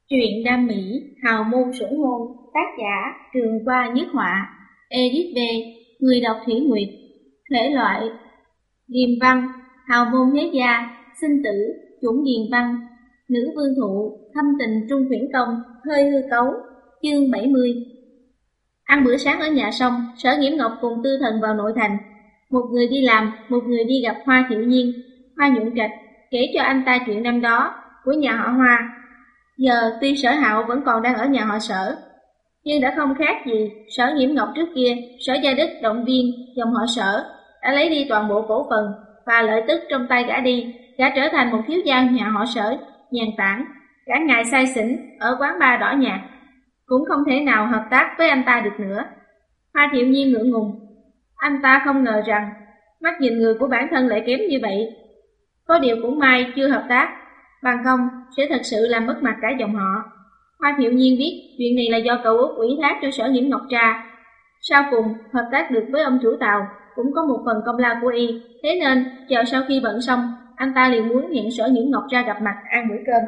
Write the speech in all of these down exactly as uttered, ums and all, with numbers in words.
Truyện đam mỹ, hào môn sủng hôn, tác giả Trường Qua Nhiếp họa, edit về người đọc Thủy Nguyệt, thể loại điềm văn, hào môn thế gia, sinh tử, chủng điềm văn, nữ vương thụ, thâm tình trung khuyển công, hơi hư cấu, chương bảy mươi. Ăn bữa sáng ở nhà xong, Sở Nghiễm Ngọc cùng Tư Thần vào nội thành. Một người đi làm, một người đi gặp Hoa Thiệu Nhiên. Hoa Nhuận Trạch kể cho anh ta chuyện năm đó của nhà họ Hoa. Giờ tuy Sở Hạo vẫn còn đang ở nhà họ Sở, nhưng đã không khác gì Sở Nghiễm Ngọc trước kia. Sở Gia Đức động viên dòng họ Sở, đã lấy đi toàn bộ cổ phần và lợi tức trong tay gã đi. Gã trở thành một thiếu gia nhà họ Sở nhàn tản, cả ngày say xỉn ở quán bar đỏ nhạc, cũng không thể nào hợp tác với anh ta được nữa. Hoa Thiệu Nhiên ngượng ngùng, anh ta không ngờ rằng mắt nhìn người của bản thân lại kém như vậy. Có điều cũng may chưa hợp tác, bằng không sẽ thật sự làm mất mặt cả dòng họ. Hoa Thiệu Nhiên biết chuyện này là do cậu út ủy thác cho Sở Nghiễm Ngọc tra. Sau cùng hợp tác được với ông chủ Tàu cũng có một phần công lao của y, thế nên chờ sau khi bận xong, anh ta liền muốn hẹn Sở Nghiễm Ngọc ra gặp mặt ăn bữa cơm.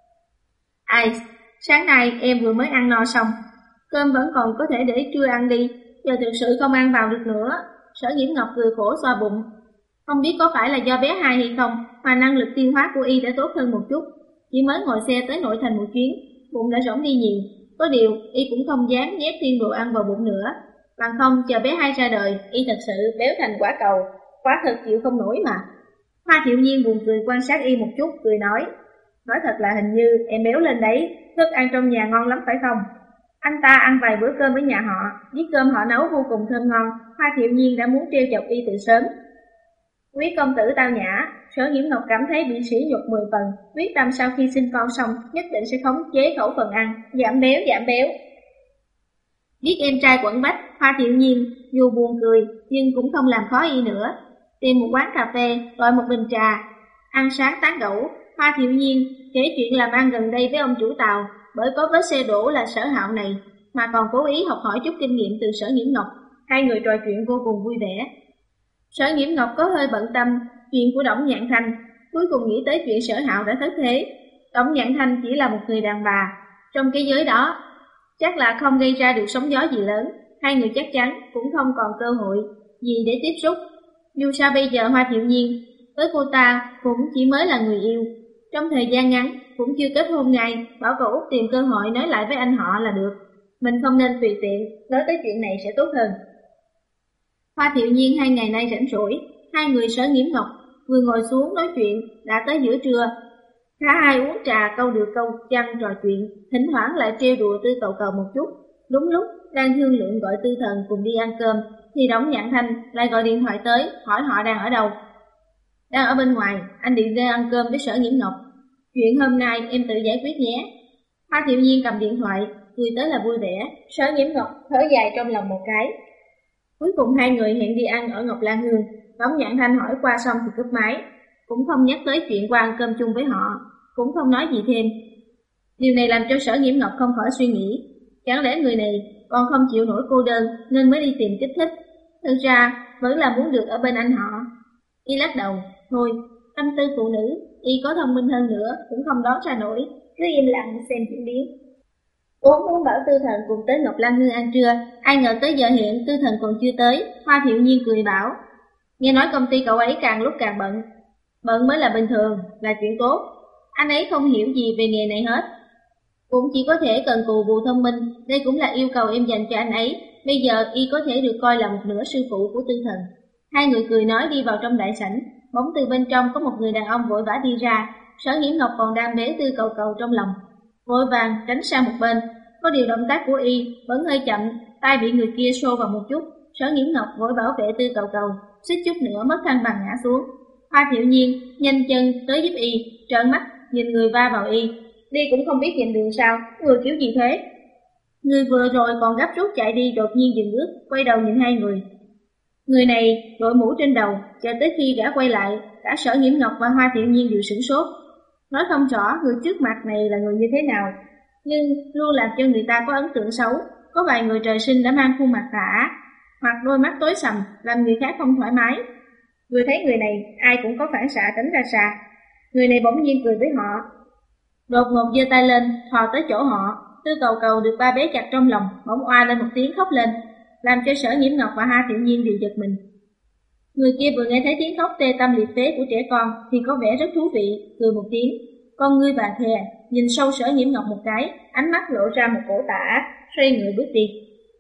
Ai, sáng nay em vừa mới ăn no xong, cơm vẫn còn có thể để trưa ăn đi, giờ thực sự không ăn vào được nữa. Sở Nghiễm Ngọc cười khổ xoa bụng. Không biết có phải là do bé Hai hay không mà năng lực tiêu hóa của y đã tốt hơn một chút. Chỉ mới ngồi xe tới nội thành một chuyến, bụng đã rỗng đi nhiều. Có điều y cũng không dám nhét thêm đồ ăn vào bụng nữa, bằng không chờ bé Hai ra đời, y thật sự béo thành quả cầu, quả thật chịu không nổi mà. Hoa Thiệu Nhiên buồn cười quan sát y một chút, cười nói, nói thật là hình như em béo lên đấy, thức ăn trong nhà ngon lắm phải không? Anh ta ăn vài bữa cơm với nhà họ, biết cơm họ nấu vô cùng thơm ngon. Hoa Thiệu Nhiên đã muốn trêu chọc y từ sớm. Quý công tử tao nhã. Sở Nghiễm Ngọc cảm thấy bị sỉ nhục mười phần, quyết tâm sau khi sinh con xong nhất định sẽ khống chế khẩu phần ăn, giảm béo giảm béo. Biết em trai quẩn bách, Hoa Thiệu Nhiên dù buồn cười nhưng cũng không làm khó y nữa. Tìm một quán cà phê, gọi một bình trà, ăn sáng tán gẫu. Hoa Thiệu Nhiên kể chuyện làm ăn gần đây với ông chủ Tàu, bởi có vết xe đổ là Sở Hạo này, mà còn cố ý học hỏi chút kinh nghiệm từ Sở Nghiễm Ngọc. Hai người trò chuyện vô cùng vui vẻ. Sở Nghiễm Ngọc có hơi bận tâm chuyện của Đổng Nhạn Thanh, cuối cùng nghĩ tới chuyện Sở Hạo đã thất thế. Đổng Nhạn Thanh chỉ là một người đàn bà, trong cái giới đó chắc là không gây ra được sóng gió gì lớn. Hai người chắc chắn cũng không còn cơ hội gì để tiếp xúc. Dù sao bây giờ Hoa Thiệu Nhiên với cô ta cũng chỉ mới là người yêu, trong thời gian ngắn cũng chưa kết hôn ngay, bảo cậu út tìm cơ hội nói lại với anh họ là được. Mình không nên tùy tiện nói tới chuyện này sẽ tốt hơn. Hoa Thiệu Nhiên hai ngày nay rảnh rỗi, hai người Sở Nghiễm Ngọc vừa ngồi xuống nói chuyện đã tới giữa trưa. Cả hai uống trà câu được câu chăng trò chuyện, thỉnh thoảng lại trêu đùa Tư Cầu Cầu một chút. Đúng lúc đang thương lượng gọi Tư Thần cùng đi ăn cơm thì Đổng Nhạn Thanh lại gọi điện thoại tới hỏi họ đang ở đâu. Đang ở bên ngoài, anh định ra ăn cơm với Sở Nghiễm Ngọc. Chuyện hôm nay em tự giải quyết nhé. Hoa Thiệu Nhiên cầm điện thoại, cười tới là vui vẻ. Sở Nghiễm Ngọc thở dài trong lòng một cái. Cuối cùng hai người hẹn đi ăn ở Ngọc Lan Hương. Đổng Nhạn Thanh hỏi qua xong thì cúp máy, cũng không nhắc tới chuyện qua ăn cơm chung với họ, cũng không nói gì thêm. Điều này làm cho Sở Nghiễm Ngọc không khỏi suy nghĩ, chẳng lẽ người này còn không chịu nổi cô đơn nên mới đi tìm kích thích. Thực ra vẫn là muốn được ở bên anh họ. Y lắc đầu, thôi, tâm tư phụ nữ, y có thông minh hơn nữa cũng không đoán ra nổi, cứ im lặng xem diễn biến. Vốn muốn bảo Tư Thần cùng tới Ngọc Lan Hương ăn trưa, ai ngờ tới giờ hẹn Tư Thần còn chưa tới. Hoa Thiệu Nhiên cười bảo, nghe nói công ty cậu ấy càng lúc càng bận. Bận mới là bình thường, là chuyện tốt. Anh ấy không hiểu gì về nghề này hết, cũng chỉ có thể cần cù bù thông minh. Đây cũng là yêu cầu em dành cho anh ấy. Bây giờ y có thể được coi là một nửa sư phụ của Tư Thần. Hai người cười nói đi vào trong đại sảnh, bỗng từ bên trong có một người đàn ông vội vã đi ra. Sở Nghiễm Ngọc còn đang bế Tư Cầu Cầu trong lòng, vội vàng tránh sang một bên. Có điều động tác của y vẫn hơi chậm, tay bị người kia xô vào một chút. Sở Nghiễm Ngọc vội bảo vệ Tư Cầu Cầu, suýt chút nữa mất thăng bằng ngã xuống. Hoa Thiệu Nhiên nhanh chân tới giúp y, trợn mắt nhìn người va vào y. Đi cũng không biết nhìn đường sao, người kiểu gì thế? Người vừa rồi còn gấp rút chạy đi đột nhiên dừng bước, quay đầu nhìn hai người. Người này đội mũ trên đầu, chờ tới khi gã quay lại, cả Sở Nghiễm Ngọc và Hoa Thiệu Nhiên đều sửng sốt. Nói không rõ người trước mặt này là người như thế nào, nhưng luôn làm cho người ta có ấn tượng xấu. Có vài người trời sinh đã mang khuôn mặt tả, hoặc đôi mắt tối sầm, làm người khác không thoải mái. Vừa thấy người này, ai cũng có phản xạ tránh ra xa. Người này bỗng nhiên cười với họ. Đột ngột giơ tay lên, thò tới chỗ họ. Tư Cầu Cầu được ba bế chặt trong lòng, bỗng oa lên một tiếng khóc lên, làm cho Sở Nhiễm Ngọc và Hoa Thiệu Nhiên đều giật mình. Người kia vừa nghe thấy tiếng khóc tê tâm liệt phế của trẻ con thì có vẻ rất thú vị, cười một tiếng. Con ngươi bà thè, nhìn sâu Sở Nhiễm Ngọc một cái, ánh mắt lộ ra một cổ tà ác, xoay người bước đi.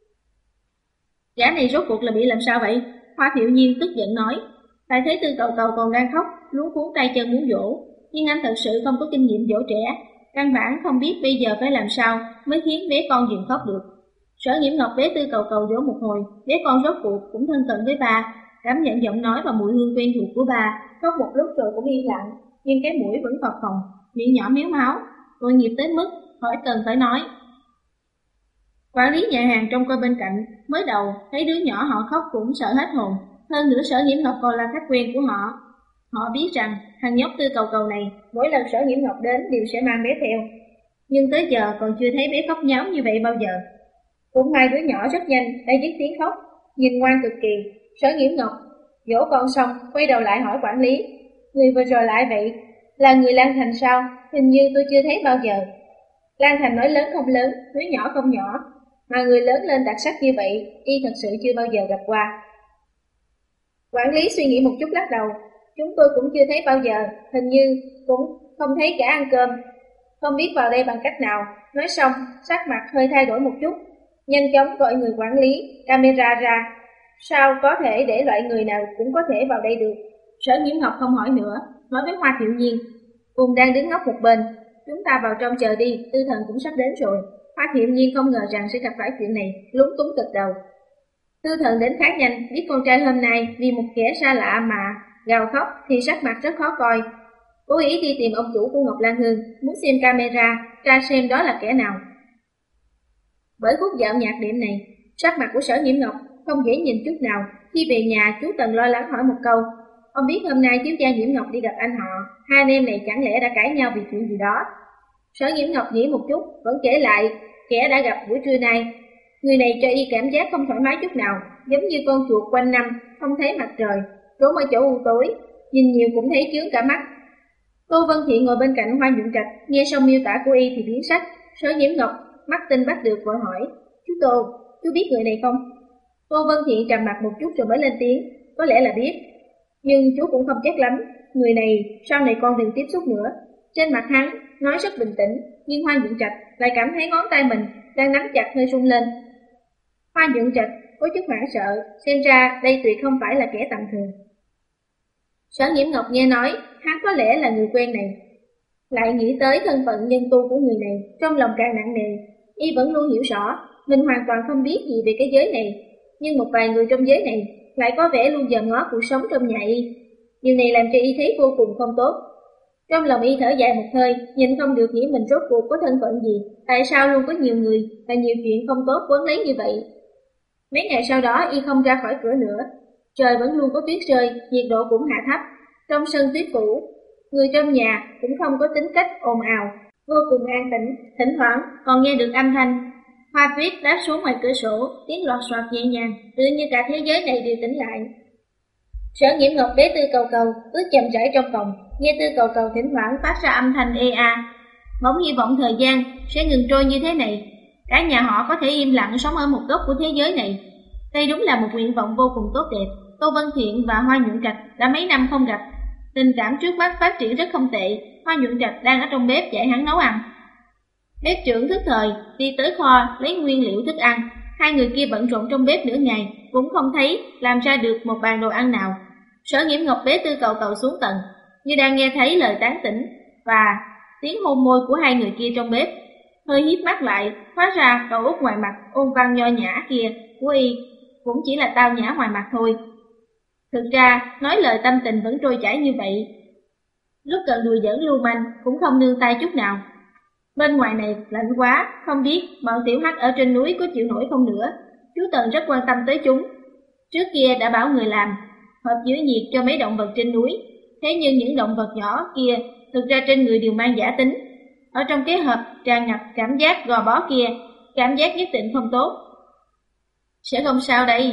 Gã này rốt cuộc là bị làm sao vậy? Hoa Thiệu Nhiên tức giận nói. Tại thấy Tư Cầu Cầu còn đang khóc, luống cuống tay chân muốn dỗ, nhưng anh thật sự không có kinh nghiệm dỗ trẻ, căn bản không biết bây giờ phải làm sao mới khiến bé con dừng khóc được. Sở Nhiễm Ngọc bế Tư Cầu Cầu dỗ một hồi, bé con rốt cuộc cũng thân cận với ba, cảm nhận giọng nói và mùi hương quen thuộc của ba, khóc một lúc rồi cũng im lặng, nhưng cái mũi vẫn phập phồng, miệng nhỏ méo máu, tội nghiệp tới mức khỏi cần phải nói. Quản lý nhà hàng trong coi bên cạnh, mới đầu thấy đứa nhỏ họ khóc cũng sợ hết hồn, hơn nữa Sở Nhiễm Ngọc còn là khách quen của họ. Họ biết rằng thằng nhóc Tư Cầu Cầu này mỗi lần Sở Nhiễm Ngọc đến đều sẽ mang bé theo, nhưng tới giờ còn chưa thấy bé khóc nháo như vậy bao giờ. Cũng may đứa nhỏ rất nhanh đã dứt tiếng khóc, nhìn ngoan cực kỳ. Sở Nhiễm Ngọc dỗ con xong quay đầu lại hỏi quản lý, người vừa rồi lại vậy là người Lan Thành sao? Hình như tôi chưa thấy bao giờ. Lan Thành nói lớn không lớn, nói nhỏ không nhỏ, mà người lớn lên đặc sắc như vậy y thật sự chưa bao giờ gặp qua. Quản lý suy nghĩ một chút lắc đầu, chúng tôi cũng chưa thấy bao giờ, hình như cũng không thấy cả ăn cơm, không biết vào đây bằng cách nào. Nói xong, sắc mặt hơi thay đổi một chút, nhanh chóng gọi người quản lý, camera ra. Sao có thể để loại người nào cũng có thể vào đây được? Sở Nhiễm Ngọc không hỏi nữa, nói với Hoa Thiệu Nhiên, cùng đang đứng ngóc một bên, chúng ta vào trong chờ đi, Tư Thần cũng sắp đến rồi. Hoa Thiệu Nhiên không ngờ rằng sẽ gặp phải chuyện này, lúng túng cực đầu. Tư Thần đến khá nhanh, biết con trai hôm nay vì một kẻ xa lạ mà gào khóc thì sắc mặt rất khó coi. Cố ý đi tìm ông chủ của Ngọc Lan Hương, muốn xem camera, tra xem đó là kẻ nào. Bởi khúc dạo nhạc đệm này, sắc mặt của Sở Nhiễm Ngọc không dễ nhìn chút nào. Khi về nhà, chú Tần lo lắng hỏi một câu, ông biết hôm nay thiếu gia Nhiễm Ngọc đi gặp anh họ, hai anh em này chẳng lẽ đã cãi nhau vì chuyện gì đó? Sở Nhiễm Ngọc nghĩ một chút, vẫn kể lại kẻ đã gặp buổi trưa nay. Người này cho y cảm giác không thoải mái chút nào, giống như con chuột quanh năm không thấy mặt trời, trốn ở chỗ u tối, nhìn nhiều cũng thấy chướng cả mắt. Cô Vân Thiện ngồi bên cạnh Hoa Nhuận Trạch, nghe xong miêu tả của y thì biến sắc. Sở Nhiễm Ngọc mắt tinh bắt được vội hỏi, chú Tô, chú biết người này không? Cô Vân Thiện trầm mặt một chút rồi mới lên tiếng, có lẽ là biết, nhưng chú cũng không chắc lắm. Người này sau này con đừng tiếp xúc nữa. Trên mặt hắn nói rất bình tĩnh, nhưng Hoa Nhuận Trạch lại cảm thấy ngón tay mình đang nắm chặt hơi run lên. Hoa Nhuận Trạch có chút hoảng sợ, xem ra đây tuyệt không phải là kẻ tầm thường. Sở Nhiễm Ngọc nghe nói hắn có lẽ là người quen này, lại nghĩ tới thân phận nhân tu của người này, trong lòng càng nặng nề. Y vẫn luôn hiểu rõ mình hoàn toàn không biết gì về cái giới này, nhưng một vài người trong giới này lại có vẻ luôn dòm ngó cuộc sống trong nhà y. Điều này làm cho y thấy vô cùng không tốt. Trong lòng y thở dài một hơi, nhìn không được nghĩ mình rốt cuộc có thân phận gì, tại sao luôn có nhiều người và nhiều chuyện không tốt quấn lấy như vậy. Mấy ngày sau đó y không ra khỏi cửa nữa, trời vẫn luôn có tuyết rơi, nhiệt độ cũng hạ thấp. Trong sân tuyết phủ, người trong nhà cũng không có tính cách ồn ào, vô cùng an tĩnh, thỉnh thoảng còn nghe được âm thanh hoa tuyết đáp xuống ngoài cửa sổ, tiếng lọt xoạt nhẹ nhàng, tự như cả thế giới này đều tỉnh lại. Sở Nhiễm Ngọc bế Tư Cầu Cầu ướt chậm rãi trong phòng, nghe Tư Cầu Cầu thỉnh thoảng phát ra âm thanh ê a. Bỗng hy vọng thời gian sẽ ngừng trôi như thế này, cả nhà họ có thể im lặng sống ở một góc của thế giới này. Đây đúng là một nguyện vọng vô cùng tốt đẹp. Tô Vân Thiện và Hoa Nhuận Trạch đã mấy năm không gặp, tình cảm trước mắt phát triển rất không tệ. Hoa Nhuận Trạch đang ở trong bếp dạy hắn nấu ăn. Bếp trưởng thức thời đi tới kho lấy nguyên liệu thức ăn. Hai người kia bận rộn trong bếp nửa ngày cũng không thấy làm ra được một bàn đồ ăn nào. Sở Nhiễm Ngọc bế Tư Cầu Cầu xuống tầng, như đang nghe thấy lời tán tỉnh và tiếng hôn môi của hai người kia trong bếp. Hơi híp mắt lại, hóa ra cậu út ngoài mặt ôn văn nho nhã kia của y cũng chỉ là tao nhã ngoài mặt thôi. Thực ra nói lời tâm tình vẫn trôi chảy như vậy, lúc cần đùa giỡn lưu manh cũng không nương tay chút nào. Bên ngoài này lạnh quá, không biết bọn tiểu hắc ở trên núi có chịu nổi không nữa. Chú Tần rất quan tâm tới chúng, trước kia đã bảo người làm hộp giữ nhiệt cho mấy động vật trên núi. Thế nhưng những động vật nhỏ kia thực ra trên người đều mang giả tính. Ở trong cái hộp tràn ngập cảm giác gò bó kia, cảm giác nhất định không tốt. Sẽ không sao đây.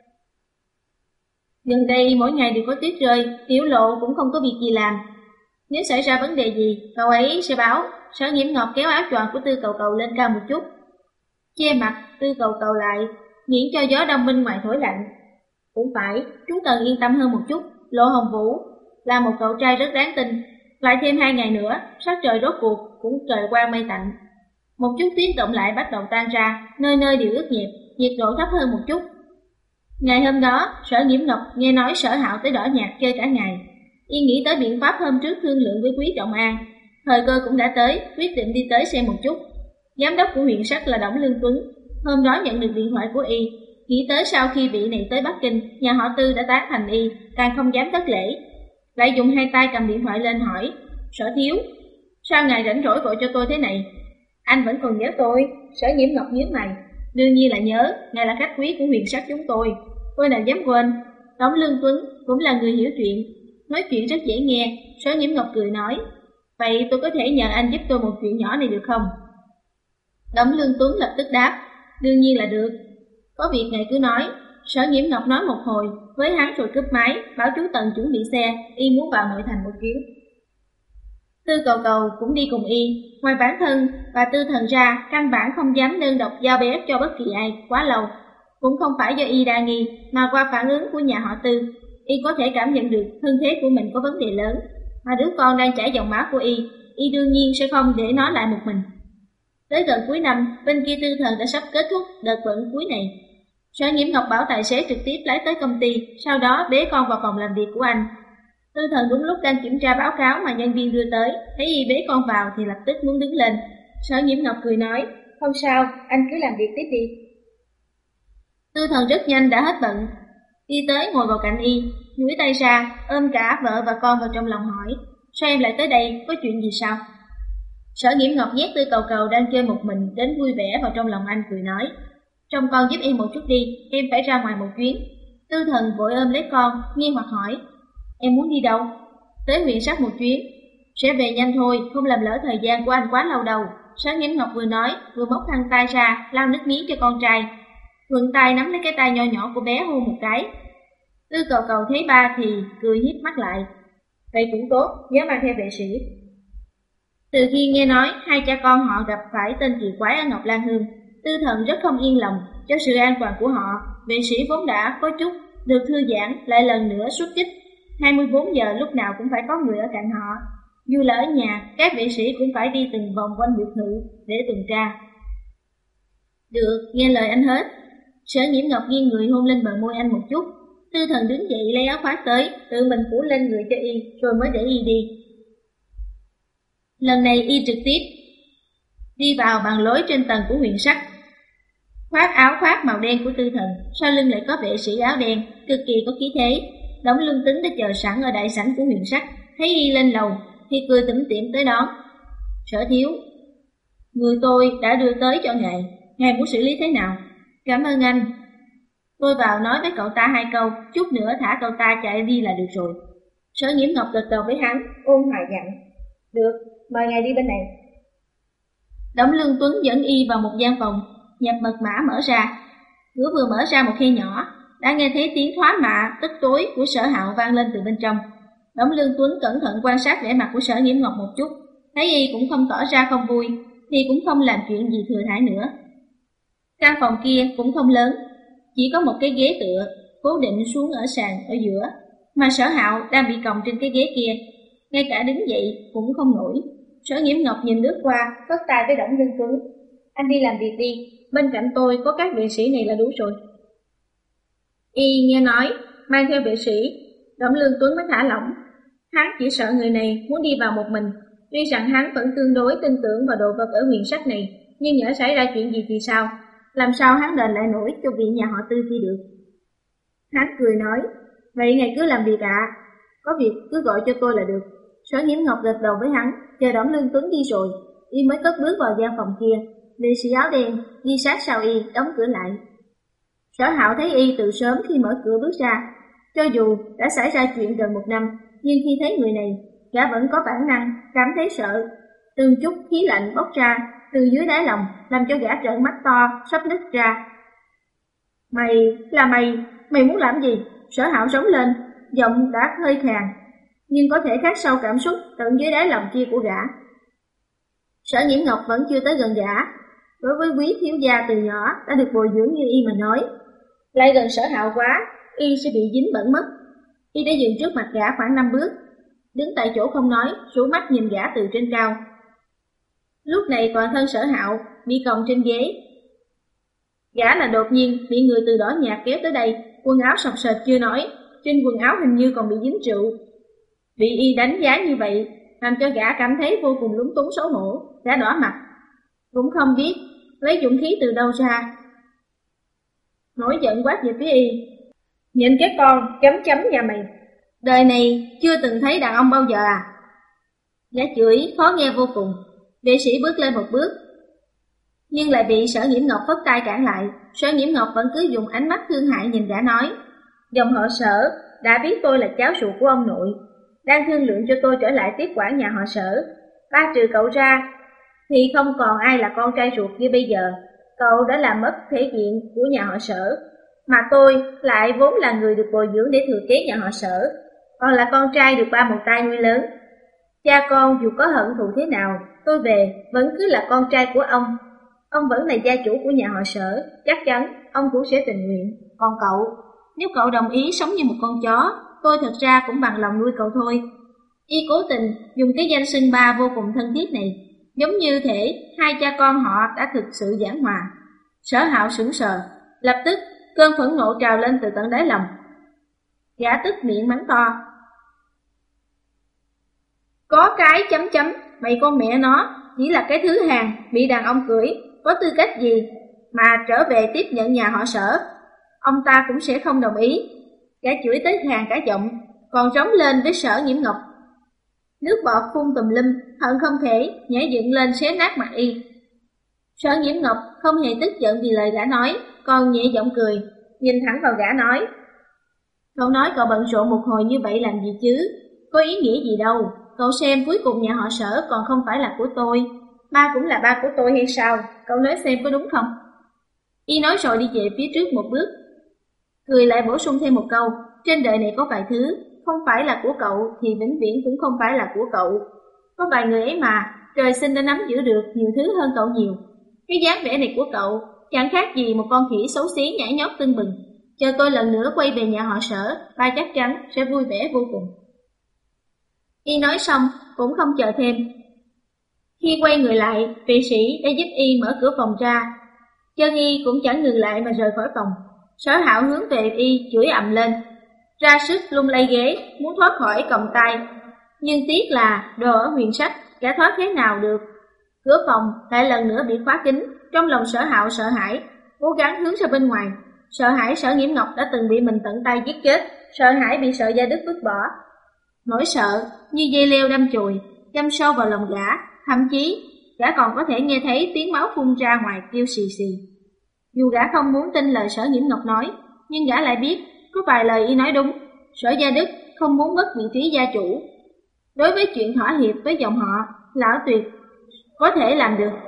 Gần đây mỗi ngày đều có tuyết rơi, Tiểu Lộ cũng không có việc gì làm. Nếu xảy ra vấn đề gì, cậu ấy sẽ báo. Sở Nhiễm Ngọc kéo áo choàng của Tư Cầu Cầu lên cao một chút, che mặt Tư Cầu Cầu lại, miễn cho gió đông bên ngoài thổi lạnh. Cũng phải, chúng cần yên tâm hơn một chút. Lộ Hồng Vũ là một cậu trai rất đáng tin. Lại thêm hai ngày nữa, sắc trời rốt cuộc cũng trời qua mây tạnh. Một chút tuyết động lại bắt đầu tan ra, nơi nơi đều ướt nhẹp, nhiệt độ thấp hơn một chút. Ngày hôm đó, Sở Nhiễm Ngọc nghe nói Sở Hạo tới đỏ nhạc chơi cả ngày. Y nghĩ tới biện pháp hôm trước thương lượng với Quý Trọng An. Thời cơ cũng đã tới, quyết định đi tới xem một chút. Giám đốc của huyện Sắc là Đổng Lương Tuấn. Hôm đó nhận được điện thoại của Y, nghĩ tới sau khi vị này tới Bắc Kinh, nhà họ Tư đã tán thành Y, càng không dám thất lễ. Lại dùng hai tay cầm điện thoại lên hỏi, Sở thiếu, sao ngài rảnh rỗi gọi cho tôi thế này? Anh vẫn còn nhớ tôi? Sở Nhiễm Ngọc nhíu mày. Đương nhiên là nhớ, ngài là khách quý của huyện Sắc chúng tôi. Tôi nào dám quên. Đổng Lương Tuấn cũng là người hiểu chuyện, nói chuyện rất dễ nghe. Sở Nhiễm Ngọc cười nói, vậy tôi có thể nhờ anh giúp tôi một chuyện nhỏ này được không? Đổng Lương Tuấn lập tức đáp, đương nhiên là được. Có việc ngài cứ nói. Sở Nhiễm Ngọc nói một hồi với hắn rồi cúp máy, bảo chú Tần chuẩn bị xe, Y muốn vào nội thành một chuyến. Tư Cầu Cầu cũng đi cùng Y. Ngoài bản thân và Tư Thần ra, căn bản không dám đơn độc giao bé cho bất kỳ ai quá lâu. Cũng không phải do Y đa nghi, mà qua phản ứng của nhà họ Tư, Y có thể cảm nhận được thân thế của mình có vấn đề lớn, mà đứa con đang chảy dòng máu của Y, Y đương nhiên sẽ không để nó lại một mình. Tới gần cuối năm, bên kia Tư Thần đã sắp kết thúc đợt bận cuối này. Sở Nhiễm Ngọc bảo tài xế trực tiếp lái tới công ty, sau đó bế con vào phòng làm việc của anh. Tư Thần đúng lúc đang kiểm tra báo cáo mà nhân viên đưa tới, thấy Y bế con vào thì lập tức muốn đứng lên. Sở Nhiễm Ngọc cười nói, không sao, anh cứ làm việc tiếp đi. Tư Thần rất nhanh đã hết bận, đi tới ngồi vào cạnh Y, duỗi tay ra, ôm cả vợ và con vào trong lòng hỏi, sao em lại tới đây, có chuyện gì sao? Sở Nhiễm Ngọc nhét Tư Cầu Cầu đang chơi một mình đến vui vẻ vào trong lòng anh, cười nói, trông con giúp em một chút đi, em phải ra ngoài một chuyến. Tư Thần vội ôm lấy con, nghi hoặc hỏi, em muốn đi đâu? Tới huyện Sắc một chuyến, sẽ về nhanh thôi, không làm lỡ thời gian của anh quá lâu đâu. Sở Nhiễm Ngọc vừa nói, vừa móc khăn tay ra, lau nước miếng cho con trai, thuận tay nắm lấy cái tay nho nhỏ của bé hôn một cái. Tư Cầu Cầu thấy ba thì cười híp mắt lại, vậy cũng tốt, nhớ mang theo vệ sĩ. Từ khi nghe nói hai cha con họ gặp phải tên kỳ quái ở Ngọc Lan Hương, Tư Thần rất không yên lòng cho sự an toàn của họ. Vệ sĩ vốn đã có chút được thư giãn, lại lần nữa xuất kích. hai mươi bốn giờ lúc nào cũng phải có người ở cạnh họ. Dù là ở nhà, các vệ sĩ cũng phải đi từng vòng quanh biệt thự để tuần tra. Được, nghe lời anh hết. Sở Nhiễm Ngọc nghiêng người hôn lên bờ môi anh một chút. Tư Thần đứng dậy lấy áo khoác tới, tự mình phủ lên người cho Y, rồi mới để Y đi. Lần này Y trực tiếp đi vào bằng lối trên tầng của huyện Sắc, khoác áo khoác màu đen của Tư Thần, sau lưng lại có vệ sĩ áo đen, cực kỳ có khí thế. Đổng Lương Tuấn đã chờ sẵn ở đại sảnh của huyện Sắc, thấy Y lên lầu thì cười tủm tỉm tới đón. Sở thiếu, người tôi đã đưa tới cho ngài, ngài muốn xử lý thế nào? Cảm ơn anh. Tôi vào nói với cậu ta hai câu, chút nữa thả cậu ta chạy đi là được rồi. Sở Nhiễm Ngọc gật đầu với hắn, ôn hòa dặn. Được, mời ngài đi bên này. Đổng Lương Tuấn dẫn Y vào một gian phòng, nhập mật mã mở ra. Cửa vừa mở ra một khe nhỏ, đã nghe thấy tiếng thoá mạ tức tối của Sở Hạo vang lên từ bên trong. Đổng Lương Tuấn cẩn thận quan sát vẻ mặt của Sở Nhiễm Ngọc một chút, thấy Y cũng không tỏ ra không vui, thì cũng không làm chuyện gì thừa thãi nữa. Căn phòng kia cũng không lớn, chỉ có một cái ghế tựa cố định xuống ở sàn ở giữa, mà Sở Hạo đang bị còng trên cái ghế kia, ngay cả đứng dậy cũng không nổi. Sở Nhiễm Ngọc nhìn lướt qua, phất tay với Đổng Lương Tuấn, anh đi làm việc đi, bên cạnh tôi có các vệ sĩ này là đủ rồi. Y nghe nói mang theo vệ sĩ, Đổng Lương Tuấn mới thả lỏng. Hắn chỉ sợ người này muốn đi vào một mình. Tuy rằng hắn vẫn tương đối tin tưởng vào đồ vật ở huyện Sắc này, nhưng nhỡ xảy ra chuyện gì thì sao? Làm sao hắn đền lại nổi cho vị nhà họ Tư kia được? Hắn cười nói, vậy ngài cứ làm việc ạ, à. Có việc cứ gọi cho tôi là được. Sở Nhiễm Ngọc gật đầu với hắn, chờ Đổng Lương Tuấn đi rồi, Y mới cất bước vào gian phòng kia. Vệ sĩ áo đen đi sát sau Y, đóng cửa lại. Sở Hạo thấy Y từ sớm khi mở cửa bước ra, cho dù đã xảy ra chuyện gần một năm, nhưng khi thấy người này, gã vẫn có bản năng cảm thấy sợ. Từng chút khí lạnh bốc ra từ dưới đáy lòng, làm cho gã trợn mắt to sắp nứt ra. Mày, là mày, mày muốn làm gì? Sở Hạo sống lên, giọng đã hơi khàn, nhưng có thể khắc sâu cảm xúc tận dưới đáy lòng kia của gã. Sở Nhiễm Ngọc vẫn chưa tới gần gã. Đối với Quý thiếu gia từ nhỏ đã được bồi dưỡng như y mà nói, lại gần Sở Hạo quá, y sẽ bị dính bẩn mất. Y đã dừng trước mặt gã khoảng năm bước, đứng tại chỗ không nói, rủ mắt nhìn gã từ trên cao. Lúc này toàn thân Sở Hạo bị còng trên ghế. Gã là đột nhiên bị người từ đỏ nhạt kéo tới đây, quần áo sọc sệt chưa nói, trên quần áo hình như còn bị dính rượu. Bị y đánh giá như vậy, làm cho gã cảm thấy vô cùng lúng túng xấu hổ, gã đỏ mặt, cũng không biết lấy dũng khí từ đâu ra. Nổi giận quát về phía y: "Nhìn cái con chấm chấm nhà mày, đời này chưa từng thấy đàn ông bao giờ à?" Gã chửi khó nghe vô cùng. Vệ sĩ bước lên một bước, nhưng lại bị Sở Nhiễm Ngọc phất tay cản lại. Sở Nhiễm Ngọc vẫn cứ dùng ánh mắt thương hại nhìn gã nói: "Dòng họ Sở đã biết tôi là cháu ruột của ông nội, đang thương lượng cho tôi trở lại tiếp quản nhà họ Sở. Ba trừ cậu ra thì không còn ai là con trai ruột như bây giờ. Cậu đã làm mất thể diện của nhà họ Sở, mà tôi lại vốn là người được bồi dưỡng để thừa kế nhà họ Sở, còn là con trai được ba một tay nuôi lớn. Cha con dù có hận thù thế nào, tôi về vẫn cứ là con trai của ông. Ông vẫn là gia chủ của nhà họ Sở, chắc chắn ông cũng sẽ tình nguyện. Còn cậu, nếu cậu đồng ý sống như một con chó, tôi thật ra cũng bằng lòng nuôi cậu thôi." Y cố tình dùng cái danh xưng ba vô cùng thân thiết này, giống như thể hai cha con họ đã thực sự giảng hòa. Sở Hạo sững sờ, lập tức cơn phẫn nộ trào lên từ tận đáy lòng. Gã tức miệng mắng to: "Có cái chấm chấm, mày con mẹ nó, chỉ là cái thứ hàng bị đàn ông cưỡi, có tư cách gì mà trở về tiếp nhận nhà họ Sở? Ông ta cũng sẽ không đồng ý." Gã chửi tới khàn cả giọng, còn trống lên với Sở Nhiễm Ngọc. Nước bọt phun tùm lum, hận không thể nhảy dựng lên xé nát mặt y. Sở Nhiễm Ngọc không hề tức giận vì lời gã nói, còn nhẹ giọng cười, nhìn thẳng vào gã nói: "Cậu nói cậu bận rộn một hồi như vậy làm gì chứ? Có ý nghĩa gì đâu? Cậu xem cuối cùng nhà họ Sở còn không phải là của tôi, ba cũng là ba của tôi hay sao? Cậu nói xem có đúng không?" Y nói rồi đi về phía trước một bước, cười lại bổ sung thêm một câu: "Trên đời này có vài thứ không phải là của cậu thì vĩnh viễn cũng không phải là của cậu. Có vài người ấy mà trời sinh đã nắm giữ được nhiều thứ hơn cậu nhiều. Cái dáng vẻ này của cậu chẳng khác gì một con khỉ xấu xí nhảy nhót tưng bừng. Chờ tôi lần nữa quay về nhà họ Sở, ba chắc chắn sẽ vui vẻ vô cùng." Y nói xong cũng không chờ thêm. Khi quay người lại, vệ sĩ đã giúp y mở cửa phòng ra. Chân y cũng chẳng ngừng lại mà rời khỏi phòng. Sở Hạo hướng về y chửi ầm lên, ra sức lung lay ghế, muốn thoát khỏi còng tay. Nhưng tiếc là đồ ở huyền sách, gã thoát thế nào được. Cửa phòng lại lần nữa bị khóa kín. Trong lòng Sở Hạo sợ hãi, cố gắng hướng ra bên ngoài. Sợ hãi Sở Nhiễm Ngọc đã từng bị mình tận tay giết chết, sợ hãi bị Sở Gia Đức vứt bỏ. Nỗi sợ như dây leo đâm chùi, đâm sâu vào lòng gã, thậm chí gã còn có thể nghe thấy tiếng máu phun ra ngoài kêu xì xì. Dù gã không muốn tin lời Sở Nhiễm Ngọc nói, nhưng gã lại biết có vài lời y nói đúng. Sở Gia Đức không muốn mất vị trí gia chủ. Đối với chuyện thỏa hiệp với dòng họ, lão tuyệt có thể làm được.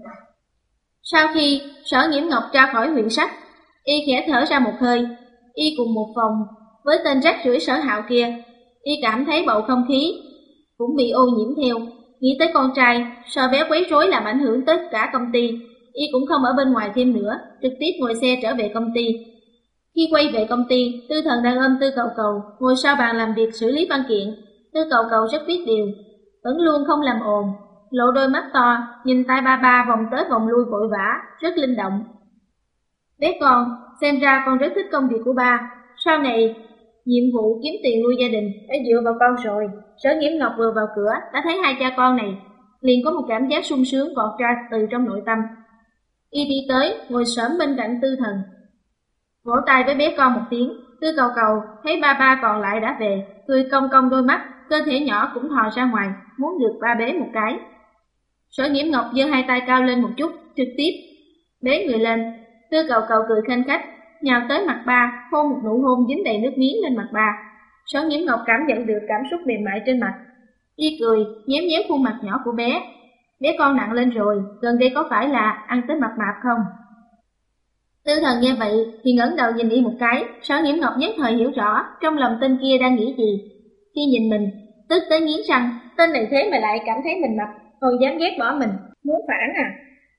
Sau khi Sở Nhiễm Ngọc ra khỏi huyện sách, y khẽ thở ra một hơi. Y cùng một phòng với tên rác rưởi Sở Hạo kia. Y cảm thấy bầu không khí cũng bị ô nhiễm theo. Nghĩ tới con trai, sợ bé quấy rối làm ảnh hưởng tới cả công ty, y cũng không ở bên ngoài thêm nữa, trực tiếp ngồi xe trở về công ty. Khi quay về công ty, Tư Thần đang ôm Tư Cầu Cầu ngồi sau bàn làm việc xử lý văn kiện. Tư Cầu Cầu rất biết điều, vẫn luôn không làm ồn, lộ đôi mắt to, nhìn tay ba ba vòng tới vòng lui vội vã, rất linh động. "Bé con, xem ra con rất thích công việc của ba. Sau này nhiệm vụ kiếm tiền nuôi gia đình đã dựa vào con rồi." Sở Nhiễm Ngọc vừa vào cửa đã thấy hai cha con này, liền có một cảm giác sung sướng vọt ra từ trong nội tâm. Y đi tới ngồi xổm bên cạnh Tư Thần, vỗ tay với bé con một tiếng. Tư Cầu Cầu thấy ba ba còn lại đã về, cười cong cong đôi mắt, cơ thể nhỏ cũng thò ra ngoài, muốn được ba bế một cái. Sở Nhiễm Ngọc giơ hai tay cao lên một chút, trực tiếp bế người lên. Tư Cầu Cầu cười khanh khách, nhào tới mặt ba, hôn một nụ hôn dính đầy nước miếng lên mặt ba. Sở Nhiễm Ngọc cảm nhận được cảm xúc mềm mại trên mặt. Y cười, nhéo nhéo khuôn mặt nhỏ của bé. "Bé con nặng lên rồi, gần đây có phải là ăn tới mập mạp không?" Tư Thần nghe vậy thì ngẩng đầu nhìn y một cái. Sở Nhiễm Ngọc nhất thời hiểu rõ trong lòng tên kia đang nghĩ gì. Khi nhìn mình, tức tới nghiến răng, tên này thế mà lại cảm thấy mình mập, còn dám ghét bỏ mình. muốn phản à?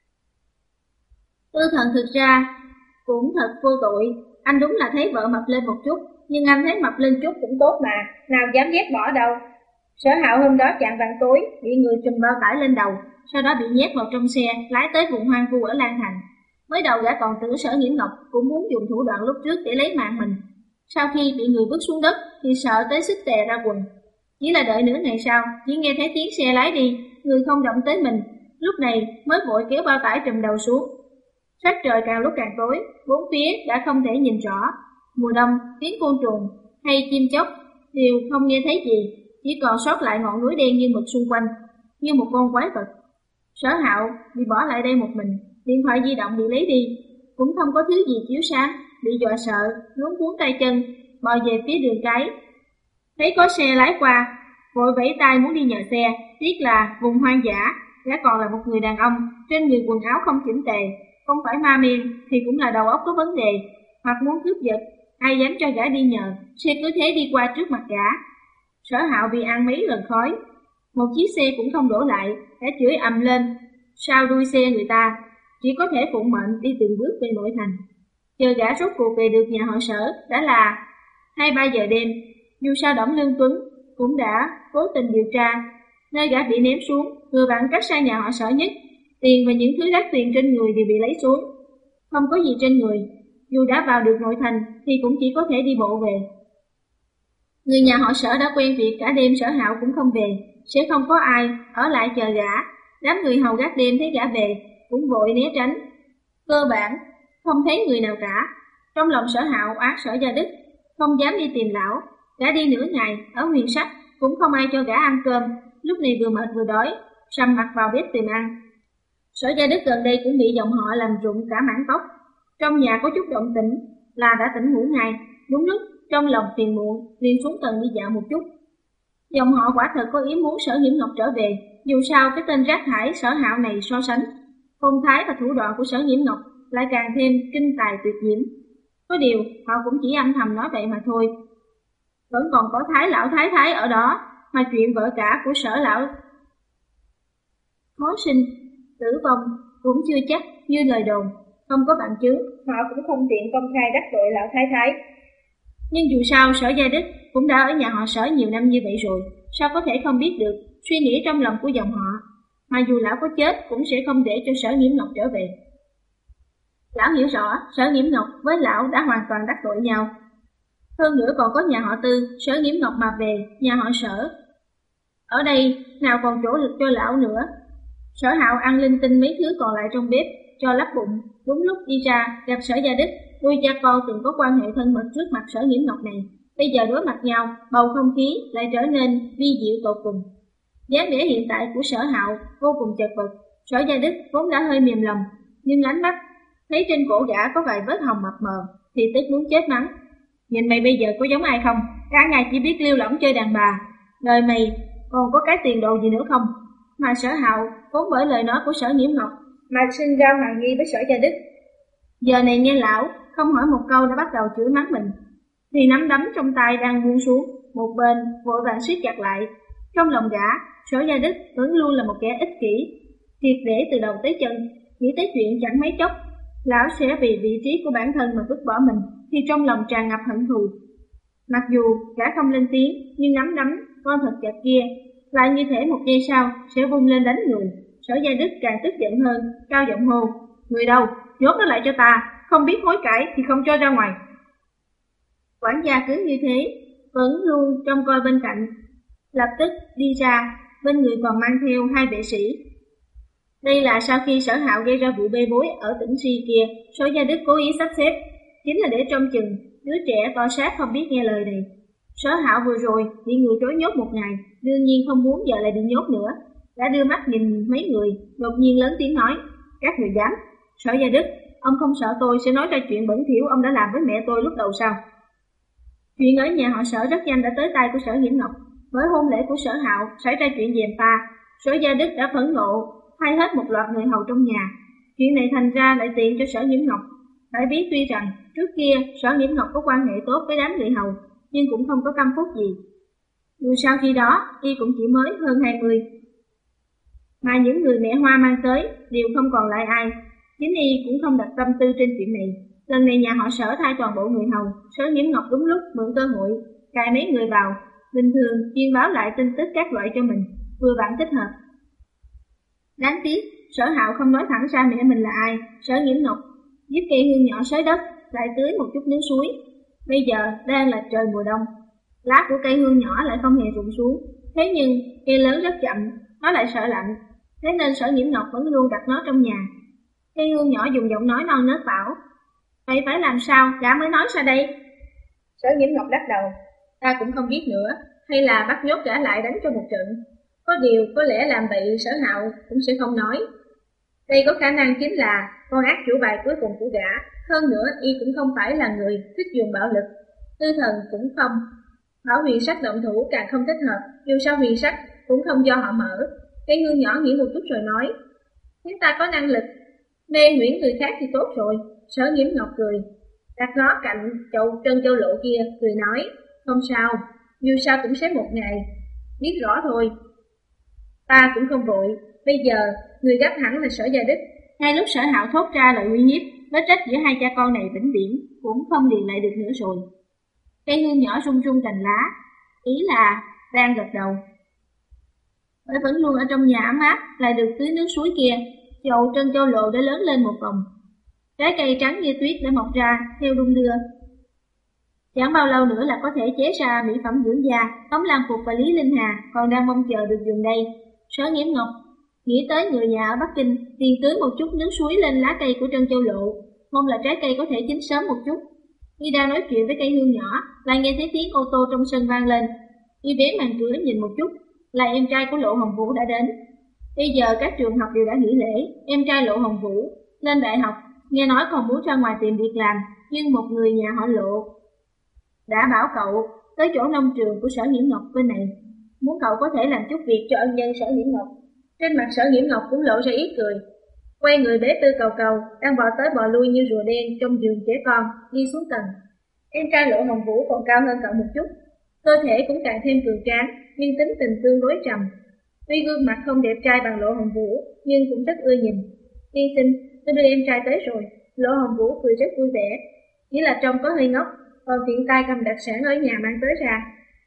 Tư Thần thực ra cũng thật vô tội, anh đúng là thấy vợ mập lên một chút, nhưng anh thấy mập lên chút cũng tốt mà, nào dám ghét bỏ đâu. Sở Hạo hôm đó chạng vạng tối bị người trùm bao tải lên đầu, sau đó bị nhét vào trong xe, lái tới vùng hoang vu ở Lan Thành. Mới đầu gã còn tưởng Sở Nhiễm Ngọc cũng muốn dùng thủ đoạn lúc trước để lấy mạng mình. Sau khi bị người vứt xuống đất thì sợ tới xích tè ra quần. Chỉ là đợi nửa ngày sau, chỉ nghe thấy tiếng xe lái đi, người không động tới mình, lúc này mới vội kéo bao tải trùm đầu xuống. Sắc trời càng lúc càng tối, bốn phía đã không thể nhìn rõ. Mùa đông, tiếng côn trùng hay chim chóc đều không nghe thấy gì, chỉ còn sót lại ngọn núi đen như mực xung quanh, như một con quái vật. Sở Hạo bị bỏ lại đây một mình, điện thoại di động bị lấy đi, cũng không có thứ gì chiếu sáng, bị dọa sợ, luống cuống tay chân, bò về phía đường cái. Thấy có xe lái qua, vội vẫy tay muốn đi nhờ xe, tiếc là vùng hoang dã, gã còn là một người đàn ông, trên người quần áo không chỉnh tề, không phải ma men thì cũng là đầu óc có vấn đề, hoặc muốn cướp giật, ai dám cho gã đi nhờ, xe cứ thế đi qua trước mặt gã. Sở Hạo bị ăn mấy lần khói, một chiếc xe cũng không đổ lại, đã chửi ầm lên, sao đuôi xe người ta, chỉ có thể phụng mệnh đi từng bước về nội thành. Chờ gã rốt cuộc về được nhà họ Sở đã là hai ba giờ đêm. Dù sao Đổng Lương Tuấn cũng đã cố tình điều tra, nơi gã bị ném xuống vừa vặn cách xa nhà họ Sở nhất, tiền và những thứ đắt tiền trên người đều bị lấy xuống, không có gì trên người. Dù đã vào được nội thành thì cũng chỉ có thể đi bộ về. Người nhà họ Sở đã quen việc cả đêm Sở Hạo cũng không về, sẽ không có ai ở lại chờ gã. Đám người hầu gác đêm thấy gã về cũng vội né tránh, cơ bản không thấy người nào cả. Trong lòng Sở Hạo oán Sở Gia Đức, không dám đi tìm lão. Gã đi nửa ngày ở Huyền Sách cũng không ai cho gã ăn cơm, lúc này vừa mệt vừa đói, sầm mặt vào bếp tìm ăn. Sở Gia Đức gần đây cũng bị dòng họ làm rụng cả mảng tóc. Trong nhà có chút động tĩnh là đã tỉnh ngủ ngay, đúng lúc trong lòng phiền muộn liền xuống tầng đi dạo một chút. Dòng họ quả thật có ý muốn Sở Nhiễm Ngọc trở về, dù sao cái tên rác thải Sở Hạo này so sánh, phong thái và thủ đoạn của Sở Nhiễm Ngọc lại càng thêm kinh tài tuyệt diễm. Có điều họ cũng chỉ âm thầm nói vậy mà thôi. Vẫn còn có Thái lão Thái thái ở đó, mà chuyện vợ cả của Sở lão khó sinh tử vong cũng chưa chắc như lời đồn, không có bằng chứng, họ cũng không tiện công khai đắc tội lão Thái thái. Nhưng dù sao Sở Gia Đức cũng đã ở nhà họ Sở nhiều năm như vậy rồi, sao có thể không biết được suy nghĩ trong lòng của dòng họ, mà dù lão có chết cũng sẽ không để cho Sở Nhiễm Ngọc trở về. Lão hiểu rõ Sở Nhiễm Ngọc với lão đã hoàn toàn đắc tội nhau. Hơn nữa còn có nhà họ Tư, Sở Nhiễm Ngọc mà về nhà họ Sở, ở đây nào còn chỗ lực cho lão nữa. Sở Hạo ăn linh tinh mấy thứ còn lại trong bếp cho lấp bụng, đúng lúc đi ra gặp Sở Gia Đức. Đôi cha con từng có quan hệ thân mật trước mặt Sở Nhiễm Ngọc này, bây giờ đối mặt nhau, bầu không khí lại trở nên vi diệu tột cùng. Dáng vẻ hiện tại của Sở Hạo vô cùng chật vật. Sở Gia Đức vốn đã hơi mềm lòng, nhưng ánh mắt thấy trên cổ gã có vài vết hồng mập mờ thì tức muốn chết mắng. Nhìn mày bây giờ có giống ai không? Cả ngày chỉ biết liêu lỏng chơi đàn bà, đời mày còn có cái tiền đồ gì nữa không? Mà Sở Hạo vốn bởi lời nói của Sở Nhiễm Ngọc mà sinh ra hoài nghi với Sở Gia Đức. Giờ này nghe lão không hỏi một câu đã bắt đầu chửi mắng mình, thì nắm đấm trong tay đang buông xuống, một bên vội vàng siết chặt lại. Trong lòng gã, Sở Gia Đức vẫn luôn là một kẻ ích kỷ, triệt để từ đầu tới chân. Nghĩ tới chuyện chẳng mấy chốc lão sẽ vì vị trí của bản thân mà vứt bỏ mình, thì trong lòng tràn ngập hận thù. Mặc dù gã không lên tiếng, nhưng nắm đấm con thật chặt kia lại như thể một giây sau sẽ vung lên đánh người. Sở Gia Đức càng tức giận hơn, cao giọng hô: người đâu, nhốt nó lại cho ta, không biết hối cải thì không cho ra ngoài. Quản gia cứ như thế, vẫn luôn trông coi bên cạnh, lập tức đi ra, bên người còn mang theo hai vệ sĩ. Đây là sau khi Sở Hạo gây ra vụ bê bối ở tỉnh Si kia, Sở Gia Đức cố ý sắp xếp, chính là để trông chừng đứa trẻ to xác không biết nghe lời này. Sở Hạo vừa rồi bị người trối nhốt một ngày, đương nhiên không muốn giờ lại bị nhốt nữa. Đã đưa mắt nhìn mấy người, đột nhiên lớn tiếng nói: các người dám? Sở Gia Đức, ông không sợ tôi sẽ nói ra chuyện bẩn thỉu ông đã làm với mẹ tôi lúc đầu sao? Chuyện ở nhà họ Sở rất nhanh đã tới tai của Sở Nhiễm Ngọc. Với hôn lễ của Sở Hạo xảy ra chuyện gièm pha, Sở Gia Đức đã phẫn nộ, thay hết một loạt người hầu trong nhà. Chuyện này thành ra lại tiện cho Sở Nhiễm Ngọc. Phải biết tuy rằng trước kia Sở Nhiễm Ngọc có quan hệ tốt với đám người hầu, nhưng cũng không có căm phúc gì. Dù sao khi đó y cũng chỉ mới hơn hai mươi. mà những người mẹ Hoa mang tới đều không còn lại ai. Chính y cũng không đặt tâm tư trên chuyện này. Lần này nhà họ Sở thay toàn bộ người hầu. Sở Nhiễm Ngọc đúng lúc mượn cơ hội cài mấy người vào, bình thường chuyên báo lại tin tức các loại cho mình, vừa vặn thích hợp. Đáng tiếc Sở Hạo không nói thẳng ra mẹ mình là ai. Sở Nhiễm Ngọc giúp cây hương nhỏ xới đất, lại tưới một chút nước suối. Bây giờ đang là trời mùa đông, lá của cây hương nhỏ lại không hề rụng xuống. Thế nhưng cây lớn rất chậm, nó lại sợ lạnh, thế nên Sở Nhiễm Ngọc vẫn luôn đặt nó trong nhà. Cây hương nhỏ dùng giọng nói non nớt bảo: vậy phải làm sao gã mới nói ra đây? Sở Nhiễm Ngọc lắc đầu: ta cũng không biết nữa, hay là bắt nhốt gã lại đánh cho một trận. Có điều có lẽ làm vậy Sở Hạo cũng sẽ không nói. Đây có khả năng chính là con ác chủ bài cuối cùng của gã. Hơn nữa y cũng không phải là người thích dùng bạo lực, tư thần cũng không. Bảo huyền sắc động thủ càng không thích hợp, dù sao huyền sắc cũng không do họ mở. Cây hương nhỏ nghĩ một chút rồi nói: nếu ta có năng lực mê huyễn người khác thì tốt rồi. Sở Nhiễm Ngọc cười, đặt nó cạnh chậu trân châu lộ kia, cười nói: không sao, dù sao cũng sẽ một ngày, biết rõ thôi. Ta cũng không vội, bây giờ người gấp hẳn là Sở Gia Đức. Ngay lúc Sở Hạo thốt ra lời uy hiếp, vết rách giữa hai cha con này vĩnh viễn cũng không điền lại được nữa rồi. Cây hương nhỏ rung rung cành lá, ý là đang gật đầu. Bởi vẫn luôn ở trong nhà ấm áp, lại được tưới nước suối kia, chậu trân châu lộ đã lớn lên một vòng. Trái cây trắng như tuyết đã mọc ra theo đung đưa. Chẳng bao lâu nữa là có thể chế ra mỹ phẩm dưỡng da. Tống Lan Phục và Lý Linh Hà còn đang mong chờ được dùng đây. Sở Nhiễm Ngọc nghĩ tới người nhà ở Bắc Kinh, liền tưới một chút nước suối lên lá cây của trân châu lộ, mong là trái cây có thể chín sớm một chút. Y đang nói chuyện với cây hương nhỏ, lại nghe thấy tiếng ô tô trong sân vang lên. Y vén màn cửa nhìn một chút, là em trai của Lộ Hồng Vũ đã đến. Bây giờ các trường học đều đã nghỉ lễ, em trai Lộ Hồng Vũ lên đại học, nghe nói còn muốn ra ngoài tìm việc làm, nhưng một người nhà họ Lộ đã bảo cậu tới chỗ nông trường của Sở Nhiễm Ngọc bên này, muốn cậu có thể làm chút việc cho ân nhân Sở Nhiễm Ngọc. Trên mặt Sở Nhiễm Ngọc cũng lộ ra ý cười, quay người bế Tư Cầu Cầu đang bò tới bò lui như rùa đen trong giường trẻ con, đi xuống tầng. Em trai Lộ Hồng Vũ còn cao hơn cậu một chút, cơ thể cũng càng thêm cường tráng, nhưng tính tình tương đối trầm. Tuy gương mặt không đẹp trai bằng Lộ Hồng Vũ, nhưng cũng rất ưa nhìn. Tiên sinh, tôi đưa em trai tới rồi. Lộ Hồng Vũ cười rất vui vẻ, chỉ là trông có hơi ngốc, còn tiện tay cầm đặc sản ở nhà mang tới ra.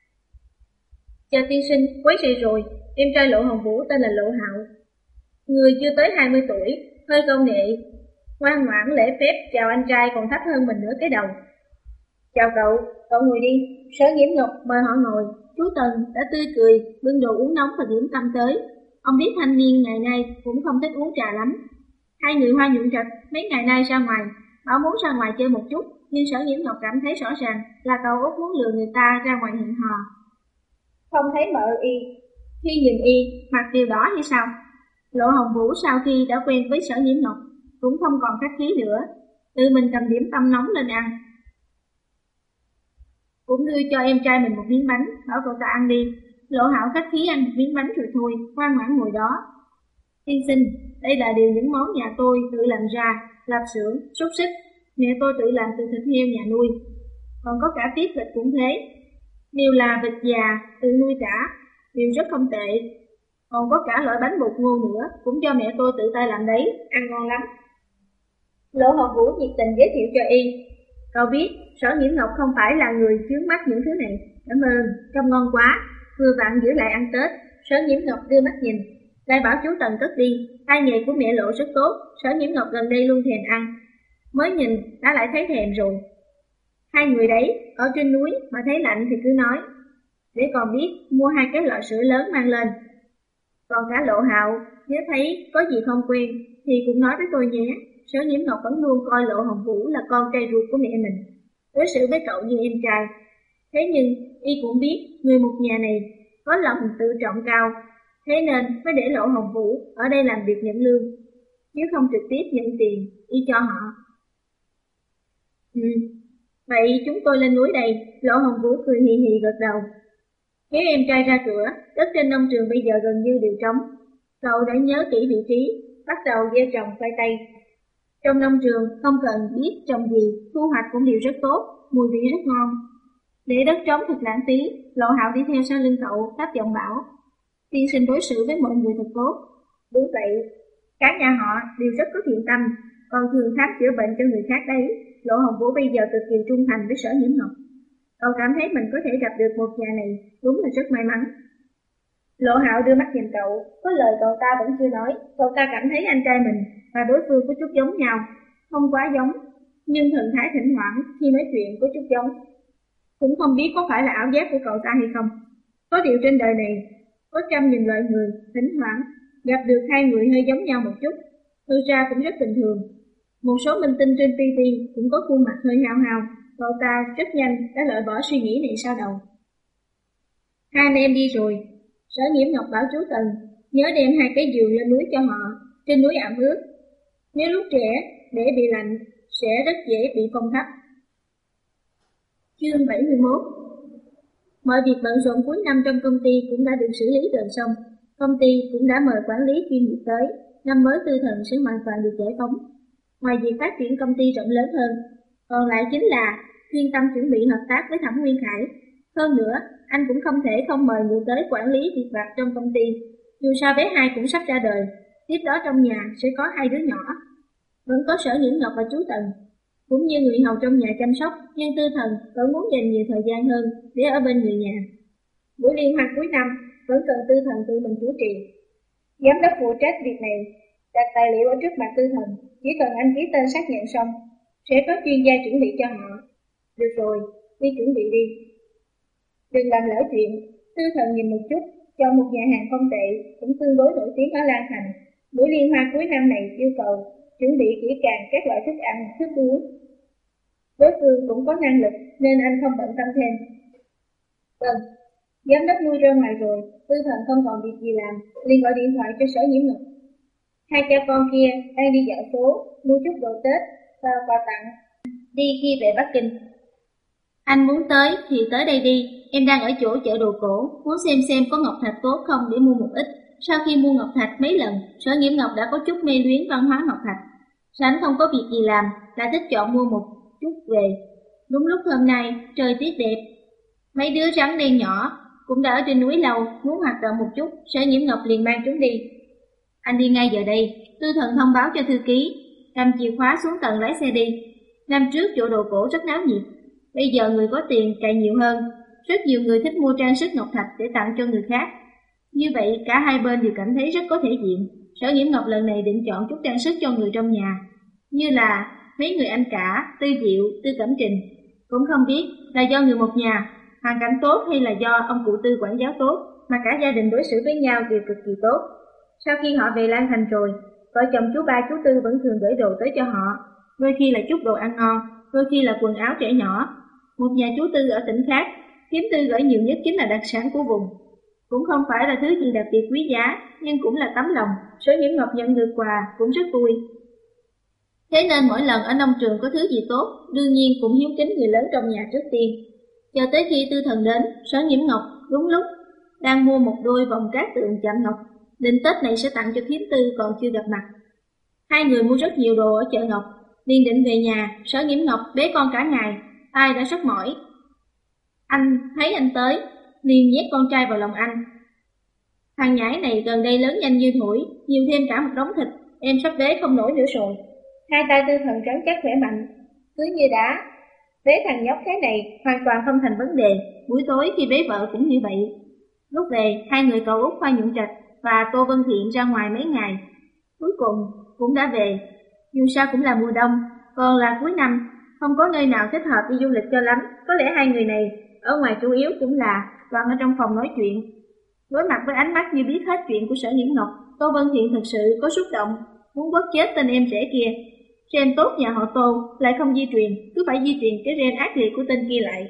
Chào tiên sinh, quấy rầy rồi. Em trai Lộ Hồng Vũ tên là Lộ Hạo, người chưa tới hai mươi tuổi, hơi công nghệ, ngoan ngoãn lễ phép chào anh trai còn thấp hơn mình nửa cái đầu. Chào cậu, cậu ngồi đi. Sở Nhiễm Ngọc mời họ ngồi. Chú Tần đã tươi cười bưng đồ uống nóng và điểm tâm tới. Ông biết thanh niên ngày nay cũng không thích uống trà lắm. Hai người Hoa nhuận trạch mấy ngày nay ra ngoài, bảo muốn ra ngoài chơi một chút, nhưng Sở Nhiễm Ngọc cảm thấy rõ ràng là cậu Út muốn lừa người ta ra ngoài hẹn hò. Không thấy mợ y, khi nhìn y mặt điều đỏ hay sao? Lộ Hồng Vũ sau khi đã quen với Sở Nhiễm Ngọc cũng không còn khách khí nữa, tự mình cầm điểm tâm nóng lên ăn, cũng đưa cho em trai mình một miếng bánh, bảo cậu ta ăn đi. Lộ Hạo khách khí ăn một miếng bánh rồi thôi, ngoan ngoãn ngồi đó. Tiên sinh, đây là điều những món nhà tôi tự làm ra, lạp xưởng, xúc xích, mẹ tôi tự làm từ thịt heo nhà nuôi, còn có cả tiết thịt cũng thế, đều là vịt già tự nuôi cả, đều rất không tệ. Còn có cả loại bánh bột ngô nữa, cũng do mẹ tôi tự tay làm đấy, ăn ngon lắm. Lộ Hồng Vũ nhiệt tình giới thiệu cho y. Cậu biết, Sở Nhiễm Ngọc không phải là người chướng mắt những thứ này. Cảm ơn, trông ngon quá, vừa vặn giữ lại ăn Tết. Sở Nhiễm Ngọc đưa mắt nhìn, lại bảo chú Tần cất đi. Tay nghề của mẹ Lộ rất tốt, Sở Nhiễm Ngọc gần đây luôn thèm ăn, mới nhìn đã lại thấy thèm rồi. Hai người đấy, ở trên núi mà thấy lạnh thì cứ nói, để còn biết mua hai cái lọ sữa lớn mang lên. Còn cả Lộ Hạo, nếu thấy có gì không quen thì cũng nói với tôi nhé. Sở Nhiễm Ngọc vẫn luôn coi Lộ Hồng Vũ là con trai ruột của mẹ mình, đối xử với cậu như em trai. Thế nhưng y cũng biết người một nhà này có lòng tự trọng cao, thế nên mới để Lộ Hồng Vũ ở đây làm việc nhận lương, chứ không trực tiếp nhận tiền y cho họ. Ừ, vậy chúng tôi lên núi đây. Lộ Hồng Vũ cười hì hì gật đầu. Kéo em trai ra cửa, đất trên nông trường bây giờ gần như đều trống. Cậu đã nhớ kỹ vị trí, bắt đầu gieo trồng khoai tây. Trong nông trường không cần biết trồng gì, thu hoạch cũng đều rất tốt, mùi vị rất ngon. Để đất trống thật lãng phí, Lộ Hạo đi theo sau lưng cậu, đáp giọng bảo, tiên sinh đối xử với mọi người thật tốt. Đúng vậy, cả nhà họ đều rất có thiện tâm, còn thường khám chữa bệnh cho người khác đấy. Lộ Hồng Vũ bây giờ cực kỳ trung thành với Sở Nhiễm Ngọc. Cậu cảm thấy mình có thể gặp được một nhà này, đúng là rất may mắn. Lộ Hạo đưa mắt nhìn cậu, có lời cậu ta vẫn chưa nói. Cậu ta cảm thấy anh trai mình và đối phương có chút giống nhau, không quá giống, nhưng thần thái thỉnh thoảng khi nói chuyện có chút giống. Cũng không biết có phải là ảo giác của cậu ta hay không. Có điều trên đời này, có trăm nghìn loại người, thỉnh thoảng gặp được hai người hơi giống nhau một chút, thực ra cũng rất bình thường. Một số minh tinh trên ti vi cũng có khuôn mặt hơi hao hao, cậu ta rất nhanh đã loại bỏ suy nghĩ này sau đầu. Hai anh em đi rồi, Sở Nhiễm Ngọc bảo chú Tần nhớ đem hai cái giường lên núi cho họ, trên núi ẩm ướt. Nếu lúc trẻ để bị lạnh sẽ rất dễ bị phong thấp. Chương bảy mươi mốt. Mọi việc bận rộn cuối năm trong công ty cũng đã được xử lý gần xong. Công ty cũng đã mời quản lý chuyên nghiệp tới, năm mới Tư Thần sẽ hoàn toàn được giải phóng. Ngoài việc phát triển công ty rộng lớn hơn, còn lại chính là chuyên tâm chuẩn bị hợp tác với Thẩm Nguyên Khải. Hơn nữa, anh cũng không thể không mời người tới quản lý việc vặt trong công ty. Dù sao bé hai cũng sắp ra đời, tiếp đó trong nhà sẽ có hai đứa nhỏ. Vẫn có Sở Nhiễm Ngọc và chú Tần, cũng như người hầu trong nhà chăm sóc, nhưng Tư Thần vẫn muốn dành nhiều thời gian hơn để ở bên người nhà. Buổi liên hoan cuối năm vẫn cần Tư Thần tự mình chủ trì. Giám đốc phụ trách việc này đặt tài liệu ở trước mặt Tư Thần, chỉ cần anh ký tên xác nhận xong, sẽ có chuyên gia chuẩn bị cho họ. Được rồi, đi chuẩn bị đi. Đừng làm lỡ chuyện. Tư Thần nhìn một chút, chọn một nhà hàng không tệ, cũng tương đối nổi tiếng ở Lan Thành. Buổi liên hoan cuối năm này yêu cầu chuẩn bị kỹ càng các loại thức ăn, thức uống. Đối phương cũng có năng lực nên anh không bận tâm thêm. Vâng, giám đốc nuôi ra ngoài rồi, Tư Thần không còn việc gì làm, liền gọi điện thoại cho Sở Nhiễm Ngọc. Hai cha con kia đang đi dạo phố, mua chút đồ Tết và quà tặng, đi khi về Bắc Kinh. Anh muốn tới thì tới đây đi, em đang ở chỗ chợ đồ cổ, muốn xem xem có ngọc thạch tốt không để mua một ít. Sau khi mua ngọc thạch mấy lần, Sở Nhiễm Ngọc đã có chút mê luyến văn hóa ngọc thạch. Rảnh không có việc gì làm, đã thích chọn mua một chút về. Đúng lúc hôm nay, trời tiết đẹp, mấy đứa rắn đen nhỏ cũng đã ở trên núi lâu, muốn hoạt động một chút, Sở Nhiễm Ngọc liền mang chúng đi. Anh đi ngay giờ đây, Tư Thần thông báo cho thư ký, cầm chìa khóa xuống tầng lái xe đi. Năm trước chỗ đồ cổ rất náo nhiệt, bây giờ người có tiền càng nhiều hơn, rất nhiều người thích mua trang sức ngọc thạch để tặng cho người khác. Như vậy cả hai bên đều cảm thấy rất có thể diện. Sở Nhiễm Ngọc lần này định chọn chút trang sức cho người trong nhà, như là mấy người anh cả, Tư Diệu, Tư Cẩm Trình. Cũng không biết là do người một nhà, hoàn cảnh tốt hay là do ông cụ Tư quản giáo tốt, mà cả gia đình đối xử với nhau đều cực kỳ tốt. Sau khi họ về Lan Thành rồi, vợ chồng chú ba chú Tư vẫn thường gửi đồ tới cho họ, đôi khi là chút đồ ăn ngon, đôi khi là quần áo trẻ nhỏ. Một nhà chú Tư ở tỉnh khác, kiếm Tư gửi nhiều nhất chính là đặc sản của vùng. Cũng không phải là thứ gì đặc biệt quý giá, nhưng cũng là tấm lòng. Sở Nhiễm Ngọc nhận được quà cũng rất vui. Thế nên mỗi lần ở nông trường có thứ gì tốt, đương nhiên cũng hiếu kính người lớn trong nhà trước tiên. Cho tới khi Tư Thần đến, Sở Nhiễm Ngọc đúng lúc đang mua một đôi vòng cát tượng chạm ngọc, định Tết này sẽ tặng cho thiếp Tư còn chưa gặp mặt. Hai người mua rất nhiều đồ ở chợ Ngọc, liền định về nhà. Sở Nhiễm Ngọc bế con cả ngày, ai đã rất mỏi. Anh thấy anh tới, liền nhét con trai vào lòng anh. Thằng nhãi này gần đây lớn nhanh như thổi, nhiều thêm cả một đống thịt, em sắp bế không nổi nữa rồi. Hai tay Tư Thần trắng chắc khỏe mạnh, cứ như đá. Bế thằng nhóc thế này hoàn toàn không thành vấn đề, buổi tối khi bế vợ cũng như vậy. Lúc về, hai người cậu Út Khoa Nhuận Trạch và Tô Vân Thiện ra ngoài mấy ngày, cuối cùng cũng đã về. Dù sao cũng là mùa đông, còn là cuối năm, không có nơi nào thích hợp đi du lịch cho lắm. Có lẽ hai người này ở ngoài chủ yếu cũng là toàn ở trong phòng nói chuyện. Đối mặt với ánh mắt như biết hết chuyện của Sở Nhiễm Ngọc, Tô Vân Thiện thực sự có xúc động, muốn quất chết tên em rể kia. Gen tốt nhà họ Tô lại không di truyền, cứ phải di truyền cái gen ác liệt của tên kia lại.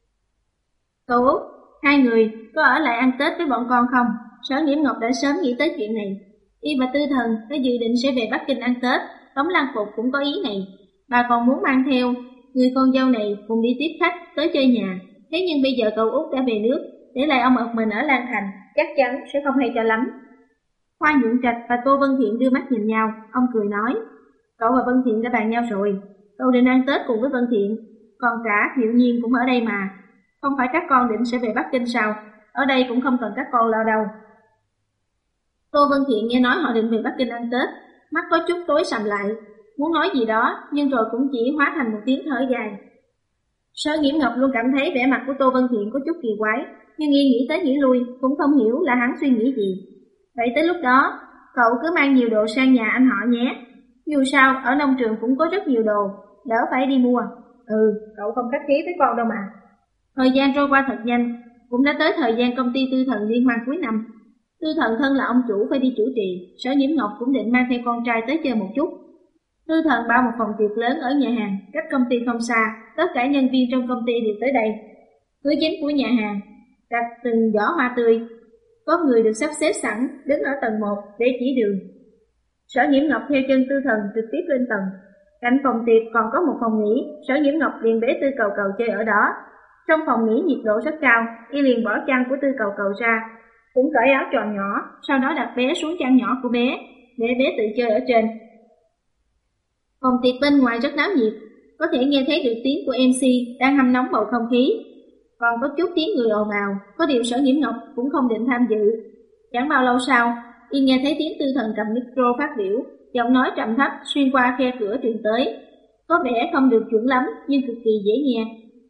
Cậu Út, hai người có ở lại ăn Tết với bọn con không? Sở Nhiễm Ngọc đã sớm nghĩ tới chuyện này. Y và Tư Thần đã dự định sẽ về Bắc Kinh ăn Tết, Tống Lan Phục cũng có ý này. Bà còn muốn mang theo người con dâu này cùng đi tiếp khách tới chơi nhà. Thế nhưng bây giờ cậu Út đã về nước, để lại ông một mình ở Lan Thành, chắc chắn sẽ không hay cho lắm. Khoa Nhuận Trạch và Tô Vân Thiện đưa mắt nhìn nhau, ông cười nói, cậu và Vân Thiện đã bàn nhau rồi, cậu định ăn Tết cùng với Vân Thiện, còn cả Thiệu Nhiên cũng ở đây mà. Không phải các con định sẽ về Bắc Kinh sao? Ở đây cũng không cần các con lo đâu. Tô Vân Thiện nghe nói họ định về Bắc Kinh ăn Tết, mắt có chút tối sầm lại, muốn nói gì đó nhưng rồi cũng chỉ hóa thành một tiếng thở dài. Sở Nghiễm Ngọc luôn cảm thấy vẻ mặt của Tô Vân Thiện có chút kỳ quái, nhưng y nghĩ tới nghĩ lui cũng không hiểu là hắn suy nghĩ gì. Vậy tới lúc đó, cậu cứ mang nhiều đồ sang nhà anh họ nhé. Dù sao, ở nông trường cũng có rất nhiều đồ, đỡ phải đi mua. Ừ, cậu không khách khí với con đâu mà. Thời gian trôi qua thật nhanh, cũng đã tới thời gian công ty Tư Thần liên hoan cuối năm. Tư Thần thân là ông chủ phải đi chủ trì, Sở Nhiễm Ngọc cũng định mang theo con trai tới chơi một chút. Tư Thần bao một phòng tiệc lớn ở nhà hàng, cách công ty không xa, tất cả nhân viên trong công ty đều tới đây. Cửa chính của nhà hàng đặt từng giỏ hoa tươi, có người được sắp xếp sẵn đứng ở tầng một để chỉ đường. Sở Nhiễm Ngọc theo chân Tư Thần trực tiếp lên tầng. Cạnh phòng tiệc còn có một phòng nghỉ, Sở Nhiễm Ngọc liền bế Tư Cầu Cầu chơi ở đó. Trong phòng nghỉ nhiệt độ rất cao, y liền bỏ chăn của Tư Cầu Cầu ra, cũng cởi áo tròn nhỏ, sau đó đặt bé xuống chăn nhỏ của bé, để bé tự chơi ở trên. Phòng tiệc bên ngoài rất náo nhiệt, có thể nghe thấy được tiếng của em xê đang hâm nóng bầu không khí. Còn có chút tiếng người ồn ào, có điều Sở Nhiễm Ngọc cũng không định tham dự. Chẳng bao lâu sau, y nghe thấy tiếng Tư Thần cầm micro phát biểu, giọng nói trầm thấp xuyên qua khe cửa truyền tới. Có vẻ không được chuẩn lắm, nhưng cực kỳ dễ nghe.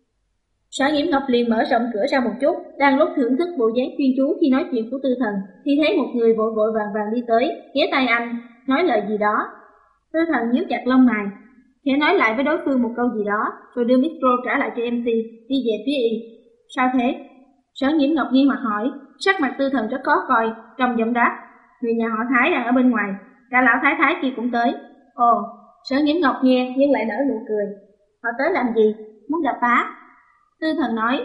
Sở Nhiễm Ngọc liền mở rộng cửa ra một chút, đang lúc thưởng thức bộ dáng chuyên chú khi nói chuyện của Tư Thần, thì thấy một người vội vội vàng vàng đi tới, ghé tai anh, nói lời gì đó. Tư Thần nhíu chặt lông mày, khẽ nói lại với đối phương một câu gì đó, rồi đưa micro trả lại cho em xê, đi về phía y. Sao thế? Sở Nhiễm Ngọc nghi hoặc hỏi, sắc mặt Tư Thần rất khó coi, trong giọng đáp, người nhà họ Thái đang ở bên ngoài, cả lão Thái Thái kia cũng tới. Ồ, Sở Nhiễm Ngọc nghe nhưng lại nở nụ cười. Họ tới làm gì? Muốn đập phá? Tư Thần nói,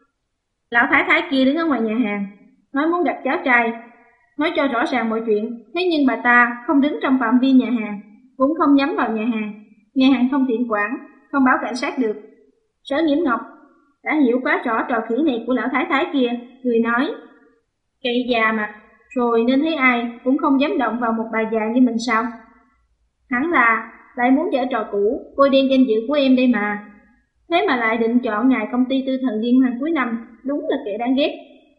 lão Thái Thái kia đứng ở ngoài nhà hàng, nói muốn gặp cháu trai, nói cho rõ ràng mọi chuyện. Thế nhưng bà ta không đứng trong phạm vi nhà hàng, cũng không nhắm vào nhà hàng, nhà hàng không tiện quản, không báo cảnh sát được. Sở Nhiễm Ngọc đã hiểu quá rõ trò khỉ này của lão Thái Thái kia, người nói, cây già mặt rồi nên thấy ai cũng không dám động vào một bà già như mình sao? Hẳn là lại muốn giở trò cũ, bôi đen danh dự của em đây mà. Thế mà lại định chọn ngày công ty Tư Thần liên hoan cuối năm, đúng là kẻ đáng ghét.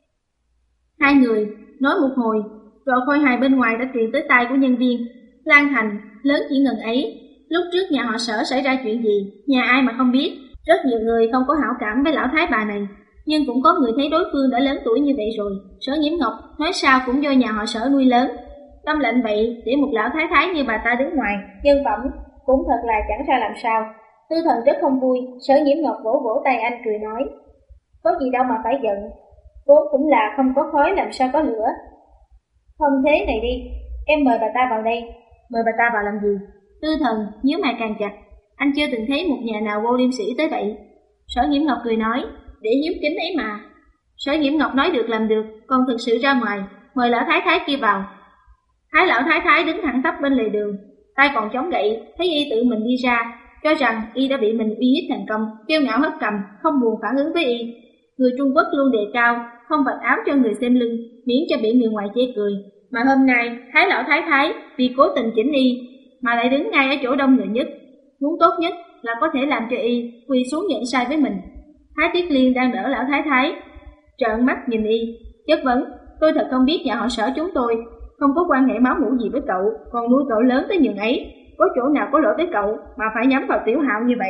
Hai người nói một hồi, rồi khôi hài bên ngoài đã truyền tới tai của nhân viên. Lan Thành lớn chỉ ngần ấy, lúc trước nhà họ Sở xảy ra chuyện gì, nhà ai mà không biết. Rất nhiều người không có hảo cảm với lão thái bà này, nhưng cũng có người thấy đối phương đã lớn tuổi như vậy rồi. Sở Nhiễm Ngọc nói sao cũng do nhà họ Sở nuôi lớn. Tâm lệnh vậy để một lão thái thái như bà ta đứng ngoài, nhân phẩm cũng thật là chẳng ra làm sao. Tư Thần rất không vui, Sở Nhiễm Ngọc vỗ vỗ tay anh cười nói, có gì đâu mà phải giận, vốn cũng là không có khói làm sao có lửa. Không thế này đi, em mời bà ta vào đây. Mời bà ta vào làm gì? Tư Thần nhíu mày càng chặt, anh chưa từng thấy một nhà nào vô liêm sĩ tới vậy. Sở Nhiễm Ngọc cười nói, để hiếu kính ấy mà. Sở Nhiễm Ngọc nói được làm được, còn thực sự ra ngoài, mời lão thái thái kia vào. Thái lão thái thái đứng thẳng tắp bên lề đường, tay còn chống gậy, thấy y tự mình đi ra, cho rằng y đã bị mình uy hiếp thành công, kiêu ngạo hất cầm, không buồn phản ứng với y. Người Trung Quốc luôn đề cao, không vạch áo cho người xem lưng, miễn cho bị người ngoài chê cười. Mà hôm nay, Thái lão thái thái vì cố tình chỉnh y, mà lại đứng ngay ở chỗ đông người nhất. Muốn tốt nhất là có thể làm cho y quỳ xuống nhận sai với mình. Thái Tiết Liên đang đỡ lão thái thái, trợn mắt nhìn y, chất vấn, tôi thật không biết nhà họ Sở chúng tôi không có quan hệ máu mủ gì với cậu, còn nuôi cậu lớn tới nhường ấy, có chỗ nào có lỗi với cậu mà phải nhắm vào Tiểu Hạo như vậy.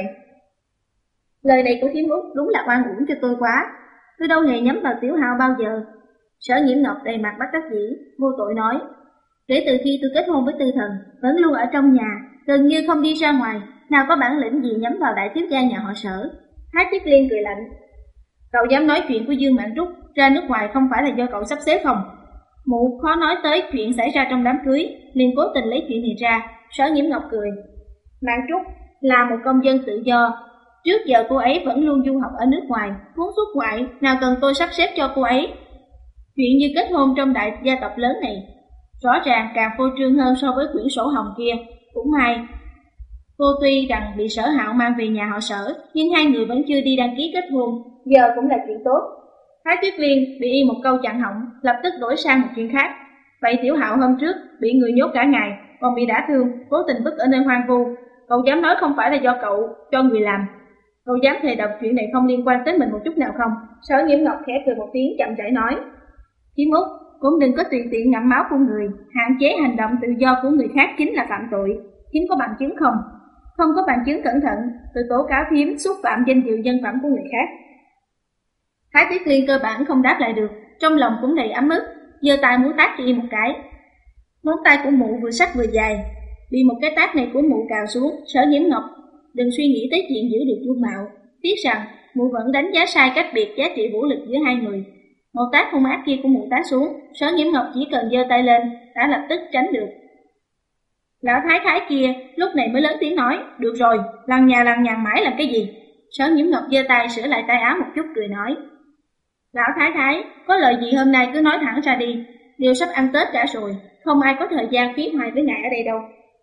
Lời này của Thiếm Út đúng là oan uổng cho tôi quá, tôi đâu hề nhắm vào Tiểu Hạo bao giờ. Sở Nhiễm Ngọc đầy mặt bất đắc dĩ, vô tội nói, kể từ khi tôi kết hôn với Tư Thần, vẫn luôn ở trong nhà, gần như không đi ra ngoài, nào có bản lĩnh gì nhắm vào đại thiếu gia nhà họ Sở. Thái Tiết Liên cười lạnh, cậu dám nói chuyện của Dương Mạn Trúc ra nước ngoài không phải là do cậu sắp xếp không? Mụ khó nói tới chuyện xảy ra trong đám cưới, liền cố tình lấy chuyện này ra. Sở Nhiễm Ngọc cười, Mạn Trúc là một công dân tự do, trước giờ cô ấy vẫn luôn du học ở nước ngoài, muốn xuất ngoại nào cần tôi sắp xếp cho cô ấy. Chuyện như kết hôn trong đại gia tộc lớn này, rõ ràng càng phô trương hơn so với quyển sổ hồng kia, cũng hay. Cô tuy rằng bị Sở Hạo mang về nhà họ Sở, nhưng hai người vẫn chưa đi đăng ký kết hôn, giờ cũng là chuyện tốt. Thái Tuyết Liên bị y một câu chặn họng, lập tức đổi sang một chuyện khác. Vậy Tiểu Hạo hôm trước bị người nhốt cả ngày, còn bị đả thương, cố tình vứt ở nơi hoang vu, cậu dám nói không phải là do cậu cho người làm? Cậu dám thề độc chuyện này không liên quan tới mình một chút nào không? Sở Nhiễm Ngọc khẽ cười một tiếng chậm rãi nói, Thiếm Út, cũng đừng có tùy tiện ngậm máu của người, hạn chế hành động tự do của người khác chính là phạm tội. Thiếm có bằng chứng không? Không có bằng chứng cẩn thận, tự tố cáo Thiếm xúc phạm danh dự nhân phẩm của người khác. Thái Tuyết Liên cơ bản không đáp lại được, trong lòng cũng đầy ấm ức, giơ tay muốn tát cho y một cái. Ngón tay của mụ vừa sắc vừa dài, bị một cái tát này của mụ cào xuống. Sở Nhiễm Ngọc đừng suy nghĩ tới chuyện giữ được dung mạo, tiếc rằng mụ vẫn đánh giá sai cách biệt giá trị vũ lực giữa hai người. Một tát hung ác kia của mụ tát xuống, Sở Nhiễm Ngọc chỉ cần giơ tay lên đã lập tức tránh được. Lão thái thái kia lúc này mới lớn tiếng nói, được rồi, lằng nhà lằng nhằng mãi làm cái gì? Sở Nhiễm Ngọc giơ tay sửa lại tay áo một chút cười nói, lão thái thái, có lời gì hôm nay cứ nói thẳng ra đi, đều sắp ăn Tết cả rồi, không ai có thời gian phí hoài với ngài ở đây đâu.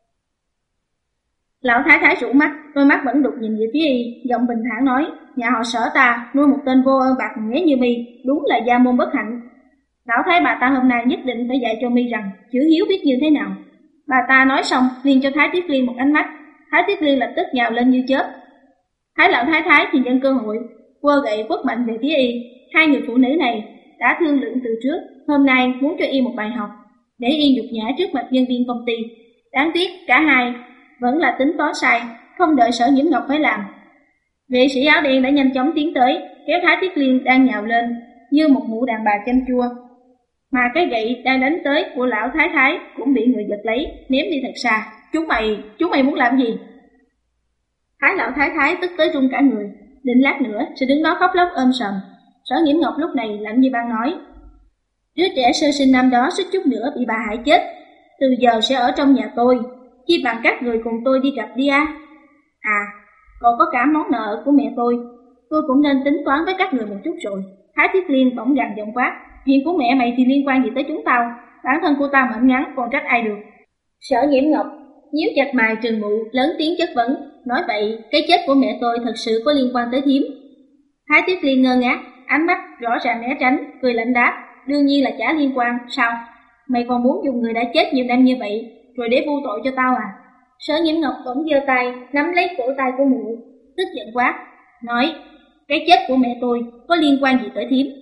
Lão thái thái rũ mắt, đôi mắt vẫn đục nhìn về phía y, giọng bình thản nói, nhà họ Sở ta nuôi một tên vô ơn bạc nghĩa như mi, đúng là gia môn bất hạnh. Lão thái bà ta hôm nay nhất định phải dạy cho mi rằng chữ hiếu biết như thế nào. Bà ta nói xong liền cho Thái Tuyết Liên một ánh mắt. Thái Tuyết Liên lập tức nhào lên như chớp. Thái lão thái thái thì nhân cơ hội quơ gậy quất mạnh về phía y. Hai người phụ nữ này đã thương lượng từ trước, hôm nay muốn cho y một bài học, để y nhục nhã trước mặt nhân viên công ty. Đáng tiếc cả hai vẫn là tính toán sai, không đợi Sở Nhiễm Ngọc phải làm. Vệ sĩ áo đen đã nhanh chóng tiến tới, kéo Thái Tuyết Liên đang nhào lên như một mụ đàn bà chanh chua. Mà cái gậy đang đánh tới của lão thái thái cũng bị người giật lấy, ném đi thật xa. Chúng mày, chúng mày muốn làm gì? Thái lão thái thái tức tới run cả người, định lát nữa sẽ đứng đó khóc lóc ôm sầm. Sở Nhiễm Ngọc lúc này lạnh như băng nói, đứa trẻ sơ sinh năm đó suýt chút nữa bị bà hại chết, từ giờ sẽ ở trong nhà tôi, chi bằng các người cùng tôi đi gặp đi à. À, còn có cả món nợ của mẹ tôi, tôi cũng nên tính toán với các người một chút rồi. Thái Tuyết Liên bỗng gằn giọng quát, chuyện của mẹ mày thì liên quan gì tới chúng tao, bản thân cô ta mệnh ngắn còn trách ai được. Sở Nhiễm Ngọc nhíu chặt mày trừng mụ, lớn tiếng chất vấn, nói vậy cái chết của mẹ tôi thật sự có liên quan tới Thiếm. Thái Tuyết Liên ngơ ngác, ánh mắt rõ ràng né tránh, cười lạnh đáp, đương nhiên là chả liên quan. Sao mày còn muốn dùng người đã chết nhiều năm như vậy rồi để vu tội cho tao à? Sở Nhiễm Ngọc bỗng giơ tay nắm lấy cổ tay của mụ, tức giận quát, nói, cái chết của mẹ tôi có liên quan gì tới Thiếm?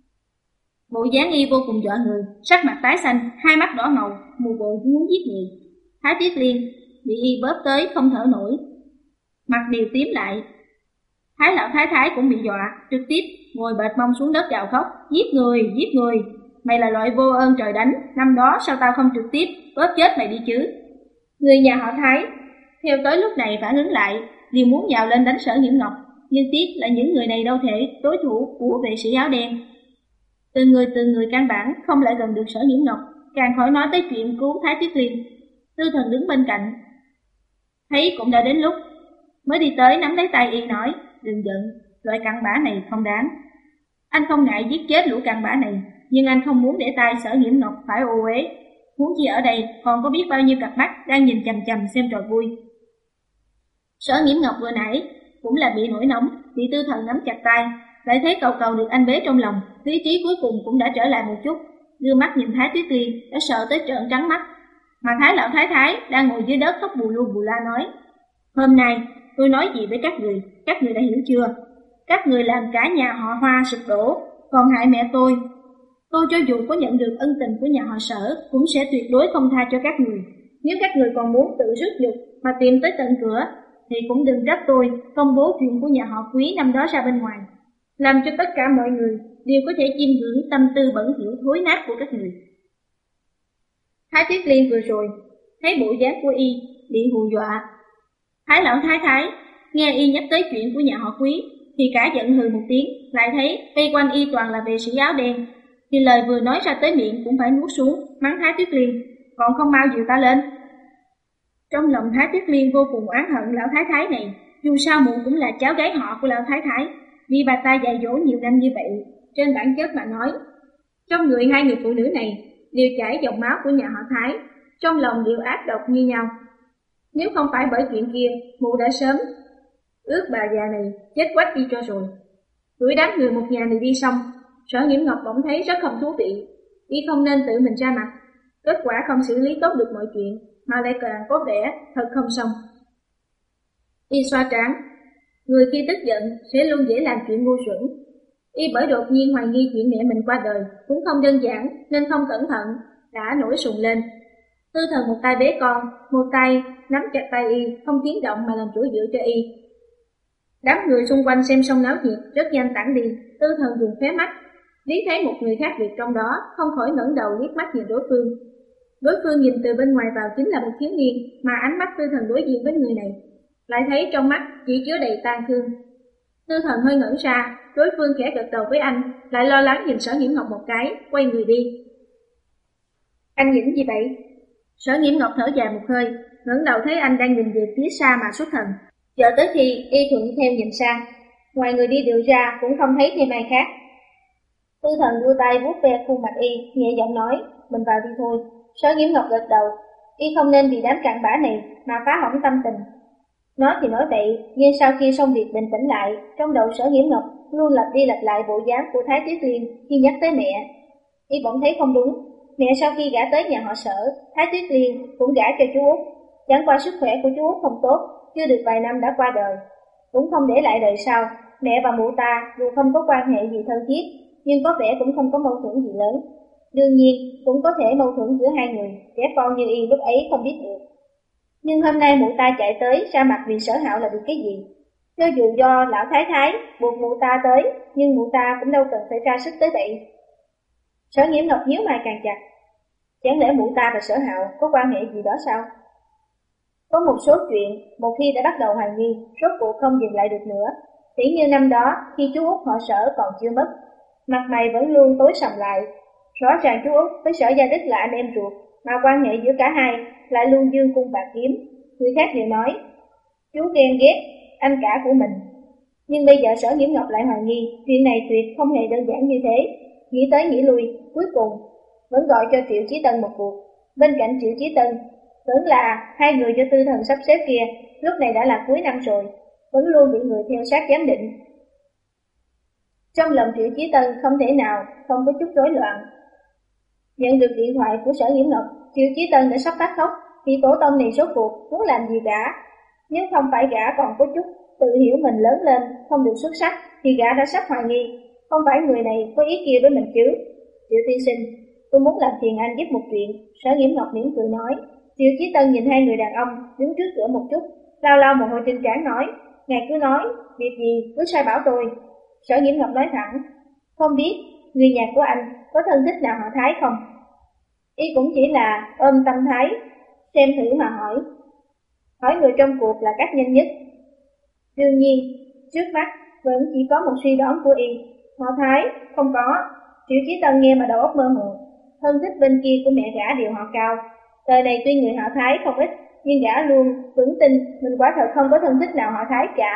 Bộ dáng y vô cùng dọa người, sắc mặt tái xanh, hai mắt đỏ ngầu, mù bộ muốn giết người. Thái Tuyết Liên bị y bóp tới không thở nổi, mặt đều tím lại. Thái lão thái thái cũng bị dọa, trực tiếp ngồi bệt mông xuống đất gào khóc, giết người, giết người, mày là loại vô ơn trời đánh, năm đó sao tao không trực tiếp bóp chết mày đi chứ? Người nhà họ Thái theo tới lúc này phản ứng lại, liền muốn nhào lên đánh Sở Nhiễm Ngọc, nhưng tiếc là những người này đâu thể đối thủ của vệ sĩ áo đen. Từ người từ người căn bản không lại gần được Sở Nhiễm Ngọc, càng khỏi nói tới chuyện cứu Thái Tuyết Liên. Tư Thần đứng bên cạnh, thấy cũng đã đến lúc, mới đi tới nắm lấy tay y nói, đừng giận, loại cặn bã này không đáng. Anh không ngại giết chết lũ cặn bã này, nhưng anh không muốn để tay Sở Nhiễm Ngọc phải ô uế. Huống chi ở đây còn có biết bao nhiêu cặp mắt đang nhìn chằm chằm xem trò vui. Sở Nhiễm Ngọc vừa nãy cũng là bị nổi nóng, bị Tư Thần nắm chặt tay, lại thấy cầu cầu được anh bế trong lòng, lý trí cuối cùng cũng đã trở lại một chút, đưa mắt nhìn Thái Tuyết Liên đã sợ tới trợn trắng mắt. Mà Thái lão thái thái đang ngồi dưới đất khóc bù lu bù la nói, hôm nay tôi nói gì với các người, các người đã hiểu chưa? Các người làm cả nhà họ Hoa sụp đổ, còn hại mẹ tôi. Tôi cho dù có nhận được ân tình của nhà họ Sở cũng sẽ tuyệt đối không tha cho các người. Nếu các người còn muốn tự rước nhục mà tìm tới tận cửa thì cũng đừng trách tôi công bố chuyện của nhà họ Quý năm đó ra bên ngoài, làm cho tất cả mọi người đều có thể chiêm ngưỡng tâm tư bẩn thỉu thối nát của các người. Thái Tuyết Liên vừa rồi thấy bộ dáng của y bị hù dọa. Thái lão thái thái nghe y nhắc tới chuyện của nhà họ Quý thì cả giận hừ một tiếng, lại thấy vây quanh y toàn là vệ sĩ áo đen, thì lời vừa nói ra tới miệng cũng phải nuốt xuống, mắng Thái Tuyết Liên, còn không mau dìu ta lên. Trong lòng Thái Tuyết Liên vô cùng oán hận lão thái thái này, dù sao mụ cũng là cháu gái họ của lão thái thái, vì bà ta dạy dỗ nhiều năm như vậy. Trên bản chất mà nói, trong người hai người phụ nữ này đều chảy dòng máu của nhà họ Thái, trong lòng đều ác độc như nhau. Nếu không phải bởi chuyện kia, mụ đã sớm ước bà già này chết quách đi cho rồi. Đuổi đám người một nhà này đi xong, Sở Nhiễm Ngọc bỗng thấy rất không thú vị, y không nên tự mình ra mặt, kết quả không xử lý tốt được mọi chuyện, mà lại càng có vẻ thật không xong. Y xoa trán, người khi tức giận sẽ luôn dễ làm chuyện ngu xuẩn. Y bởi đột nhiên hoài nghi chuyện mẹ mình qua đời cũng không đơn giản nên không cẩn thận đã nổi sùng lên. Tư Thần một tay bế con, một tay nắm chặt tay Y, không tiếng động mà làm chỗ dựa cho Y. Đám người xung quanh xem xong náo nhiệt rất nhanh tản đi. Tư Thần dùng khóe mắt lý thấy một người khác biệt trong đó, không khỏi ngẩng đầu liếc mắt nhìn đối phương. Đối phương nhìn từ bên ngoài vào chính là một thiếu niên, mà ánh mắt Tư Thần đối diện với người này lại thấy trong mắt chỉ chứa đầy tang thương. Tư Thần hơi ngẩn ra, đối phương khẽ gật đầu với anh, lại lo lắng nhìn Sở Nghiễm Ngọc một cái, quay người đi. Anh nhìn gì vậy? Sở Nghiễm Ngọc thở dài một hơi, ngẩng đầu thấy anh đang nhìn về phía xa mà xuất thần. Chờ tới khi Y thuận theo nhìn sang, ngoài người đi điều ra cũng không thấy thêm ai khác. Tư Thần đưa tay vuốt ve khuôn mặt Y, nhẹ giọng nói, mình vào đi thôi. Sở Nghiễm Ngọc gật đầu, Y không nên vì đám cặn bã này mà phá hỏng tâm tình. Nói thì nói vậy, nhưng sau khi xong việc bình tĩnh lại, trong đầu Sở Nghiễm Ngọc luôn lặp đi lặp lại bộ dáng của Thái Tuyết Liên khi nhắc tới mẹ. Y bỗng thấy không đúng, mẹ sau khi gả tới nhà họ Sở, Thái Tuyết Liên cũng gả cho chú Út. Chẳng qua sức khỏe của chú Út không tốt, chưa được vài năm đã qua đời, cũng không để lại đời sau. Mẹ và mụ ta dù không có quan hệ gì thân thiết, nhưng có vẻ cũng không có mâu thuẫn gì lớn. Đương nhiên, cũng có thể mâu thuẫn giữa hai người, trẻ con như Y lúc ấy không biết được. Nhưng hôm nay mụ ta chạy tới, ra mặt vì Sở Hạo là được cái gì? Cho dù do lão thái thái buộc mụ ta tới, nhưng mụ ta cũng đâu cần phải ra sức tới vậy. Sở Nghiễm Ngọc nhíu mày càng chặt. Chẳng lẽ mụ ta và Sở Hạo có quan hệ gì đó sao? Có một số chuyện, một khi đã bắt đầu hoài nghi, rốt cuộc không dừng lại được nữa. Tỉ như năm đó, khi chú Út họ Sở còn chưa mất, mặt mày vẫn luôn tối sầm lại. Rõ ràng chú Út với Sở Gia Đức là anh em ruột, mà quan hệ giữa cả hai lại luôn dương cung bạc kiếm. Người khác đều nói, chú ghen ghét anh cả của mình. Nhưng bây giờ Sở Nghiễm Ngọc lại hoài nghi, chuyện này tuyệt không hề đơn giản như thế. Nghĩ tới nghĩ lui, cuối cùng vẫn gọi cho Triệu Chí Tân một cuộc. Bên cạnh Triệu Chí Tân vẫn là hai người do Tư Thần sắp xếp kia, lúc này đã là cuối năm rồi, vẫn luôn bị người theo sát giám định. Trong lòng Triệu Chí Tân không thể nào không có chút rối loạn. Nhận được điện thoại của Sở Nghiễm Ngọc, Triệu Chí Tân đã sắp phát khóc, vì tổ tông này số cuộc muốn làm gì gã. Nếu không phải gã còn có chút tự hiểu mình lớn lên không được xuất sắc, thì gã đã sắp hoài nghi, không phải người này có ý kia với mình chứ. Triệu tiên sinh, tôi muốn làm phiền anh giúp một chuyện. Sở Nghiễm Ngọc mỉm cười nói. Triệu Chí Tân nhìn hai người đàn ông đứng trước cửa một chút, lau lau mồ hôi trên trán nói, ngài cứ nói, việc gì cứ sai bảo tôi. Sở Nghiễm Ngọc nói thẳng, không biết người nhà của anh có thân thích nào họ Thái không? Y cũng chỉ là ôm tâm thái, xem thử mà hỏi. Hỏi người trong cuộc là cách nhanh nhất. Đương nhiên, trước mắt vẫn chỉ có một suy đoán của Y. Họ Thái, không có. Triệu Chí Tân nghe mà đầu óc mơ hồ. Thân thích bên kia của mẹ gã đều họ Cao. Đời này tuy người họ Thái không ít, nhưng gã luôn vững tin mình quả thật không có thân thích nào họ Thái cả.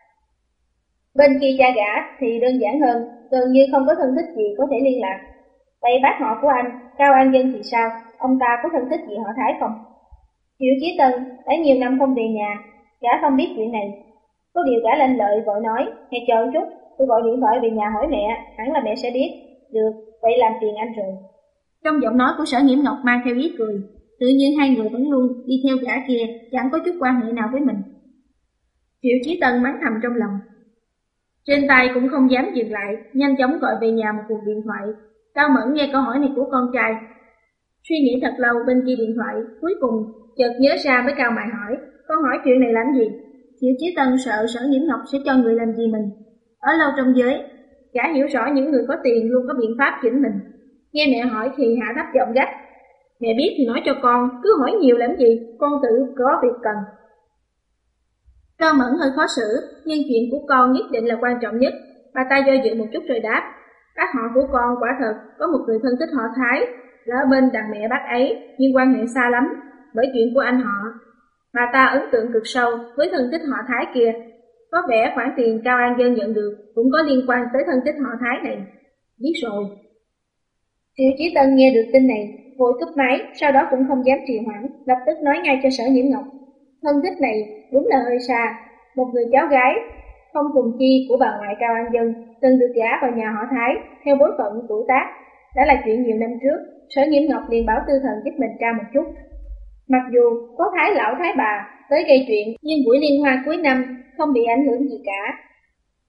Bên kia cha gã thì đơn giản hơn, gần như không có thân thích gì có thể liên lạc. Vậy bác họ của anh, Cao An Dân thì sao? Ông ta có thân thích gì họ Thái không? Triệu Chí Tân đã nhiều năm không về nhà, gã không biết chuyện này. Có điều gã lanh lợi vội nói, hãy chờ một chút, tôi gọi điện thoại về nhà hỏi mẹ, hẳn là mẹ sẽ biết. Được, vậy làm phiền anh rồi. Trong giọng nói của Sở Nghiễm Ngọc mang theo ý cười, tự nhiên hai người vẫn luôn đi theo gã kia, chẳng có chút quan hệ nào với mình. Triệu Chí Tân mắng thầm trong lòng. Trên tay cũng không dám dừng lại, nhanh chóng gọi về nhà một cuộc điện thoại. Cao Mẫn nghe câu hỏi này của con trai, suy nghĩ thật lâu bên kia điện thoại, cuối cùng chợt nhớ ra với cao mày hỏi, con hỏi chuyện này làm gì? Triệu Chí Tân sợ Sở Nghiễm Ngọc sẽ cho người làm gì mình. Ở lâu trong giới, gã hiểu rõ những người có tiền luôn có biện pháp chỉnh mình. Nghe mẹ hỏi thì hạ thấp giọng gắt, mẹ biết thì nói cho con, cứ hỏi nhiều làm gì, con tự có việc cần. Cao Mẫn hơi khó xử, nhưng chuyện của con nhất định là quan trọng nhất. Bà ta do dự một chút rồi đáp, các họ của con quả thật có một người thân thích họ Thái, là ở bên đàn mẹ bác ấy, nhưng quan hệ xa lắm, bởi chuyện của anh họ. Bà ta ấn tượng cực sâu với thân thích họ Thái kia. Có vẻ khoản tiền Cao An Dân nhận được cũng có liên quan tới thân thích họ Thái này. Biết rồi. Triệu Chí Tân nghe được tin này, vội cúp máy, sau đó cũng không dám trì hoãn, lập tức nói ngay cho Sở Nghiễm Ngọc. Thân thích này đúng là hơi xa, một người cháu gái không cùng chi của bà ngoại Cao An Dân, từng được gả vào nhà họ Thái theo bối phận tuổi tác, đã là chuyện nhiều năm trước. Sở Nghiễm Ngọc liền bảo Tư Thần giúp mình tra một chút. Mặc dù có Thái lão Thái bà tới gây chuyện, nhưng buổi liên hoan cuối năm không bị ảnh hưởng gì cả.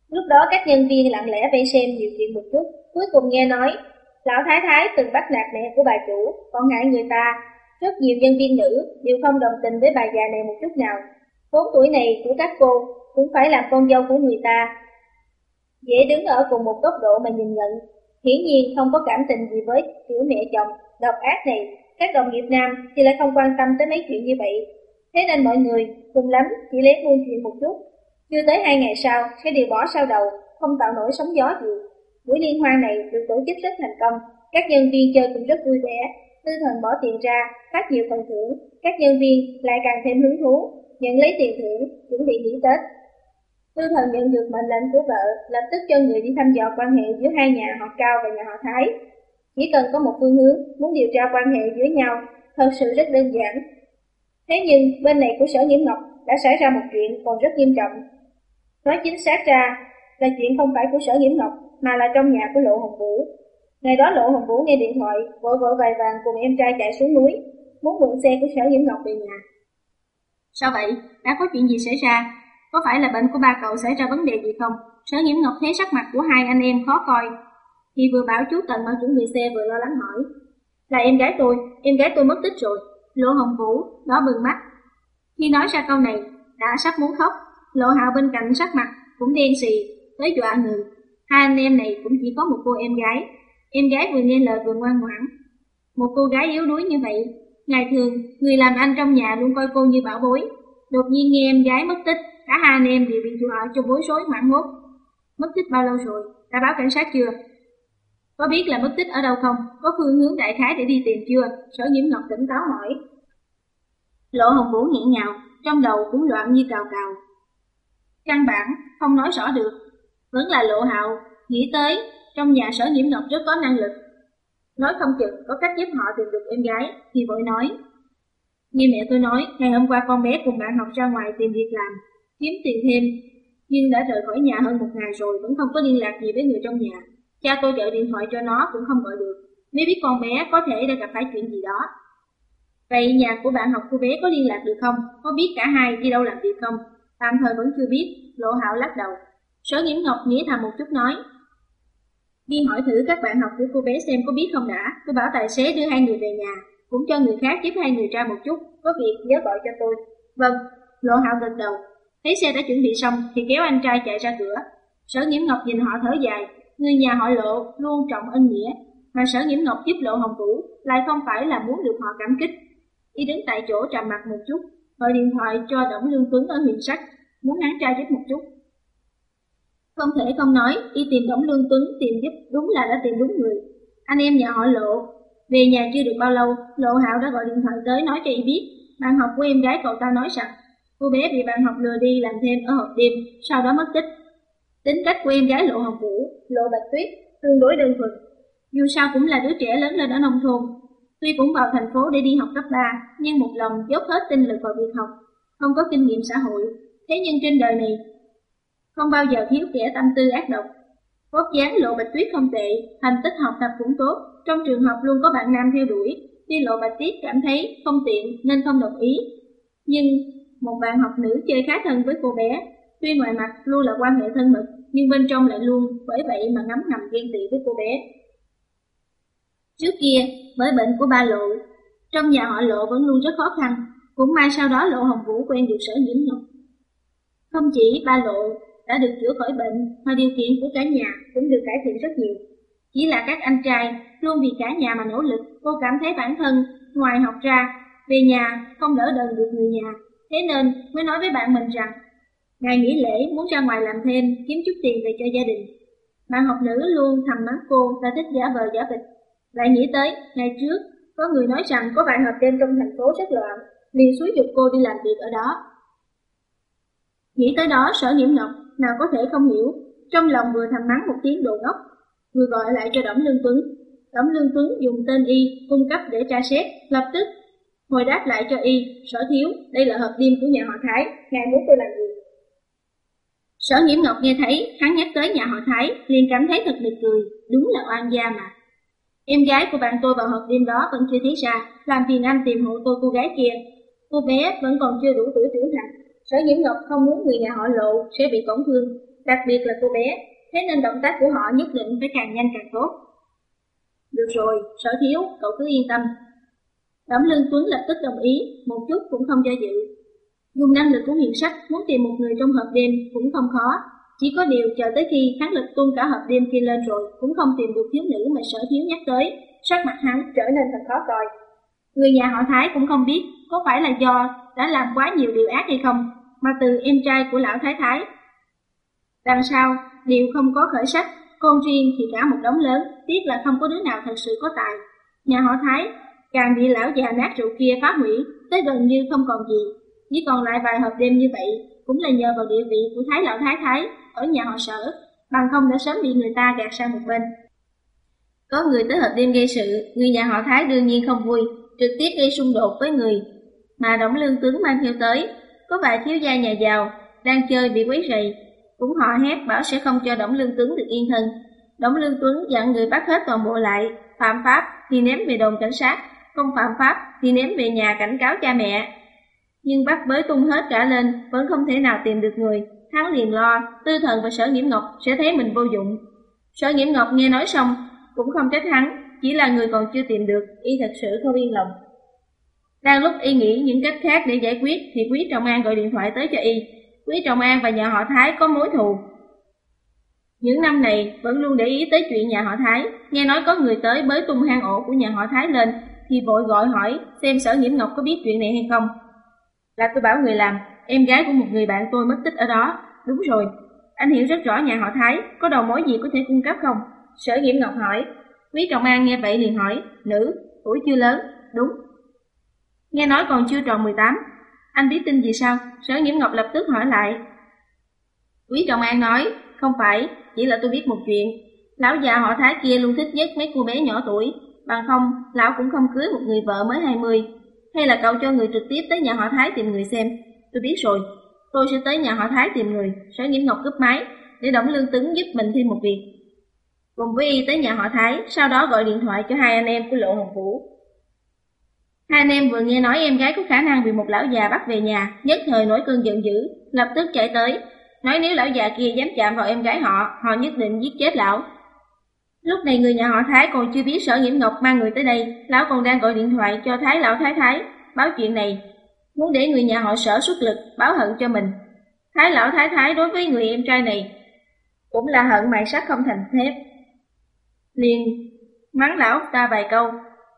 Lúc đó các nhân viên lặng lẽ vây xem nhiều chuyện một chút, cuối cùng nghe nói lão thái thái từng bắt nạt mẹ của bà chủ, còn hại người ta. Rất nhiều nhân viên nữ đều không đồng tình với bà già này một chút nào. Vốn tuổi này của các cô cũng phải làm con dâu của người ta, dễ đứng ở cùng một góc độ mà nhìn nhận. Hiển nhiên không có cảm tình gì với kiểu mẹ chồng độc ác này. Các đồng nghiệp nam thì lại không quan tâm tới mấy chuyện như vậy. Thế nên mọi người cùng lắm chỉ lén buôn chuyện một chút. Chưa tới hai ngày sau sẽ đều bỏ sau đầu, không tạo nổi sóng gió gì. Buổi liên hoan này được tổ chức rất thành công, các nhân viên chơi cũng rất vui vẻ. Tư Thần bỏ tiền ra, phát nhiều phần thưởng, các nhân viên lại càng thêm hứng thú, nhận lấy tiền thưởng, chuẩn bị nghỉ Tết. Tư Thần nhận được mệnh lệnh của vợ, lập tức cho người đi thăm dò quan hệ giữa hai nhà họ Cao và nhà họ Thái. Chỉ cần có một phương hướng, muốn điều tra quan hệ giữa nhau, thật sự rất đơn giản. Thế nhưng bên này của Sở Nhiễm Ngọc đã xảy ra một chuyện còn rất nghiêm trọng. Nói chính xác ra là chuyện không phải của Sở Nhiễm Ngọc, mà là trong nhà của Lộ Hồng Vũ. Ngày đó Lộ Hồng Vũ nghe điện thoại, vội vội vàng vàng cùng em trai chạy xuống núi, muốn mượn xe của Sở Nhiễm Ngọc về nhà. Sao vậy? Đã có chuyện gì xảy ra? Có phải là bệnh của ba cậu xảy ra vấn đề gì không? Sở Nhiễm Ngọc thấy sắc mặt của hai anh em khó coi, thì vừa bảo chú Tần mau chuẩn bị xe vừa lo lắng hỏi. Là em gái tôi, em gái tôi mất tích rồi. Lộ Hồng Vũ đỏ bừng mắt. Khi nói ra câu này, đã sắp muốn khóc. Lộ Hạo bên cạnh sắc mặt cũng đen xì, tới dọa người. Hai anh em này cũng chỉ có một cô em gái. Em gái vừa nghe lời vừa ngoan ngoãn. Một cô gái yếu đuối như vậy, ngày thường người làm anh trong nhà luôn coi cô như bảo bối. Đột nhiên nghe em gái mất tích, cả hai anh em đều bị dọa cho bối rối hoảng hốt. Mất tích bao lâu rồi? Đã báo cảnh sát chưa? Có biết là mất tích ở đâu không? Có phương hướng đại khái để đi tìm chưa? Sở Nhiễm Ngọc tỉnh táo hỏi. Lộ Hồng Vũ nghẹn ngào, trong đầu cũng loạn như cào cào. Căn bản không nói rõ được. Vẫn là Lộ Hạo nghĩ tới trong nhà Sở Nhiễm Ngọc rất có năng lực, nói không chừng có cách giúp họ tìm được em gái, thì vội nói. Nghe mẹ tôi nói, ngày hôm qua con bé cùng bạn học ra ngoài tìm việc làm, kiếm tiền thêm, nhưng đã rời khỏi nhà hơn một ngày rồi vẫn không có liên lạc gì với người trong nhà. Cha tôi gọi điện thoại cho nó cũng không gọi được, mới biết con bé có thể đã gặp phải chuyện gì đó. Vậy nhà của bạn học cô bé có liên lạc được không? Có biết cả hai đi đâu làm việc không? Tạm thời vẫn chưa biết. Lộ Hạo lắc đầu. Sở Nhiễm Ngọc nghĩ thầm một chút nói. Đi hỏi thử các bạn học của cô bé xem có biết không đã. Tôi bảo tài xế đưa hai người về nhà, cũng cho người khác giúp hai người ra một chút. Có việc nhớ gọi cho tôi. Vâng. Lộ Hạo gật đầu. Thấy xe đã chuẩn bị xong thì kéo anh trai chạy ra cửa. Sở Nhiễm Ngọc nhìn họ thở dài. Người nhà họ Lộ luôn trọng ân nghĩa, mà Sở Nhiễm Ngọc giúp Lộ Hồng Vũ lại không phải là muốn được họ cảm kích. Y đứng tại chỗ trầm mặt một chút, gọi điện thoại cho Đổng Lương Tuấn ở huyện Sách, muốn hắn trai giúp một chút. Không thể không nói, đi tìm Đổng Lương Tuấn tìm giúp đúng là đã tìm đúng người. Anh em nhà họ Lộ về nhà chưa được bao lâu, Lộ Hạo đã gọi điện thoại tới nói cho y biết bạn học của em gái cậu ta nói rằng cô bé bị bạn học lừa đi làm thêm ở hộp đêm, sau đó mất tích. Tính cách của em gái Lộ Hồng Vũ, Lộ Bạch Tuyết tương đối đơn thuần, dù sao cũng là đứa trẻ lớn lên ở nông thôn. Tuy cũng vào thành phố để đi học cấp ba, nhưng một lòng dốc hết tinh lực vào việc học, không có kinh nghiệm xã hội. Thế nhưng trên đời này không bao giờ thiếu kẻ tâm tư ác độc. Vóc dáng Lộ Bạch Tuyết không tệ, thành tích học tập cũng tốt, trong trường học luôn có bạn nam theo đuổi. Tuy Lộ Bạch Tuyết cảm thấy không tiện nên không đồng ý, nhưng một bạn học nữ chơi khá thân với cô bé. Tuy ngoài mặt luôn là quan hệ thân mật, nhưng bên trong lại luôn bởi vậy mà ngấm ngầm ghen tị với cô bé. Trước kia, bởi bệnh của ba Lộ, trong nhà họ Lộ vẫn luôn rất khó khăn, cũng may sau đó Lộ Hồng Vũ quen được Sở Nhiễm Ngọc. Không chỉ ba Lộ đã được chữa khỏi bệnh, mà điều kiện của cả nhà cũng được cải thiện rất nhiều. Chỉ là các anh trai luôn vì cả nhà mà nỗ lực, cô cảm thấy bản thân ngoài học ra, về nhà không đỡ đần được người nhà, thế nên mới nói với bạn mình rằng ngày nghỉ lễ muốn ra ngoài làm thêm, kiếm chút tiền về cho gia đình. Bạn học nữ luôn thầm mắng cô là thích giả vờ giả vịt. Lại nghĩ tới, ngày trước, có người nói rằng có vài hộp đêm trong thành phố rất loạn, liền xúi giục cô đi làm việc ở đó. Nghĩ tới đó, Sở Nhiễm Ngọc nào có thể không hiểu, trong lòng vừa thầm mắng một tiếng đồ ngốc, vừa gọi lại cho Đổng Lương Tuấn. Đổng Lương Tuấn dùng tên y cung cấp để tra xét, lập tức hồi đáp lại cho y. Sở thiếu, đây là hộp đêm của nhà họ Thái, ngài muốn tôi làm gì? Sở Nhiễm Ngọc nghe thấy hắn nhắc tới nhà họ Thái, liền cảm thấy thật nực cười, đúng là oan gia mà. Em gái của bạn tôi vào hộp đêm đó vẫn chưa thấy ra, làm phiền anh tìm hộ tôi cô gái kia. Cô bé vẫn còn chưa đủ tuổi trưởng thành, Sở Nhiễm Ngọc không muốn người nhà họ Lộ sẽ bị tổn thương, đặc biệt là cô bé, thế nên động tác của họ nhất định phải càng nhanh càng tốt. Được rồi, Sở Thiếu, cậu cứ yên tâm. Đổng Lương Tuấn lập tức đồng ý, một chút cũng không do dự. Dùng năng lực của huyền sắc muốn tìm một người trong hộp đêm cũng không khó, chỉ có điều chờ tới khi hắn lực tung cả hộp đêm kia lên rồi cũng không tìm được thiếu nữ mà Sở Thiếu nhắc tới, sắc mặt hắn trở nên thật khó coi. Người nhà họ Thái cũng không biết có phải là do đã làm quá nhiều điều ác hay không, mà từ em trai của lão Thái Thái. Đằng sau, đều không có khởi sắc, con riêng thì cả một đống lớn, tiếc là không có đứa nào thật sự có tài. Nhà họ Thái càng bị lão già nát rượu kia phá hủy, tới gần như không còn gì, chỉ còn lại vài hộp đêm như vậy, cũng là nhờ vào địa vị của Thái lão Thái Thái ở nhà họ Sở, bằng không đã sớm bị người ta gạt sang một bên. Có người tới hộp đêm gây sự, người nhà họ Thái đương nhiên không vui, trực tiếp gây xung đột với người mà Đổng Lương Tuấn mang theo tới. Có vài thiếu gia nhà giàu đang chơi bị quấy rầy, cũng họ hét bảo sẽ không cho Đổng Lương Tuấn được yên thân. Đổng Lương Tuấn dặn người bắt hết toàn bộ lại, phạm pháp thì ném về đồn cảnh sát, không phạm pháp thì ném về nhà cảnh cáo cha mẹ. Nhưng bắt bới tung hết cả lên, vẫn không thể nào tìm được người. Hắn liền lo Tư Thần và Sở Nghiễm Ngọc sẽ thấy mình vô dụng. Sở Nghiễm Ngọc nghe nói xong cũng không trách hắn, chỉ là người còn chưa tìm được, y thật sự không yên lòng. Đang lúc y nghĩ những cách khác để giải quyết thì Quý Trọng An gọi điện thoại tới cho y. Quý Trọng An và nhà họ Thái có mối thù. Những năm này vẫn luôn để ý tới chuyện nhà họ Thái, nghe nói có người tới bới tung hang ổ của nhà họ Thái lên thì vội gọi hỏi xem Sở Nghiễm Ngọc có biết chuyện này hay không. Là tôi bảo người làm, em gái của một người bạn tôi mất tích ở đó. Đúng rồi, anh hiểu rất rõ nhà họ Thái, có đầu mối gì có thể cung cấp không? Sở Nghiễm Ngọc hỏi. Quý Trọng An nghe vậy liền hỏi, nữ, tuổi chưa lớn, đúng. Nghe nói còn chưa tròn mười tám, anh biết tin gì sao? Sở Nghiễm Ngọc lập tức hỏi lại. Quý Trọng An nói, không phải, chỉ là tôi biết một chuyện. Lão già họ Thái kia luôn thích nhất mấy cô bé nhỏ tuổi, bằng không, lão cũng không cưới một người vợ mới hai mươi. Hay là cậu cho người trực tiếp tới nhà họ Thái tìm người xem? Tôi biết rồi, tôi sẽ tới nhà họ Thái tìm người. Sở Nghiễm Ngọc cúp máy, để Đổng Lương Tuấn giúp mình thêm một việc. Cùng với y tới nhà họ Thái, sau đó gọi điện thoại cho hai anh em của Lộ Hồng Vũ. Hai anh em vừa nghe nói em gái có khả năng bị một lão già bắt về nhà, nhất thời nổi cơn giận dữ, lập tức chạy tới, nói nếu lão già kia dám chạm vào em gái họ, họ nhất định giết chết lão. Lúc này người nhà họ Thái còn chưa biết Sở Nghiễm Ngọc mang người tới đây, lão còn đang gọi điện thoại cho Thái lão Thái Thái, báo chuyện này, muốn để người nhà họ Sở xuất lực, báo hận cho mình. Thái lão Thái Thái đối với người em trai này, cũng là hận mài sắt không thành thép. Liền mắng lão ta vài câu.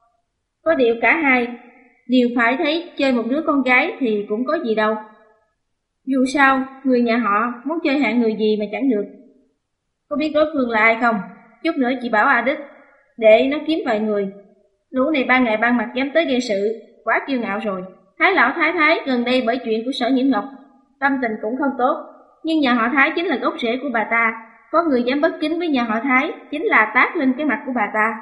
Có điều cả hai đều phải thấy chơi một đứa con gái thì cũng có gì đâu. Dù sao, người nhà họ muốn chơi hạng người gì mà chẳng được. Có biết đối phương là ai không? Chút nữa chị bảo A Đức, để nó kiếm vài người. Lũ này ban ngày ban mặt dám tới gây sự, quá kiêu ngạo rồi. Thái lão Thái Thái gần đây bởi chuyện của Sở Nghiễm Ngọc, tâm tình cũng không tốt. Nhưng nhà họ Thái chính là gốc rễ của bà ta, có người dám bất kính với nhà họ Thái, chính là tát lên cái mặt của bà ta.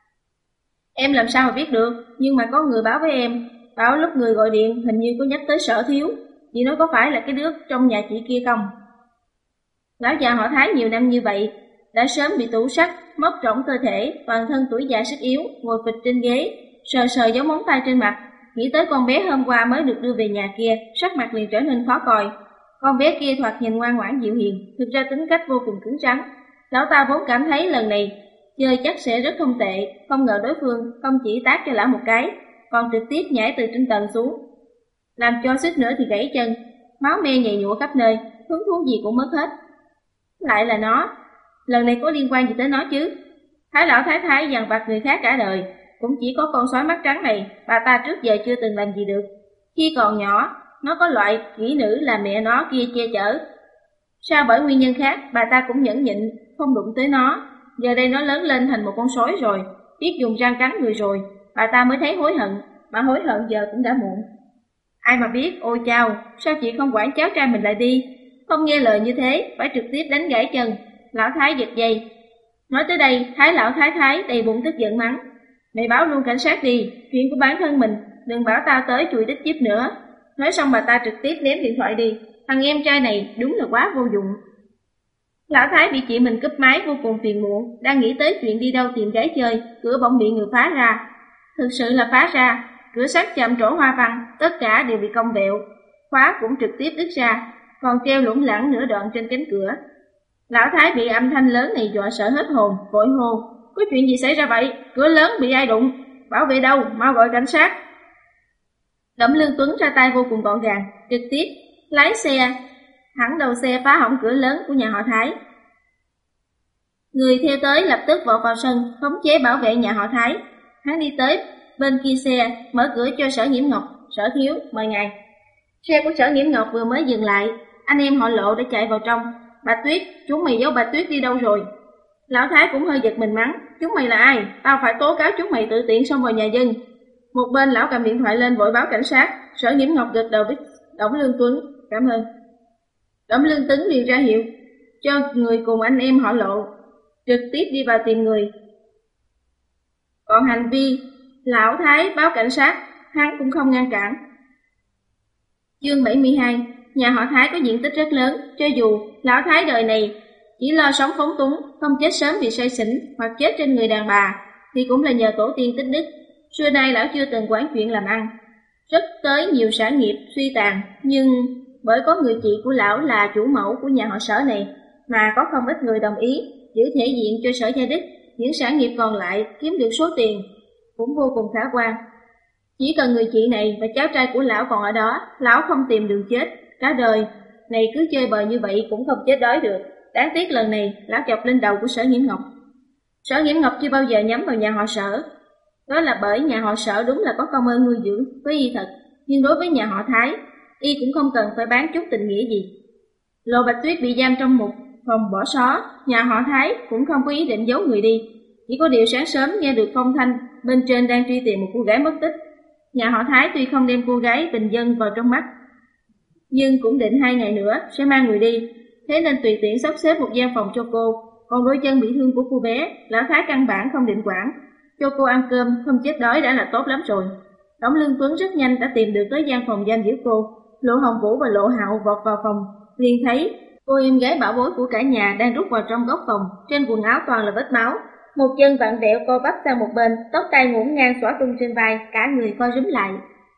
Em làm sao mà biết được, nhưng mà có người báo với em, bảo lúc người gọi điện hình như có nhắc tới Sở Thiếu, chị nói có phải là cái đứa trong nhà chị kia không? Lão già họ Thái nhiều năm như vậy, đã sớm bị tủ sắt, móc rỗng cơ thể, toàn thân tuổi già sức yếu, ngồi phịch trên ghế, sờ sờ dấu móng tay trên mặt, nghĩ tới con bé hôm qua mới được đưa về nhà kia, sắc mặt liền trở nên khó coi. Con bé kia thoạt nhìn ngoan ngoãn dịu hiền, thực ra tính cách vô cùng cứng rắn. Lão ta vốn cảm thấy lần này chơi chắc sẽ rất không tệ, không ngờ đối phương không chỉ tát cho lão một cái, còn trực tiếp nhảy từ trên tầng xuống, làm cho suýt nữa thì gãy chân, máu me nhầy nhụa khắp nơi, hứng thú gì cũng mất hết. Lại là nó, lần này có liên quan gì tới nó chứ? Thái lão Thái Thái dằn vặt người khác cả đời, cũng chỉ có con sói mắt trắng này, bà ta trước giờ chưa từng làm gì được. Khi còn nhỏ, nó có loại kỹ nữ là mẹ nó kia che chở. Sao bởi nguyên nhân khác, bà ta cũng nhẫn nhịn, không đụng tới nó. Giờ đây nó lớn lên thành một con sói rồi, biết dùng răng cắn người rồi, bà ta mới thấy hối hận, mà hối hận giờ cũng đã muộn. Ai mà biết, ôi chao, sao chị không quản cháu trai mình lại đi? Không nghe lời như thế, phải trực tiếp đánh gãy chân. Lão Thái giật dây. Nói tới đây, Thái lão Thái Thái đầy bụng tức giận mắng. Mày báo luôn cảnh sát đi, chuyện của bản thân mình, đừng bảo tao tới chùi đít giúp nữa. Nói xong bà ta trực tiếp ném điện thoại đi. Thằng em trai này đúng là quá vô dụng. Lão Thái bị chị mình cúp máy vô cùng phiền muộn, đang nghĩ tới chuyện đi đâu tìm gái chơi, cửa bỗng bị người phá ra. Thực sự là phá ra, cửa sắt chạm trổ hoa văn, tất cả đều bị cong vẹo, khóa cũng trực tiếp đứt ra, còn treo lủng lẳng nửa đoạn trên cánh cửa. Lão Thái bị âm thanh lớn này dọa sợ hết hồn, vội hô: "Có chuyện gì xảy ra vậy? Cửa lớn bị ai đụng? Bảo vệ đâu? Mau gọi cảnh sát!" Đổng Lương Tuấn ra tay vô cùng gọn gàng, trực tiếp lái xe thẳng đầu xe phá hỏng cửa lớn của nhà họ Thái. Người theo tới lập tức vọt vào sân, khống chế bảo vệ nhà họ Thái. Hắn đi tới bên kia xe, mở cửa cho Sở Nhiễm Ngọc. "Sở thiếu, mời ngài." Xe của Sở Nhiễm Ngọc vừa mới dừng lại, anh em họ Lộ đã chạy vào trong. "Bạch Tuyết, chúng mày giấu Bạch Tuyết đi đâu rồi?" Lão Thái cũng hơi giật mình mắng: "Chúng mày là ai? Tao phải tố cáo chúng mày tự tiện xông vào nhà dân." Một bên lão cầm điện thoại lên vội báo cảnh sát. Sở Nhiễm Ngọc gật đầu với Đổng Lương Tuấn: "Cảm ơn." Đổng Lương Tuấn liền ra hiệu cho người cùng anh em họ Lộ trực tiếp đi vào tìm người. Còn hành vi lão Thái báo cảnh sát, hắn cũng không ngăn cản. Chương bảy mươi hai. Nhà họ Thái có diện tích rất lớn, cho dù lão Thái đời này chỉ lo sống phóng túng, không chết sớm vì say xỉn hoặc chết trên người đàn bà, thì cũng là nhờ tổ tiên tích đức. Xưa nay lão chưa từng quản chuyện làm ăn, rất tới nhiều sản nghiệp suy tàn, nhưng bởi có người chị của lão là chủ mẫu của nhà họ Sở này, mà có không ít người đồng ý giữ thể diện cho Sở Gia Đức. Những sản nghiệp còn lại kiếm được số tiền cũng vô cùng khả quan. Chỉ cần người chị này và cháu trai của lão còn ở đó, lão không tìm đường chết. Cả đời này cứ chơi bời như vậy cũng không chết đói được. Đáng tiếc lần này lão chọc lên đầu của Sở Nhiễm Ngọc. Sở Nhiễm Ngọc chưa bao giờ nhắm vào nhà họ Sở. Đó là bởi nhà họ Sở đúng là có công ơn nuôi dưỡng với y thật, nhưng đối với nhà họ Thái, y cũng không cần phải bán chút tình nghĩa gì. Lộ Bạch Tuyết bị giam trong một phòng bỏ xó, nhà họ Thái cũng không có ý định giấu người đi. Chỉ có điều sáng sớm nghe được phong thanh bên trên đang truy tìm một cô gái mất tích. Nhà họ Thái tuy không đem cô gái bình dân vào trong mắt, nhưng cũng định hai ngày nữa sẽ mang người đi, thế nên tùy tiện sắp xếp một gian phòng cho cô. Còn đôi chân bị thương của cô bé, lão Thái căn bản không định quản, cho cô ăn cơm không chết đói đã là tốt lắm rồi. Đổng Lương Tuấn rất nhanh đã tìm được tới gian phòng giam giữ cô. Lộ Hồng Vũ và Lộ Hạo vọt vào phòng, liền thấy cô em gái bảo bối của cả nhà đang rút vào trong góc phòng, trên quần áo toàn là vết máu, một chân vặn vẹo co bắp sang một bên, tóc tai ngổn ngang xõa tung trên vai, cả người co rúm lại.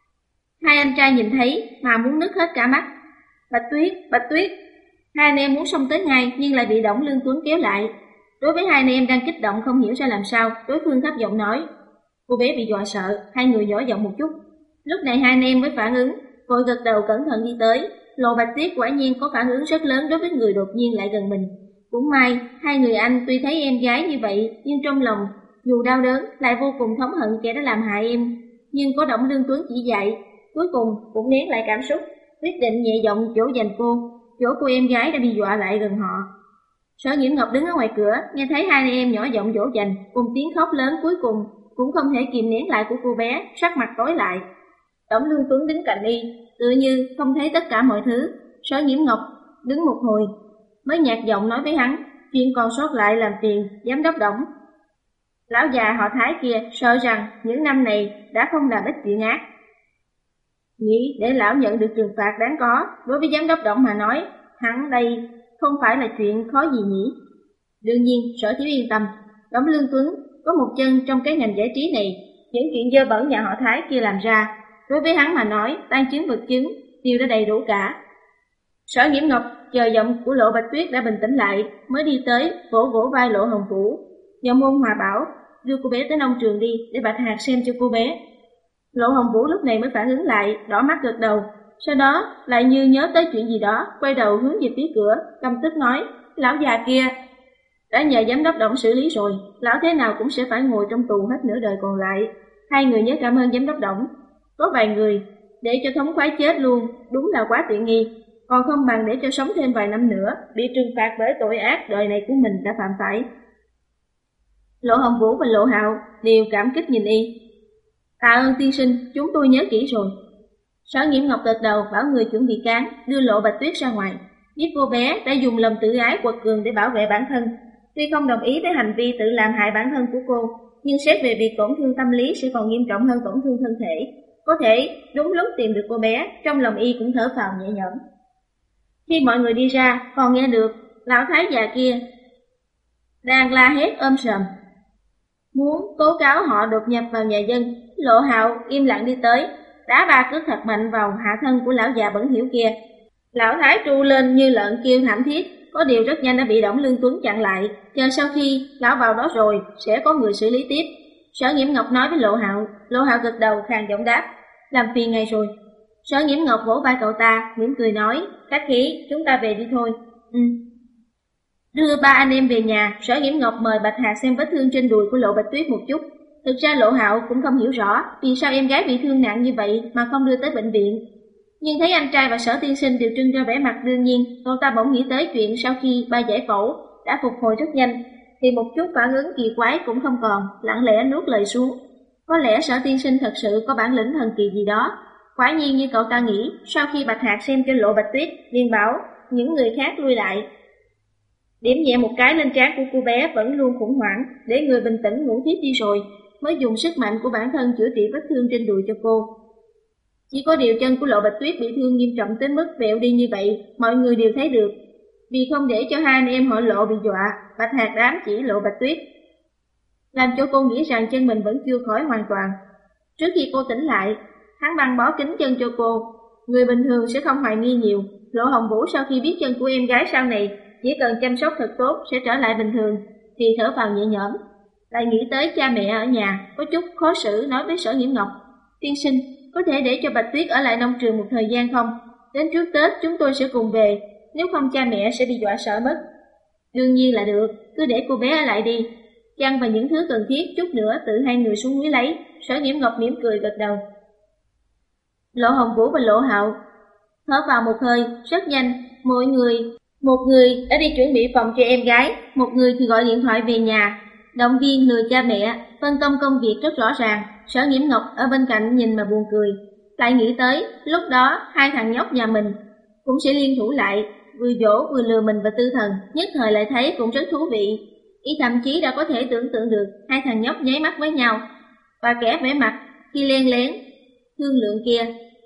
Hai anh trai nhìn thấy mà muốn nứt hết cả mắt. "Bạch Tuyết, Bạch Tuyết!" Hai anh em muốn xông tới ngay nhưng lại bị Đổng Lương Tuấn kéo lại. Đối với hai anh em đang kích động không hiểu ra làm sao, đối phương thấp giọng nói: "Cô bé bị dọa sợ." Hai người nhỏ giọng một chút. Lúc này hai anh em mới phản ứng, vội gật đầu cẩn thận đi tới. Lộ Bạch Tuyết quả nhiên có phản ứng rất lớn đối với người đột nhiên lại gần mình. Cũng may, hai người anh tuy thấy em gái như vậy, nhưng trong lòng dù đau đớn lại vô cùng thống hận kẻ đã làm hại em. Nhưng có Đổng Lương Tuấn chỉ dạy, cuối cùng cũng nén lại cảm xúc, quyết định nhẹ giọng dỗ dành cô, chỗ cô em gái đã bị dọa lại gần họ. Sở Nhiễm Ngọc đứng ở ngoài cửa, nghe thấy hai anh em nhỏ giọng dỗ dành, cùng tiếng khóc lớn cuối cùng cũng không thể kìm nén lại của cô bé, sắc mặt tối lại. Đổng Lương Tuấn đứng cạnh y, tựa như không thấy tất cả mọi thứ. Sở Nhiễm Ngọc đứng một hồi, mới nhạt giọng nói với hắn, chuyện còn sót lại làm phiền giám đốc Đổng. Lão già họ Thái kia sợ rằng những năm này đã không làm ít chuyện ác, nghĩ để lão nhận được trừng phạt đáng có. Đối với giám đốc Đổng mà nói, hắn đây không phải là chuyện khó gì nhỉ. Đương nhiên, Sở thiếu yên tâm, Đổng Lương Tuấn có một chân trong cái ngành giải trí này, những chuyện dơ bẩn nhà họ Thái kia làm ra, đối với hắn mà nói, tan chứng vật chứng đều đã đầy đủ cả. Sở Nhiễm Ngọc chờ giọng của Lộ Bạch Tuyết đã bình tĩnh lại, mới đi tới vỗ vỗ vai Lộ Hồng Vũ, giọng ôn hòa bảo: "Đưa cô bé tới nông trường đi, để Bạch Hạc xem cho cô bé." Lộ Hồng Vũ lúc này mới phản ứng lại, đỏ mắt gật đầu, sau đó lại như nhớ tới chuyện gì đó, quay đầu hướng về phía cửa, căm tức nói: "Lão già kia đã nhờ giám đốc Đổng xử lý rồi, lão thế nào cũng sẽ phải ngồi trong tù hết nửa đời còn lại. Hai người nhớ cảm ơn giám đốc Đổng. Có vài người để cho thống khoái chết luôn, đúng là quá tiện nghi, còn không bằng để cho sống thêm vài năm nữa, bị trừng phạt bởi tội ác đời này của mình đã phạm phải." Lộ Hồng Vũ và Lộ Hạo đều cảm kích nhìn y. "Tạ ơn tiên sinh, chúng tôi nhớ kỹ rồi." Sở Nhiễm Ngọc gật đầu bảo người chuẩn bị cán, đưa Lộ Bạch Tuyết ra ngoài, biết cô bé đã dùng lòng tự ái quật cường để bảo vệ bản thân. Tuy không đồng ý với hành vi tự làm hại bản thân của cô, nhưng xét về việc tổn thương tâm lý sẽ còn nghiêm trọng hơn tổn thương thân thể. Có thể đúng lúc tìm được cô bé, trong lòng y cũng thở phào nhẹ nhõm. Khi mọi người đi ra, còn nghe được lão thái già kia đang la hét ôm sòm, muốn tố cáo họ đột nhập vào nhà dân. Lộ Hạo im lặng đi tới, đá ba cước thật mạnh vào hạ thân của lão già bẩn thỉu kia. Lão thái tru lên như lợn kêu thảm thiết, có điều rất nhanh đã bị Đổng Lương Tuấn chặn lại, chờ sau khi lão vào đó rồi sẽ có người xử lý tiếp. Sở Nghiễm Ngọc nói với Lộ Hạo, Lộ Hạo gật đầu khàn giọng đáp, làm phiền ngài rồi. Sở Nghiễm Ngọc vỗ vai cậu ta, mỉm cười nói, khách khí, chúng ta về đi thôi. Ừ. Đưa ba anh em về nhà, Sở Nghiễm Ngọc mời Bạch Hạc xem vết thương trên đùi của Lộ Bạch Tuyết một chút. Thực ra Lộ Hạo cũng không hiểu rõ vì sao em gái bị thương nặng như vậy mà không đưa tới bệnh viện. Nhưng thấy anh trai và Sở tiên sinh đều trưng ra vẻ mặt đương nhiên, cậu ta bỗng nghĩ tới chuyện sau khi ba giải phẫu đã phục hồi rất nhanh, thì một chút phản ứng kỳ quái cũng không còn, lặng lẽ nuốt lời xuống. Có lẽ Sở tiên sinh thật sự có bản lĩnh thần kỳ gì đó. Quả nhiên như cậu ta nghĩ, sau khi Bạch Hạc xem trên Lộ Bạch Tuyết, liền bảo những người khác lui lại. Điểm nhẹ một cái lên trán của cô bé vẫn luôn khủng hoảng, để người bình tĩnh ngủ thiếp đi rồi, mới dùng sức mạnh của bản thân chữa trị vết thương trên đùi cho cô. Chỉ có điều chân của Lộ Bạch Tuyết bị thương nghiêm trọng tới mức vẹo đi như vậy, mọi người đều thấy được. Vì không để cho hai anh em họ Lộ bị dọa, Bạch Hạc đám chỉ Lộ Bạch Tuyết, làm cho cô nghĩ rằng chân mình vẫn chưa khỏi hoàn toàn. Trước khi cô tỉnh lại, hắn băng bó kín chân cho cô. Người bình thường sẽ không hoài nghi nhiều. Lộ Hồng Vũ sau khi biết chân của em gái sau này chỉ cần chăm sóc thật tốt sẽ trở lại bình thường, thì thở phào nhẹ nhõm. Lại nghĩ tới cha mẹ ở nhà, có chút khó xử nói với Sở Nghiễm Ngọc, tiên sinh, có thể để cho Bạch Tuyết ở lại nông trường một thời gian không? Đến trước Tết chúng tôi sẽ cùng về, nếu không cha mẹ sẽ bị dọa sợ mất. Đương nhiên là được, cứ để cô bé ở lại đi. Chăn và những thứ cần thiết chút nữa tự hai người xuống núi lấy. Sở Nghiễm Ngọc mỉm cười gật đầu. Lộ Hồng Vũ và Lộ Hạo thở vào một hơi, rất nhanh, mỗi người, một người đã đi chuẩn bị phòng cho em gái, một người thì gọi điện thoại về nhà, động viên lừa cha mẹ, phân công công việc rất rõ ràng. Sở Nghiễm Ngọc ở bên cạnh nhìn mà buồn cười, lại nghĩ tới lúc đó hai thằng nhóc nhà mình cũng sẽ liên thủ lại, vừa dỗ vừa lừa mình và Tư Thần, nhất thời lại thấy cũng rất thú vị. Y thậm chí đã có thể tưởng tượng được hai thằng nhóc nháy mắt với nhau và kẻ vẻ mặt khi len lén thương lượng kia.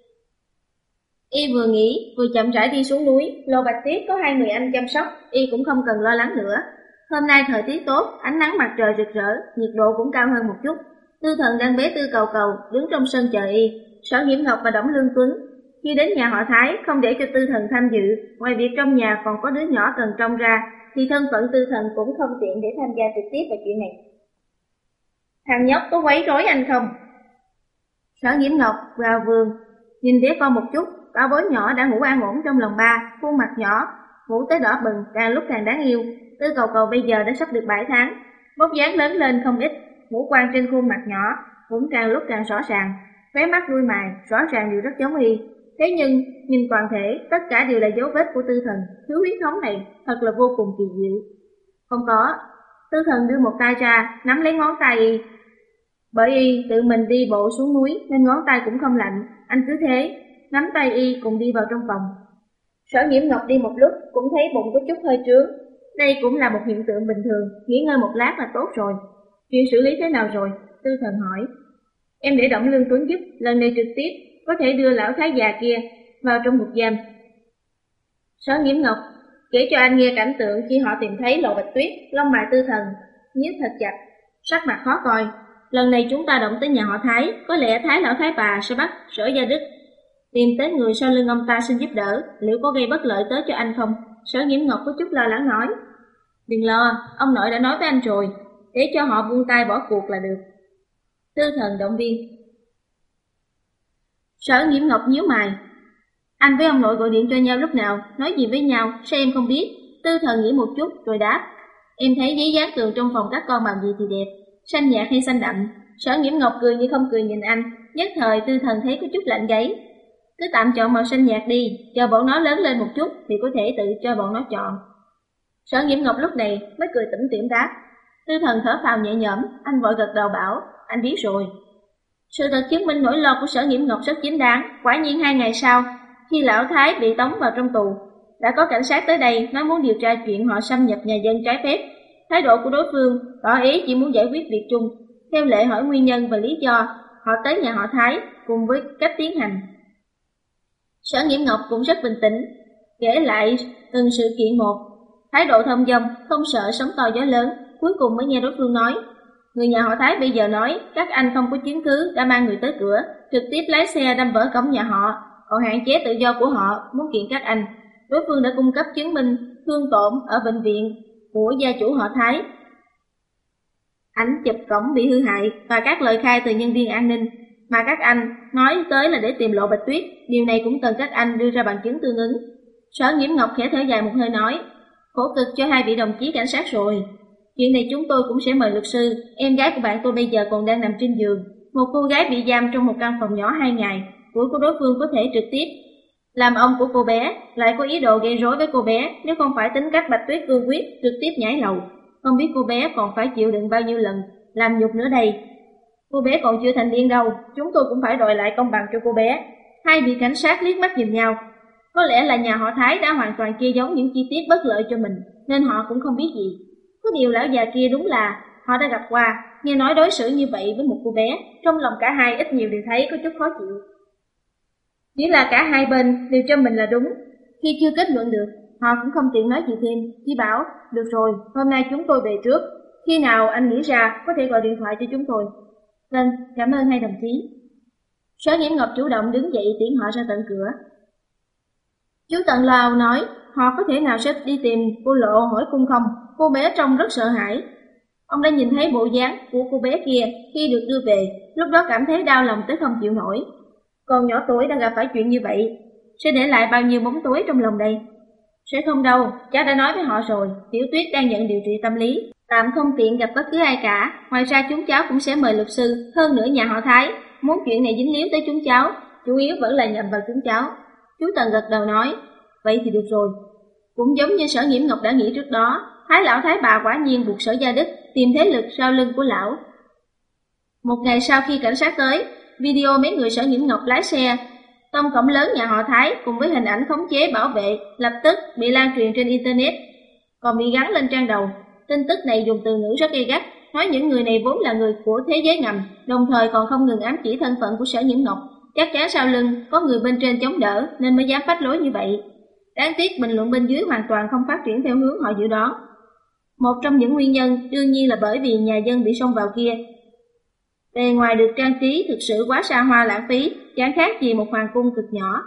Y vừa nghĩ vừa chậm rãi đi xuống núi. Lộ Bạch Tuyết có hai người anh chăm sóc, Y cũng không cần lo lắng nữa. Hôm nay thời tiết tốt, ánh nắng mặt trời rực rỡ, nhiệt độ cũng cao hơn một chút. Tư Thần đang bế Tư Cầu Cầu đứng trong sân chờ Y. Sở Nghiễm Ngọc và Đổng Lương Tuấn khi đến nhà họ Thái không để cho Tư Thần tham dự, ngoài việc trong nhà còn có đứa nhỏ cần trông ra, thì thân phận Tư Thần cũng không tiện để tham gia trực tiếp vào chuyện này. Thằng nhóc có quấy rối anh không? Sở Nghiễm Ngọc vào vườn nhìn bé con một chút, bảo bối nhỏ đã ngủ an ổn trong lòng ba, khuôn mặt nhỏ ngủ tới đỏ bừng, càng lúc càng đáng yêu. Tư Cầu Cầu bây giờ đã sắp được bảy tháng, vóc dáng lớn lên không ít, ngũ quan trên khuôn mặt nhỏ cũng càng lúc càng rõ ràng, khóe mắt đuôi mày rõ ràng đều rất giống Y. Thế nhưng nhìn toàn thể tất cả đều là dấu vết của Tư Thần, thứ huyết thống này thật là vô cùng kỳ diệu. Không có, Tư Thần đưa một tay ra nắm lấy ngón tay Y. Bởi Y tự mình đi bộ xuống núi nên ngón tay cũng không lạnh, anh cứ thế nắm tay Y cùng đi vào trong phòng. Sở Nghiễm Ngọc đi một lúc cũng thấy bụng có chút hơi trướng, đây cũng là một hiện tượng bình thường, nghỉ ngơi một lát là tốt rồi. Chuyện xử lý thế nào rồi? Tư Thần hỏi. Em để Đổng Lương Tuấn giúp, lần này trực tiếp có thể đưa lão thái già kia vào trong ngục giam. Sở Nghiễm Ngọc kể cho anh nghe cảnh tượng khi họ tìm thấy Lộ Bạch Tuyết, lông mày Tư Thần nhíu thật chặt, sắc mặt khó coi. Lần này chúng ta động tới nhà họ Thái, có lẽ Thái lão thái bà sẽ bắt Sở Gia Đức tìm tới người sau lưng ông ta xin giúp đỡ, liệu có gây bất lợi tới cho anh không? Sở Nghiễm Ngọc có chút lo lắng nói. Đừng lo, ông nội đã nói với anh rồi, để cho họ buông tay bỏ cuộc là được. Tư Thần động viên. Sở Nghiễm Ngọc nhíu mày. Anh với ông nội gọi điện cho nhau lúc nào, nói gì với nhau, sao em không biết? Tư Thần nghĩ một chút rồi đáp. Em thấy giấy dán tường trong phòng các con màu gì thì đẹp, xanh nhạt hay xanh đậm? Sở Nghiễm Ngọc cười như không cười nhìn anh, nhất thời Tư Thần thấy có chút lạnh gáy. Cứ tạm chọn màu xanh nhạt đi, chờ bọn nó lớn lên một chút thì có thể tự cho bọn nó chọn. Sở Nghiễm Ngọc lúc này mới cười tủm tỉm đáp. Tư Thần thở phào nhẹ nhõm, anh vội gật đầu bảo, anh biết rồi. Sự thật chứng minh nỗi lo của Sở Nghiễm Ngọc rất chính đáng. Quả nhiên hai ngày sau, khi lão Thái bị tống vào trong tù, đã có cảnh sát tới đây nói muốn điều tra chuyện họ xâm nhập nhà dân trái phép. Thái độ của đối phương tỏ ý chỉ muốn giải quyết việc chung. Theo lệ hỏi nguyên nhân và lý do, họ tới nhà họ Thái cùng với cách tiến hành. Sở Nghiễm Ngọc cũng rất bình tĩnh, kể lại từng sự kiện một, thái độ thông dong, không sợ sóng to gió lớn. Cuối cùng mới nghe đối phương nói, người nhà họ Thái bây giờ nói các anh không có chứng cứ đã mang người tới cửa, trực tiếp lái xe đâm vỡ cổng nhà họ, còn hạn chế tự do của họ, muốn kiện các anh. Đối phương đã cung cấp chứng minh thương tổn ở bệnh viện của gia chủ họ Thái. Thương tổn ở bệnh viện của gia chủ họ Thái. Ảnh chụp cổng bị hư hại và các lời khai từ nhân viên an ninh mà các anh nói tới là để tìm Lộ Bạch Tuyết. Điều này cũng cần các anh đưa ra bằng chứng tương ứng. Sở Nhiễm Ngọc khẽ thở dài một hơi nói, khổ cực cho hai vị đồng chí cảnh sát rồi. Chuyện này chúng tôi cũng sẽ mời luật sư. Em gái của bạn tôi bây giờ còn đang nằm trên giường. Một cô gái bị giam trong một căn phòng nhỏ hai ngày. Tuổi của đối phương có thể trực tiếp làm ông của cô bé, lại có ý đồ gây rối với cô bé. Nếu không phải tính cách Bạch Tuyết cương quyết trực tiếp nhảy lầu, không biết cô bé còn phải chịu đựng bao nhiêu lần làm nhục nữa đây. Cô bé còn chưa thành niên đâu, chúng tôi cũng phải đòi lại công bằng cho cô bé. Hai vị cảnh sát liếc mắt nhìn nhau. Có lẽ là nhà họ Thái đã hoàn toàn che giấu những chi tiết bất lợi cho mình, nên họ cũng không biết gì. Có điều lão già kia đúng là họ đã gặp qua, nghe nói đối xử như vậy với một cô bé, trong lòng cả hai ít nhiều đều thấy có chút khó chịu. Chỉ là cả hai bên đều cho mình là đúng. Khi chưa kết luận được, họ cũng không tiện nói gì thêm, chỉ bảo, được rồi, hôm nay chúng tôi về trước. Khi nào anh nghĩ ra, có thể gọi điện thoại cho chúng tôi. Vâng, cảm ơn hai đồng chí. Sở Nhiễm Ngọc chủ động đứng dậy tiễn họ ra tận cửa. Chú Tần Lao nói, họ có thể nào sẽ đi tìm cô Lộ hỏi cung không? Cô bé trông rất sợ hãi. Ông đã nhìn thấy bộ dáng của cô bé kia khi được đưa về, lúc đó cảm thấy đau lòng tới không chịu nổi. Còn nhỏ tuổi đang gặp phải chuyện như vậy, sẽ để lại bao nhiêu bóng tối trong lòng đây? Sẽ không đâu, cháu đã nói với họ rồi, Tiểu Tuyết đang nhận điều trị tâm lý, tạm không tiện gặp bất cứ ai cả. Ngoài ra chúng cháu cũng sẽ mời luật sư, hơn nữa nhà họ Thái muốn chuyện này dính líu tới chúng cháu, chủ yếu vẫn là nhằm vào chúng cháu. Chú Tần gật đầu nói, vậy thì được rồi. Cũng giống như Sở Nhiễm Ngọc đã nghĩ trước đó, Thái lão Thái bà quả nhiên buộc Sở Gia Đức tìm thế lực sau lưng của lão. Một ngày sau khi cảnh sát tới, video mấy người Sở Nhiễm Ngọc lái xe tông cổng lớn nhà họ Thái cùng với hình ảnh khống chế bảo vệ lập tức bị lan truyền trên internet, còn bị gắn lên trang đầu. Tin tức này dùng từ ngữ rất gay gắt, nói những người này vốn là người của thế giới ngầm, đồng thời còn không ngừng ám chỉ thân phận của Sở Nhiễm Ngọc. Chắc chắn sau lưng có người bên trên chống đỡ nên mới dám phách lối như vậy. Đáng tiếc bình luận bên dưới hoàn toàn không phát triển theo hướng họ dự đoán. Một trong những nguyên nhân đương nhiên là bởi vì nhà dân bị xông vào kia bề ngoài được trang trí thực sự quá xa hoa lãng phí, chẳng khác gì một hoàng cung cực nhỏ.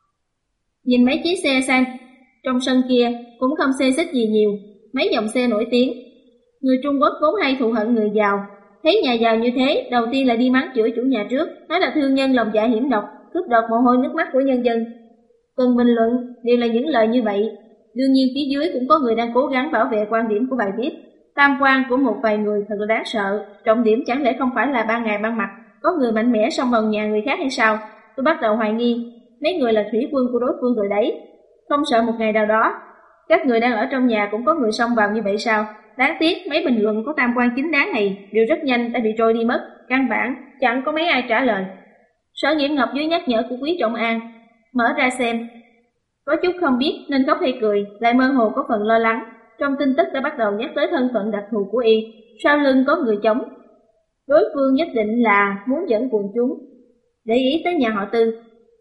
Nhìn mấy chiếc xe sang trong sân kia cũng không xê xích gì nhiều, mấy dòng xe nổi tiếng. Người Trung Quốc vốn hay thù hận người giàu, thấy nhà giàu như thế, đầu tiên là đi mắng chửi chủ nhà trước, nói là thương nhân lòng dạ hiểm độc, cướp đoạt mồ hôi nước mắt của nhân dân. Từng bình luận đều là những lời như vậy. Đương nhiên phía dưới cũng có người đang cố gắng bảo vệ quan điểm của bài viết. Tam quan của một vài người thật là đáng sợ, trọng điểm chẳng lẽ không phải là ban ngày ban mặt có người mạnh mẽ xông vào nhà người khác hay sao? Tôi bắt đầu hoài nghi, mấy người là thủy quân của đối phương rồi đấy. Không sợ một ngày nào đó các người đang ở trong nhà cũng có người xông vào như vậy sao? Đáng tiếc mấy bình luận của tam quan chính đáng này đều rất nhanh đã bị trôi đi mất, căn bản chẳng có mấy ai trả lời. Sở Nhiễm Ngọc dưới nhắc nhở của Quý Trọng An mở ra xem, có chút không biết nên khóc hay cười, lại mơ hồ có phần lo lắng. Trong tin tức đã bắt đầu nhắc tới thân phận đặc thù của y, sau lưng có người chống. Đối phương nhất định là muốn dẫn quần chúng để ý tới nhà họ Tư.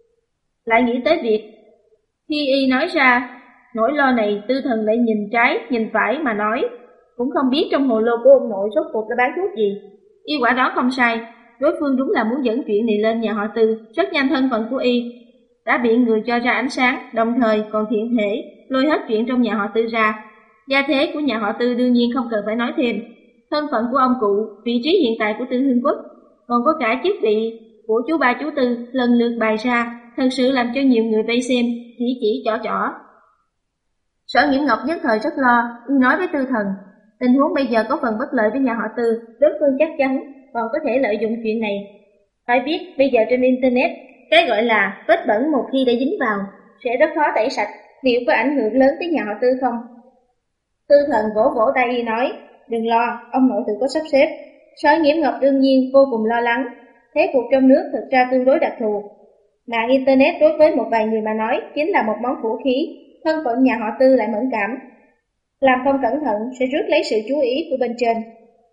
Lại nghĩ tới việc khi y nói ra nỗi lo này, Tư Thần lại nhìn trái nhìn phải mà nói, cũng không biết trong hồ lô của ông nội rốt cuộc đã bán thuốc gì. Y quả đó không sai, đối phương đúng là muốn dẫn chuyện này lên nhà họ Tư. Rất nhanh thân phận của y đã bị người cho ra ánh sáng, đồng thời còn thiện thể lôi hết chuyện trong nhà họ Tư ra. Gia thế của nhà họ Tư đương nhiên không cần phải nói thêm. Thân phận của ông cụ, vị trí hiện tại của Tư Hưng Quốc, còn có cả chức vị của chú ba chú Tư lần lượt bày ra, thật sự làm cho nhiều người vây xem chỉ chỉ trỏ trỏ. Sở Nhiễm Ngọc nhất thời rất lo, y nói với Tư Thần, tình huống bây giờ có phần bất lợi với nhà họ Tư, đối phương chắc chắn còn có thể lợi dụng chuyện này. Phải biết bây giờ trên internet, cái gọi là vết bẩn một khi đã dính vào sẽ rất khó tẩy sạch, liệu có ảnh hưởng lớn tới nhà họ Tư không? Tư Thần vỗ vỗ tay y nói, đừng lo, ông nội tự có sắp xếp. Sở Nhiễm Ngọc đương nhiên vô cùng lo lắng. Thế cuộc trong nước thực ra tương đối đặc thù. Mạng internet đối với một vài người mà nói chính là một món vũ khí, thân phận nhà họ Tư lại mẫn cảm. Làm không cẩn thận sẽ rước lấy sự chú ý của bên trên.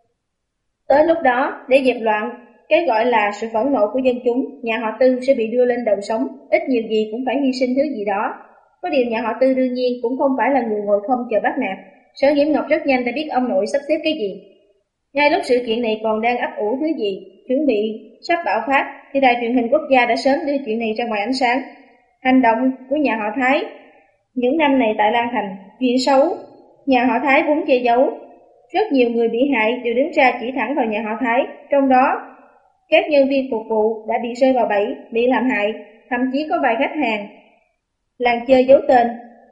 Tới lúc đó, để dẹp loạn, cái gọi là sự phẫn nộ của dân chúng, nhà họ Tư sẽ bị đưa lên đầu sóng, ít nhiều gì cũng phải hy sinh thứ gì đó. Có điều nhà họ Tư đương nhiên cũng không phải là người ngồi không chờ bắt nạt. Sở Nhiễm Ngọc rất nhanh đã biết ông nội sắp xếp cái gì. Ngay lúc sự kiện này còn đang ấp ủ thứ gì, chuẩn bị sắp bạo phát, thì đài truyền hình quốc gia đã sớm đưa chuyện này ra ngoài ánh sáng. Hành động của nhà họ Thái Những năm này tại Lan Thành, chuyện xấu, nhà họ Thái vốn che giấu. Rất nhiều người bị hại đều đứng ra chỉ thẳng vào nhà họ Thái, trong đó các nhân viên phục vụ đã bị rơi vào bẫy, bị làm hại, thậm chí có vài khách hàng làng chơi giấu tên.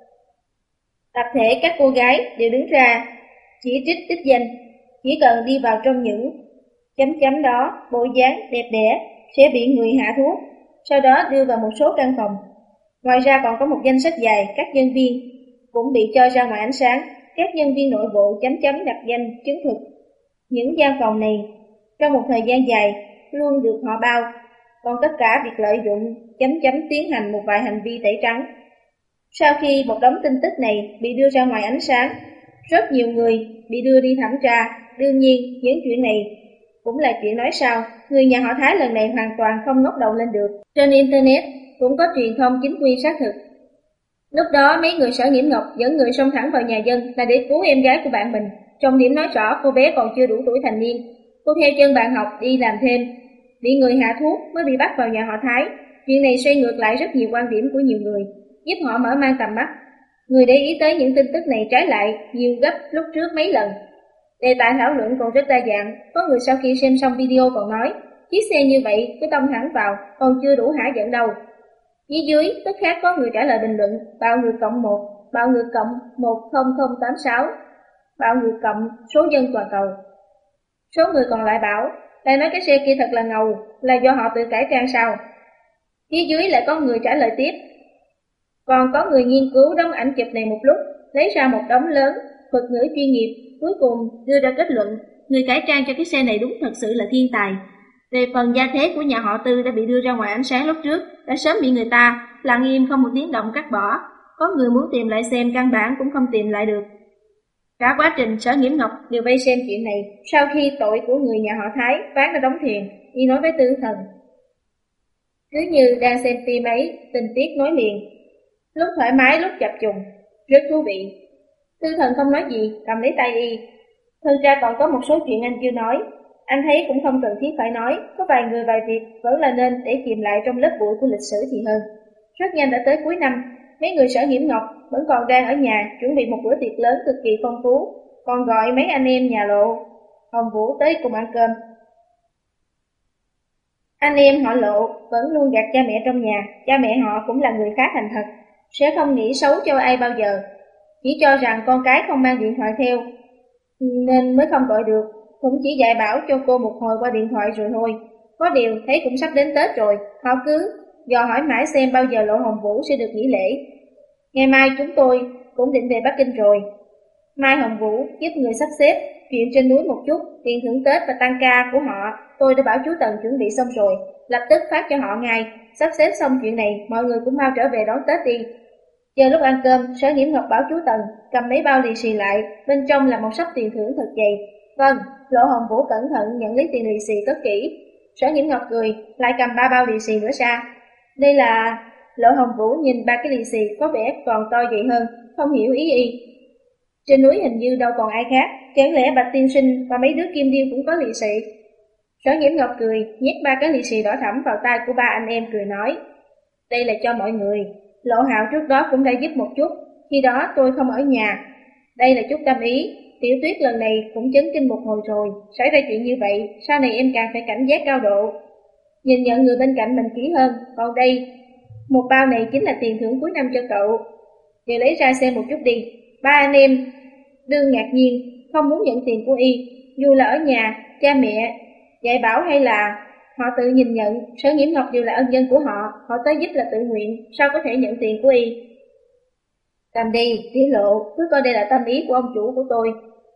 Tập thể các cô gái đều đứng ra chỉ trích đích danh, chỉ cần đi vào trong những chấm chấm đó, bộ dáng đẹp đẽ sẽ bị người hạ thuốc, sau đó đưa vào một số căn phòng. Ngoài ra còn có một danh sách dài các nhân viên cũng bị cho ra ngoài ánh sáng. Các nhân viên nội bộ chấm chấm đặt danh chứng thực. Những gian phòng này trong một thời gian dài luôn được họ bao, còn tất cả việc lợi dụng chấm chấm tiến hành một vài hành vi tẩy trắng. Sau khi một đống tin tức này bị đưa ra ngoài ánh sáng, rất nhiều người bị đưa đi thẩm tra. Đương nhiên, những chuyện này cũng là chuyện nói sau. Người nhà họ Thái lần này hoàn toàn không ngóc đầu lên được. Trên Internet cũng có truyền thông chính quy xác thực. Lúc đó mấy người Sở Nghiễm Ngọc dẫn người xông thẳng vào nhà dân là để cứu em gái của bạn mình. Trong điểm nói rõ cô bé còn chưa đủ tuổi thành niên. Cô theo chân bạn học đi làm thêm, bị người hạ thuốc mới bị bắt vào nhà họ Thái. Chuyện này xoay ngược lại rất nhiều quan điểm của nhiều người, giúp họ mở mang tầm mắt. Người để ý tới những tin tức này trái lại nhiều gấp lúc trước mấy lần. Đề tài thảo luận còn rất đa dạng. Có người sau khi xem xong video còn nói, chiếc xe như vậy cứ tông thẳng vào còn chưa đủ hả giận đâu. Phía dưới tức khác có người trả lời bình luận, bạo ngược cộng một, bạo ngược cộng một không không tám sáu, bạo ngược cộng số dân toàn cầu. Số người còn lại bảo, lại nói cái xe kia thật là ngầu, là do họ tự cải trang sao? Phía dưới lại có người trả lời tiếp, còn có người nghiên cứu đóng ảnh chụp này một lúc, lấy ra một đống lớn thuật ngữ chuyên nghiệp, cuối cùng đưa ra kết luận, người cải trang cho cái xe này đúng thật sự là thiên tài. Về phần gia thế của nhà họ Tư đã bị đưa ra ngoài ánh sáng lúc trước, đã sớm bị người ta lặng im không một tiếng động cắt bỏ. Có người muốn tìm lại xem căn bản cũng không tìm lại được. Cả quá trình Sở Nghiễm Ngọc đều vây xem chuyện này. Sau khi tội của người nhà họ Thái ván đã đóng thuyền, đi nói với Tư Thần. Cứ như đang xem phim ấy, tình tiết nối liền, lúc thoải mái lúc chập trùng, rất thú vị. Tư Thần không nói gì, cầm lấy tay y. Thực ra còn có một số chuyện anh chưa nói. Anh thấy cũng không cần thiết phải nói, có vài người vài việc vẫn là nên để chìm lại trong lớp bụi của lịch sử thì hơn. Rất nhanh đã tới cuối năm, mấy người Sở Nghiễm Ngọc vẫn còn đang ở nhà chuẩn bị một bữa tiệc lớn cực kỳ phong phú, còn gọi mấy anh em nhà Lộ, Hồng Vũ tới cùng ăn cơm. Anh em họ Lộ vẫn luôn gạt cha mẹ trong nhà, cha mẹ họ cũng là người khá thành thật, sẽ không nghĩ xấu cho ai bao giờ, chỉ cho rằng con cái không mang điện thoại theo, nên mới không gọi được. Cũng chỉ dạy bảo cho cô một hồi qua điện thoại rồi thôi. Có điều thấy cũng sắp đến Tết rồi, họ cứ dò hỏi mãi xem bao giờ Lộ Hồng Vũ sẽ được nghỉ lễ. Ngày mai chúng tôi cũng định về Bắc Kinh rồi. Mai Hồng Vũ giúp người sắp xếp chuyện trên núi một chút, tiền thưởng Tết và tăng ca của họ tôi đã bảo chú Tần chuẩn bị xong rồi, lập tức phát cho họ ngay. Sắp xếp xong chuyện này, mọi người cũng mau trở về đón Tết đi. Chờ lúc ăn cơm, Sở Nghiễm Ngọc bảo chú Tần cầm mấy bao lì xì lại, bên trong là một sấp tiền thưởng thật dày. Vâng, Lộ Hồng Vũ cẩn thận nhận lấy tiền lì xì cất kỹ. Sở Nghiễm Ngọc cười, lại cầm ba bao lì xì nữa ra. Đây là... Lộ Hồng Vũ nhìn ba cái lì xì có vẻ còn to vậy hơn, không hiểu ý y. Trên núi hình như đâu còn ai khác, chẳng lẽ Bạch Tiên Sinh và mấy đứa kim điêu cũng có lì xì? Sở Nghiễm Ngọc cười, nhét ba cái lì xì đỏ thẫm vào tay của ba anh em cười nói, đây là cho mọi người. Lộ Hạo trước đó cũng đã giúp một chút, khi đó tôi không ở nhà. Đây là chút tâm ý. Tiểu Tuyết lần này cũng chấn kinh một hồi rồi, xảy ra chuyện như vậy, sau này em càng phải cảnh giác cao độ. Nhìn nhận người bên cạnh mình kỹ hơn, còn đây, một bao này chính là tiền thưởng cuối năm cho cậu. Giờ lấy ra xem một chút đi. Ba anh em đương ngạc nhiên, không muốn nhận tiền của y, dù là ở nhà, cha mẹ, dạy bảo hay là họ tự nhìn nhận, Sở Nghiễm Ngọc đều là ân nhân của họ, họ tới giúp là tự nguyện, sao có thể nhận tiền của y. Cầm đi, Tiểu Lộ, cứ coi đây là tâm ý của ông chủ của tôi.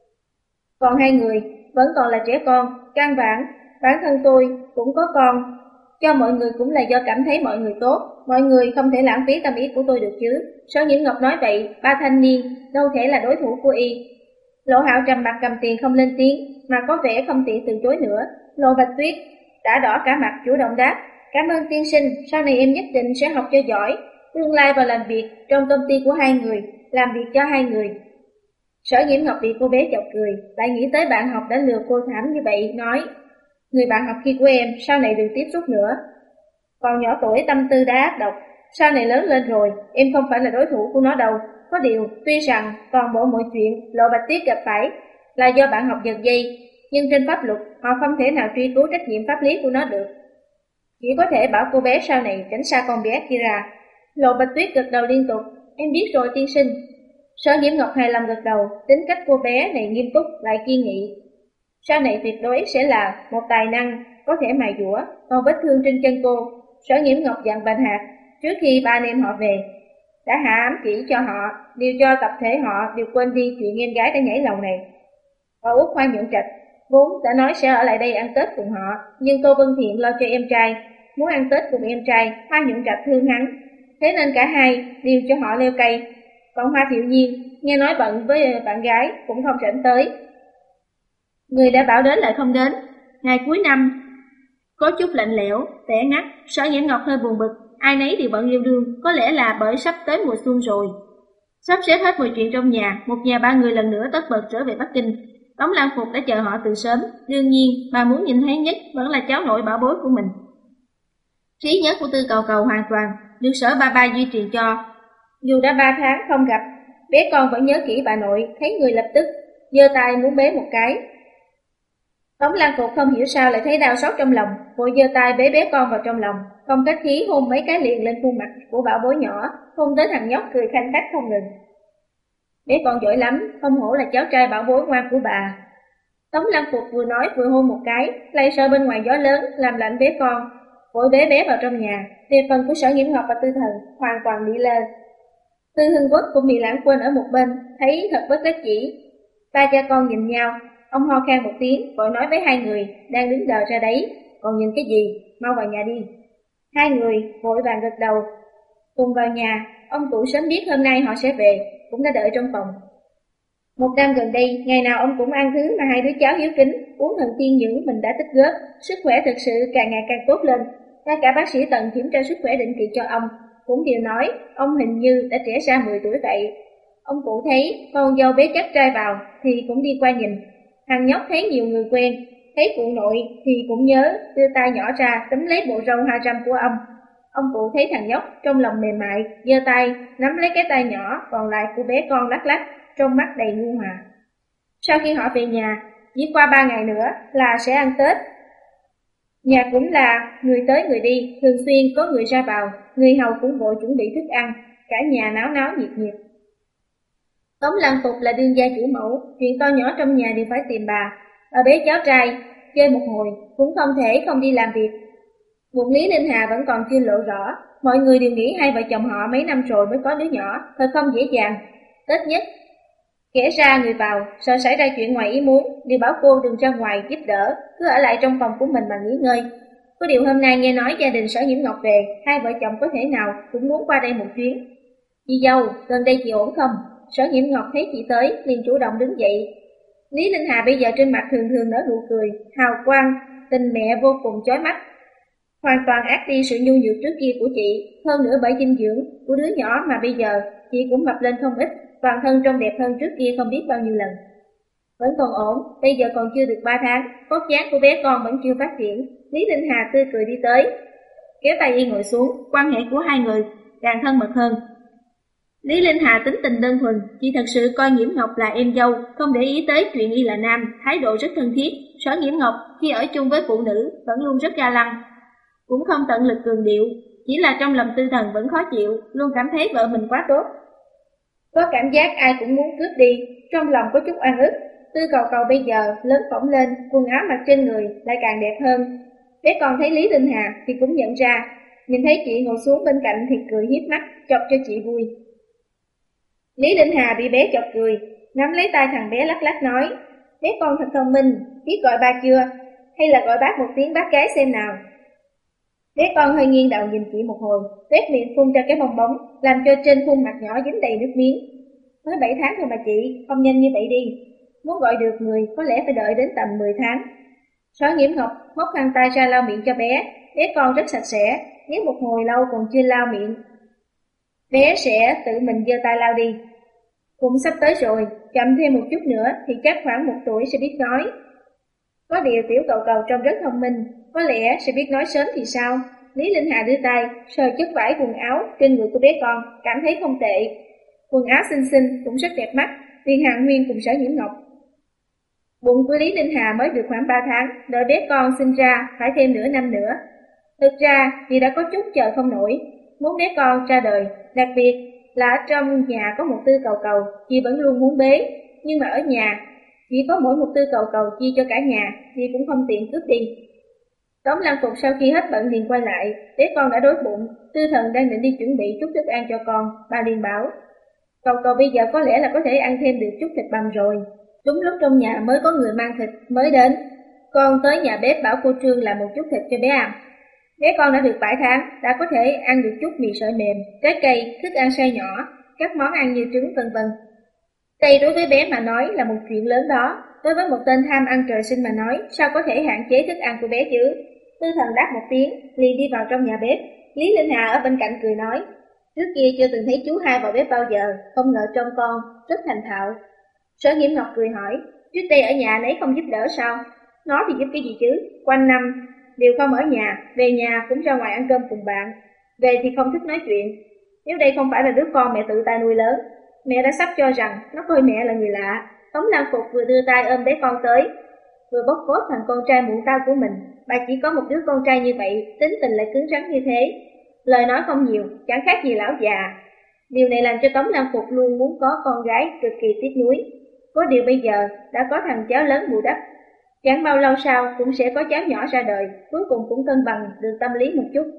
Còn hai người, vẫn còn là trẻ con, căn bản, bản thân tôi cũng có con. Cho mọi người cũng là do cảm thấy mọi người tốt, mọi người không thể lãng phí tâm ý của tôi được chứ. Sở Nghiễm Ngọc nói vậy, ba thanh niên đâu thể là đối thủ của y. Lộ Hạo trầm mặt cầm tiền không lên tiếng, mà có vẻ không tiện từ chối nữa. Lộ Bạch Tuyết đã đỏ cả mặt chủ động đáp, cảm ơn tiên sinh, sau này em nhất định sẽ học cho giỏi, tương lai vào làm việc trong công ty của hai người, làm việc cho hai người. Sở Nghiễm Ngọc bị cô bé chọc cười, lại nghĩ tới bạn học đã lừa cô thảm như vậy, nói, người bạn học kia của em sau này đừng tiếp xúc nữa. Còn nhỏ tuổi tâm tư đã ác độc, sau này lớn lên rồi, em không phải là đối thủ của nó đâu. Có điều, tuy rằng toàn bộ mọi chuyện Lộ Bạch Tuyết gặp phải là do bạn học giật dây, nhưng trên pháp luật họ không thể nào truy cứu trách nhiệm pháp lý của nó được. Chỉ có thể bảo cô bé sau này tránh xa con bé kia ra. Lộ Bạch Tuyết gật đầu liên tục. Em biết rồi tiên sinh. Sở Nhiễm Ngọc hài lòng gật đầu, tính cách cô bé này nghiêm túc lại kiên nghị. Sau này tuyệt đối sẽ là một tài năng có thể mài dũa. Còn vết thương trên chân cô, Sở Nhiễm Ngọc dặn Bạch Hạc trước khi ba anh em họ về đã hạ ám chỉ cho họ, điều cho tập thể họ đều quên đi chuyện em gái đã nhảy lầu này. Và Út Hoa Nhuận Trạch vốn đã nói sẽ ở lại đây ăn Tết cùng họ, nhưng Tô Vân Thiện lo cho em trai, muốn ăn Tết cùng em trai. Hoa Nhuận Trạch thương hắn, thế nên cả hai đều cho họ leo cây. Còn Hoa Thiệu Nhiên nghe nói bận với bạn gái cũng không rảnh tới. Người đã bảo đến lại không đến. Ngày cuối năm có chút lạnh lẽo, tẻ ngắt, Sở Nhiễm Ngọc hơi buồn bực, ai nấy đều bận yêu đương, có lẽ là bởi sắp tới mùa xuân rồi. Sắp xếp hết mọi chuyện trong nhà, một nhà ba người lần nữa tất bật trở về Bắc Kinh. Tống Lan Phục đã chờ họ từ sớm, đương nhiên bà muốn nhìn thấy nhất vẫn là cháu nội bảo bối của mình. Trí nhớ của Tư Cầu Cầu hoàn toàn được Sở ba ba duy trì cho. Dù đã ba tháng không gặp, bé con vẫn nhớ kỹ bà nội, thấy người lập tức giơ tay muốn bế một cái. Tống Lan Phục không hiểu sao lại thấy đau xót trong lòng, vội giơ tay bế bé con vào trong lòng, không khách khí hôn mấy cái liền lên khuôn mặt của bảo bối nhỏ, hôn tới thằng nhóc cười khanh khách không ngừng. Bé con giỏi lắm, không hổ là cháu trai bảo bối ngoan của bà. Tống Lan Phục vừa nói vừa hôn một cái, lại sợ bên ngoài gió lớn làm lạnh bé con, vội bế bé vào trong nhà. Về phần của Sở Nhiễm Ngọc và Tư Thần hoàn toàn bị lơ. Tư Hưng Quốc cũng bị lãng quên ở một bên, thấy thật bất đắc dĩ. Ba cha con nhìn nhau, ông ho khan một tiếng, vội nói với hai người đang đứng đờ ra đấy, còn nhìn cái gì, mau vào nhà đi. Hai người vội vàng gật đầu, cùng vào nhà. Ông cụ sớm biết hôm nay họ sẽ về, cũng đã đợi trong phòng. Một năm gần đây, ngày nào ông cũng ăn thứ mà hai đứa cháu hiếu kính, uống thần tiên dưỡng mình đã tích góp, sức khỏe thực sự càng ngày càng tốt lên. Ngay cả bác sĩ Tần kiểm tra sức khỏe định kỳ cho ông, cũng đều nói ông hình như đã trẻ ra mười tuổi vậy. Ông cụ thấy con dâu bé chắc trai vào thì cũng đi qua nhìn. Thằng nhóc thấy nhiều người quen, thấy cụ nội thì cũng nhớ, đưa tay nhỏ ra túm lấy bộ râu hai trăm của ông. Ông cụ thấy thằng nhóc trong lòng mềm mại, giơ tay nắm lấy cái tay nhỏ còn lại của bé con lắc lắc, trong mắt đầy nhu hòa. Sau khi họ về nhà, chỉ qua ba ngày nữa là sẽ ăn Tết. Nhà cũng là người tới người đi, thường xuyên có người ra vào, người hầu cũng vội chuẩn bị thức ăn, cả nhà náo náo nhiệt nhiệt. Tống Lan Phục là đương gia chủ mẫu, chuyện to nhỏ trong nhà đều phải tìm bà. Bà bé cháu trai chơi một hồi cũng không thể không đi làm việc. Bụng Lý Linh Hà vẫn còn chưa lộ rõ, mọi người đều nghĩ hai vợ chồng họ mấy năm rồi mới có đứa nhỏ, thật không dễ dàng. Tết nhất, kẻ ra người vào, sợ xảy ra chuyện ngoài ý muốn, đều bảo cô đừng ra ngoài giúp đỡ, cứ ở lại trong phòng của mình mà nghỉ ngơi. Có điều hôm nay nghe nói gia đình Sở Nhiễm Ngọc về, hai vợ chồng có thể nào cũng muốn qua đây một chuyến. Chị dâu, gần đây chị ổn không? Sở Nhiễm Ngọc thấy chị tới, liền chủ động đứng dậy. Lý Linh Hà bây giờ trên mặt thường thường nở nụ cười, hào quang, tình mẹ vô cùng chói mắt, hoàn toàn át đi sự nhu nhược trước kia của chị. Hơn nữa bởi dinh dưỡng của đứa nhỏ mà bây giờ chị cũng mập lên không ít, toàn thân trông đẹp hơn trước kia không biết bao nhiêu lần. Vẫn còn ổn, bây giờ còn chưa được ba tháng, vóc dáng của bé con vẫn chưa phát triển. Lý Linh Hà tươi cười đi tới, kéo tay y ngồi xuống, quan hệ của hai người càng thân mật hơn. Lý Linh Hà tính tình đơn thuần, chị thật sự coi Nhiễm Ngọc là em dâu, không để ý tới chuyện y là nam, thái độ rất thân thiết. Sở Nhiễm Ngọc khi ở chung với phụ nữ vẫn luôn rất ga lăng, cũng không tận lực cường điệu, chỉ là trong lòng Tư Thần vẫn khó chịu, luôn cảm thấy vợ mình quá tốt. Có cảm giác ai cũng muốn cướp đi, trong lòng có chút oan ức. Tư Cầu Cầu bây giờ lớn phỏng lên, quần áo mặc trên người lại càng đẹp hơn. Bé con thấy Lý Linh Hà thì cũng nhận ra, nhìn thấy chị ngồi xuống bên cạnh thì cười hiếp mắt, chọc cho chị vui. Lý Linh Hà bị bé chọc cười, nắm lấy tay thằng bé lắc lắc nói, bé con thật thông minh, biết gọi ba chưa? Hay là gọi bác một tiếng bác gái xem nào? Bé con hơi nghiêng đầu nhìn chị một hồi, tuét miệng phun ra cái bong bóng, làm cho trên khuôn mặt nhỏ dính đầy nước miếng. Mới bảy tháng thôi mà chị, không nhanh như vậy đi. Muốn gọi được người có lẽ phải đợi đến tầm mười tháng. Sở Nhiễm Ngọc móc khăn tay ra lau miệng cho bé, bé con rất sạch sẽ, nếu một hồi lâu còn chưa lau miệng, bé sẽ tự mình giơ tay lau đi. Cũng sắp tới rồi, chậm thêm một chút nữa thì chắc khoảng một tuổi sẽ biết nói. Có điều Tiểu Cầu Cầu trông rất thông minh, có lẽ sẽ biết nói sớm thì sao? Lý Linh Hà đưa tay sờ chất vải quần áo trên người của bé con, cảm thấy không tệ. Quần áo xinh xinh cũng rất đẹp mắt, Viên Hàn Huyên cùng Sở Nhiễm Ngọc. Bụng của Lý Linh Hà mới được khoảng ba tháng, đợi bé con sinh ra phải thêm nửa năm nữa. Thực ra vì đã có chút chờ không nổi, muốn bé con ra đời, đặc biệt là ở trong nhà có một tư cầu cầu, chị vẫn luôn muốn bế, nhưng mà ở nhà chỉ có mỗi một tư cầu cầu chia cho cả nhà, chị cũng không tiện cướp đi. Tống Lăng Phục sau khi hết bận liền quay lại, bé con đã đói bụng, Tư Thần đang định đi chuẩn bị chút thức ăn cho con, bà liền bảo, cầu cầu bây giờ có lẽ là có thể ăn thêm được chút thịt bằm rồi. Đúng lúc trong nhà mới có người mang thịt mới đến, con tới nhà bếp bảo cô Trương làm một chút thịt cho bé ăn. Bé con đã được vài tháng, đã có thể ăn được chút mì sợi mềm, trái cây, thức ăn say nhỏ, các món ăn như trứng vân vân. Đây đối với bé mà nói là một chuyện lớn đó, đối với một tên tham ăn trời sinh mà nói, sao có thể hạn chế thức ăn của bé chứ? Tư Thần đáp một tiếng, liền đi vào trong nhà bếp. Lý Linh Hà ở bên cạnh cười nói, trước kia chưa từng thấy chú hai vào bếp bao giờ, không ngờ trông con rất thành thạo. Sở Nhiễm Ngọc cười hỏi, trước đây ở nhà nấy không giúp đỡ sao? Nó thì giúp cái gì chứ? Quanh năm đều không ở nhà, về nhà cũng ra ngoài ăn cơm cùng bạn, về thì không thích nói chuyện. Nếu đây không phải là đứa con mẹ tự tay nuôi lớn, mẹ đã sắp cho rằng nó coi mẹ là người lạ. Tống Lăng Phục vừa đưa tay ôm bé con tới, vừa bóc phốt thành con trai muộn tao của mình. Bà chỉ có một đứa con trai như vậy, tính tình lại cứng rắn như thế, lời nói không nhiều, chẳng khác gì lão già. Điều này làm cho Tống Lăng Phục luôn muốn có con gái cực kỳ tiếc nuối. Có điều bây giờ đã có thằng cháu lớn bù đắp, chẳng bao lâu sau cũng sẽ có cháu nhỏ ra đời, cuối cùng cũng cân bằng được tâm lý một chút.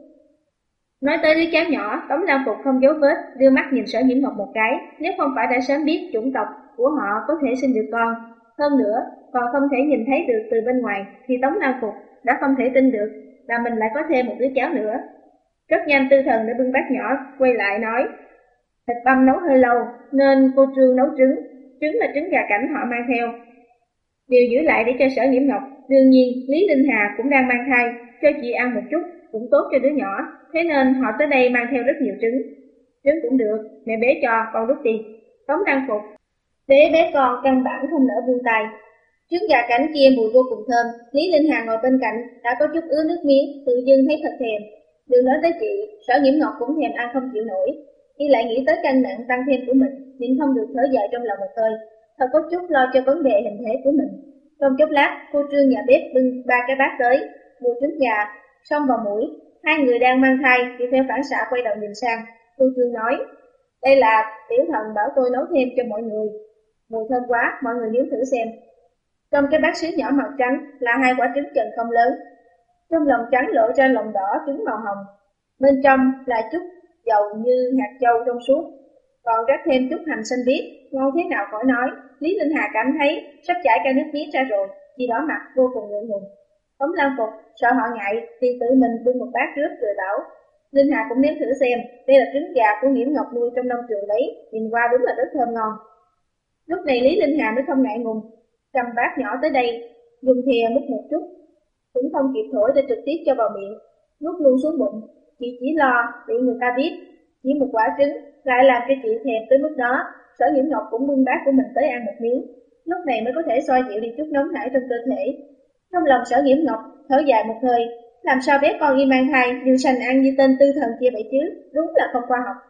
Nói tới đứa cháu nhỏ, Tống Lăng Phục không giấu vết, đưa mắt nhìn Sở Nhiễm Ngọc một cái. Nếu không phải đã sớm biết chủng tộc của họ có thể sinh được con, hơn nữa còn không thể nhìn thấy được từ bên ngoài, thì Tống Lăng Phục đã không thể tin được là mình lại có thêm một đứa cháu nữa. Rất nhanh Tư Thần đã bưng bát nhỏ quay lại nói, thịt băm nấu hơi lâu nên cô Trương nấu trứng, trứng là trứng gà cảnh họ mang theo, điều giữ lại để cho Sở Nhiễm Ngọc. Đương nhiên Lý Linh Hà cũng đang mang thai, cho chị ăn một chút cũng tốt cho đứa nhỏ, thế nên họ tới đây mang theo rất nhiều trứng. Trứng cũng được, mẹ bế cho, con đút đi. Tống Lăng Phục bế bé con căn bản không nỡ buông tay. Trứng gà cảnh kia mùi vô cùng thơm, Lý Linh Hà ngồi bên cạnh đã có chút ứa nước miếng, tự dưng thấy thật thèm. Đừng nói tới chị, Sở Nhiễm Ngọc cũng thèm ăn không chịu nổi, khi lại nghĩ tới cân nặng tăng thêm của mình, nhịn không được thở dài trong lòng một hơi, thật có chút lo cho vấn đề hình thể của mình. Trong chốc lát, cô Trương nhà bếp bưng ba cái bát tới, mùi trứng gà xông vào mũi. Hai người đang mang thai thì theo phản xạ quay đầu nhìn sang. Cô Trương nói, đây là tiểu thần bảo tôi nấu thêm cho mọi người, mùi thơm quá, mọi người nếm thử xem. Trong cái bát sứ nhỏ màu trắng là hai quả trứng trần không lớn, trong lòng trắng lộ ra lòng đỏ trứng màu hồng, bên trong là chút dầu như hạt châu trong suốt, còn rắc thêm chút hành xanh biếc, ngon thế nào khỏi nói. Lý Linh Hà cảm thấy sắp chảy cả nước miếng ra rồi, chị đỏ mặt vô cùng ngượng ngùng. Tống Lăng Phục sợ họ ngại thì tự mình bưng một bát trước rồi bảo, Linh Hà cũng nếm thử xem, đây là trứng gà của Nhiễm Ngọc nuôi trong nông trường đấy, nhìn qua đúng là rất thơm ngon. Lúc này Lý Linh Hà mới không ngại ngùng, cầm bát nhỏ tới đây, dùng thìa múc một chút, cũng không kịp thổi để trực tiếp cho vào miệng, nuốt luôn xuống bụng. Chị chỉ lo bị người ta biết, chỉ một quả trứng lại làm cho chị thèm tới mức đó. Sở Nhiễm Ngọc cũng bưng bát của mình tới ăn một miếng, lúc này mới có thể xoa dịu đi chút nóng nảy trong cơ thể. Trong lòng Sở Nhiễm Ngọc thở dài một hơi, làm sao bé con y mang thai nhưng sành ăn như tên Tư Thần kia vậy chứ, đúng là không khoa học.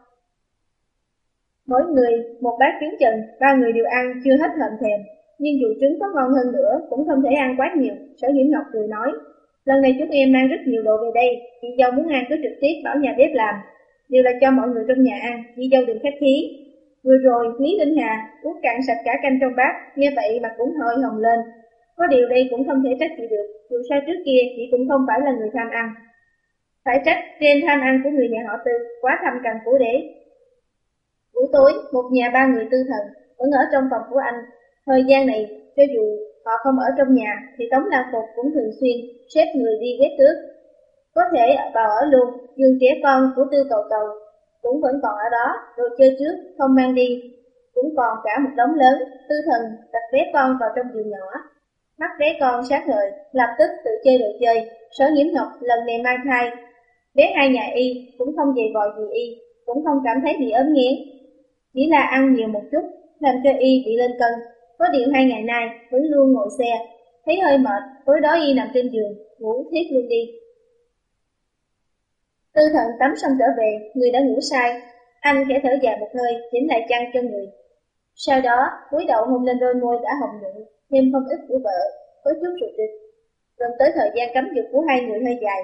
Mỗi người một bát trứng trần, ba người đều ăn chưa hết hận thèm, nhưng dù trứng có ngon hơn nữa cũng không thể ăn quá nhiều. Sở Nhiễm Ngọc cười nói, lần này chúng em mang rất nhiều đồ về đây, chị dâu muốn ăn cứ trực tiếp bảo nhà bếp làm, đều là cho mọi người trong nhà ăn, chị dâu đừng khách khí. Vừa rồi Lý Linh Hà uống cạn sạch cả canh trong bát, nghe vậy mà cũng hơi hồng lên. Có điều đây cũng không thể trách chị được, dù sao trước kia chị cũng không phải là người tham ăn. Phải trách trên tham ăn của người nhà họ Tư quá thâm căn cố đế. Buổi tối, một nhà ba người Tư Thần vẫn ở trong phòng của anh. Thời gian này, cho dù họ không ở trong nhà thì Tống Lăng Phục cũng thường xuyên xếp người đi quét tước. Có thể vào ở luôn, giường trẻ con của Tư Cầu Cầu cũng vẫn còn ở đó, đồ chơi trước không mang đi, cũng còn cả một đống lớn. Tư Thần đặt bé con vào trong giường nhỏ, mắt bé con sáng ngời, lập tức tự chơi đồ chơi. Sở Nhiễm Ngọc lần này mang thai, bé hai nhà y cũng không dày vò gì y, cũng không cảm thấy bị ốm nghén, chỉ là ăn nhiều một chút làm cho y bị lên cân. Có điều hai ngày nay vẫn luôn ngồi xe, thấy hơi mệt, tối đó y nằm trên giường ngủ thiếp luôn đi. Tư Thần tắm xong trở về, người đã ngủ say. Anh khẽ thở dài một hơi, chỉnh lại chăn cho người. Sau đó, cúi đầu hôn lên đôi môi đã hồng nhuận, thêm không ít của vợ, có chút rụt rịch. Gần tới thời gian cấm dục của hai người hơi dài.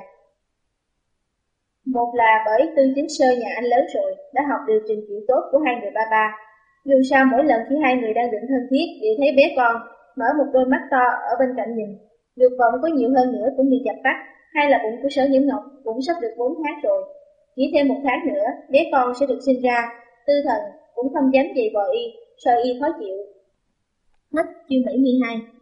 Một là bởi Tư Chính Sơ nhà anh lớn rồi, đã học điều trình chuyện tốt của hai người ba ba. Dù sao mỗi lần khi hai người đang định thân thiết, đều thấy bé con, mở một đôi mắt to ở bên cạnh nhìn. Dục vọng có nhiều hơn nữa cũng bị chặt tắt, hay là bụng của Sở Nhiễm Ngọc cũng sắp được bốn tháng rồi. Chỉ thêm một tháng nữa, bé con sẽ được sinh ra. Tư Thần cũng không dám dày vò y, sợ y khó chịu. Hết chương bảy mươi hai.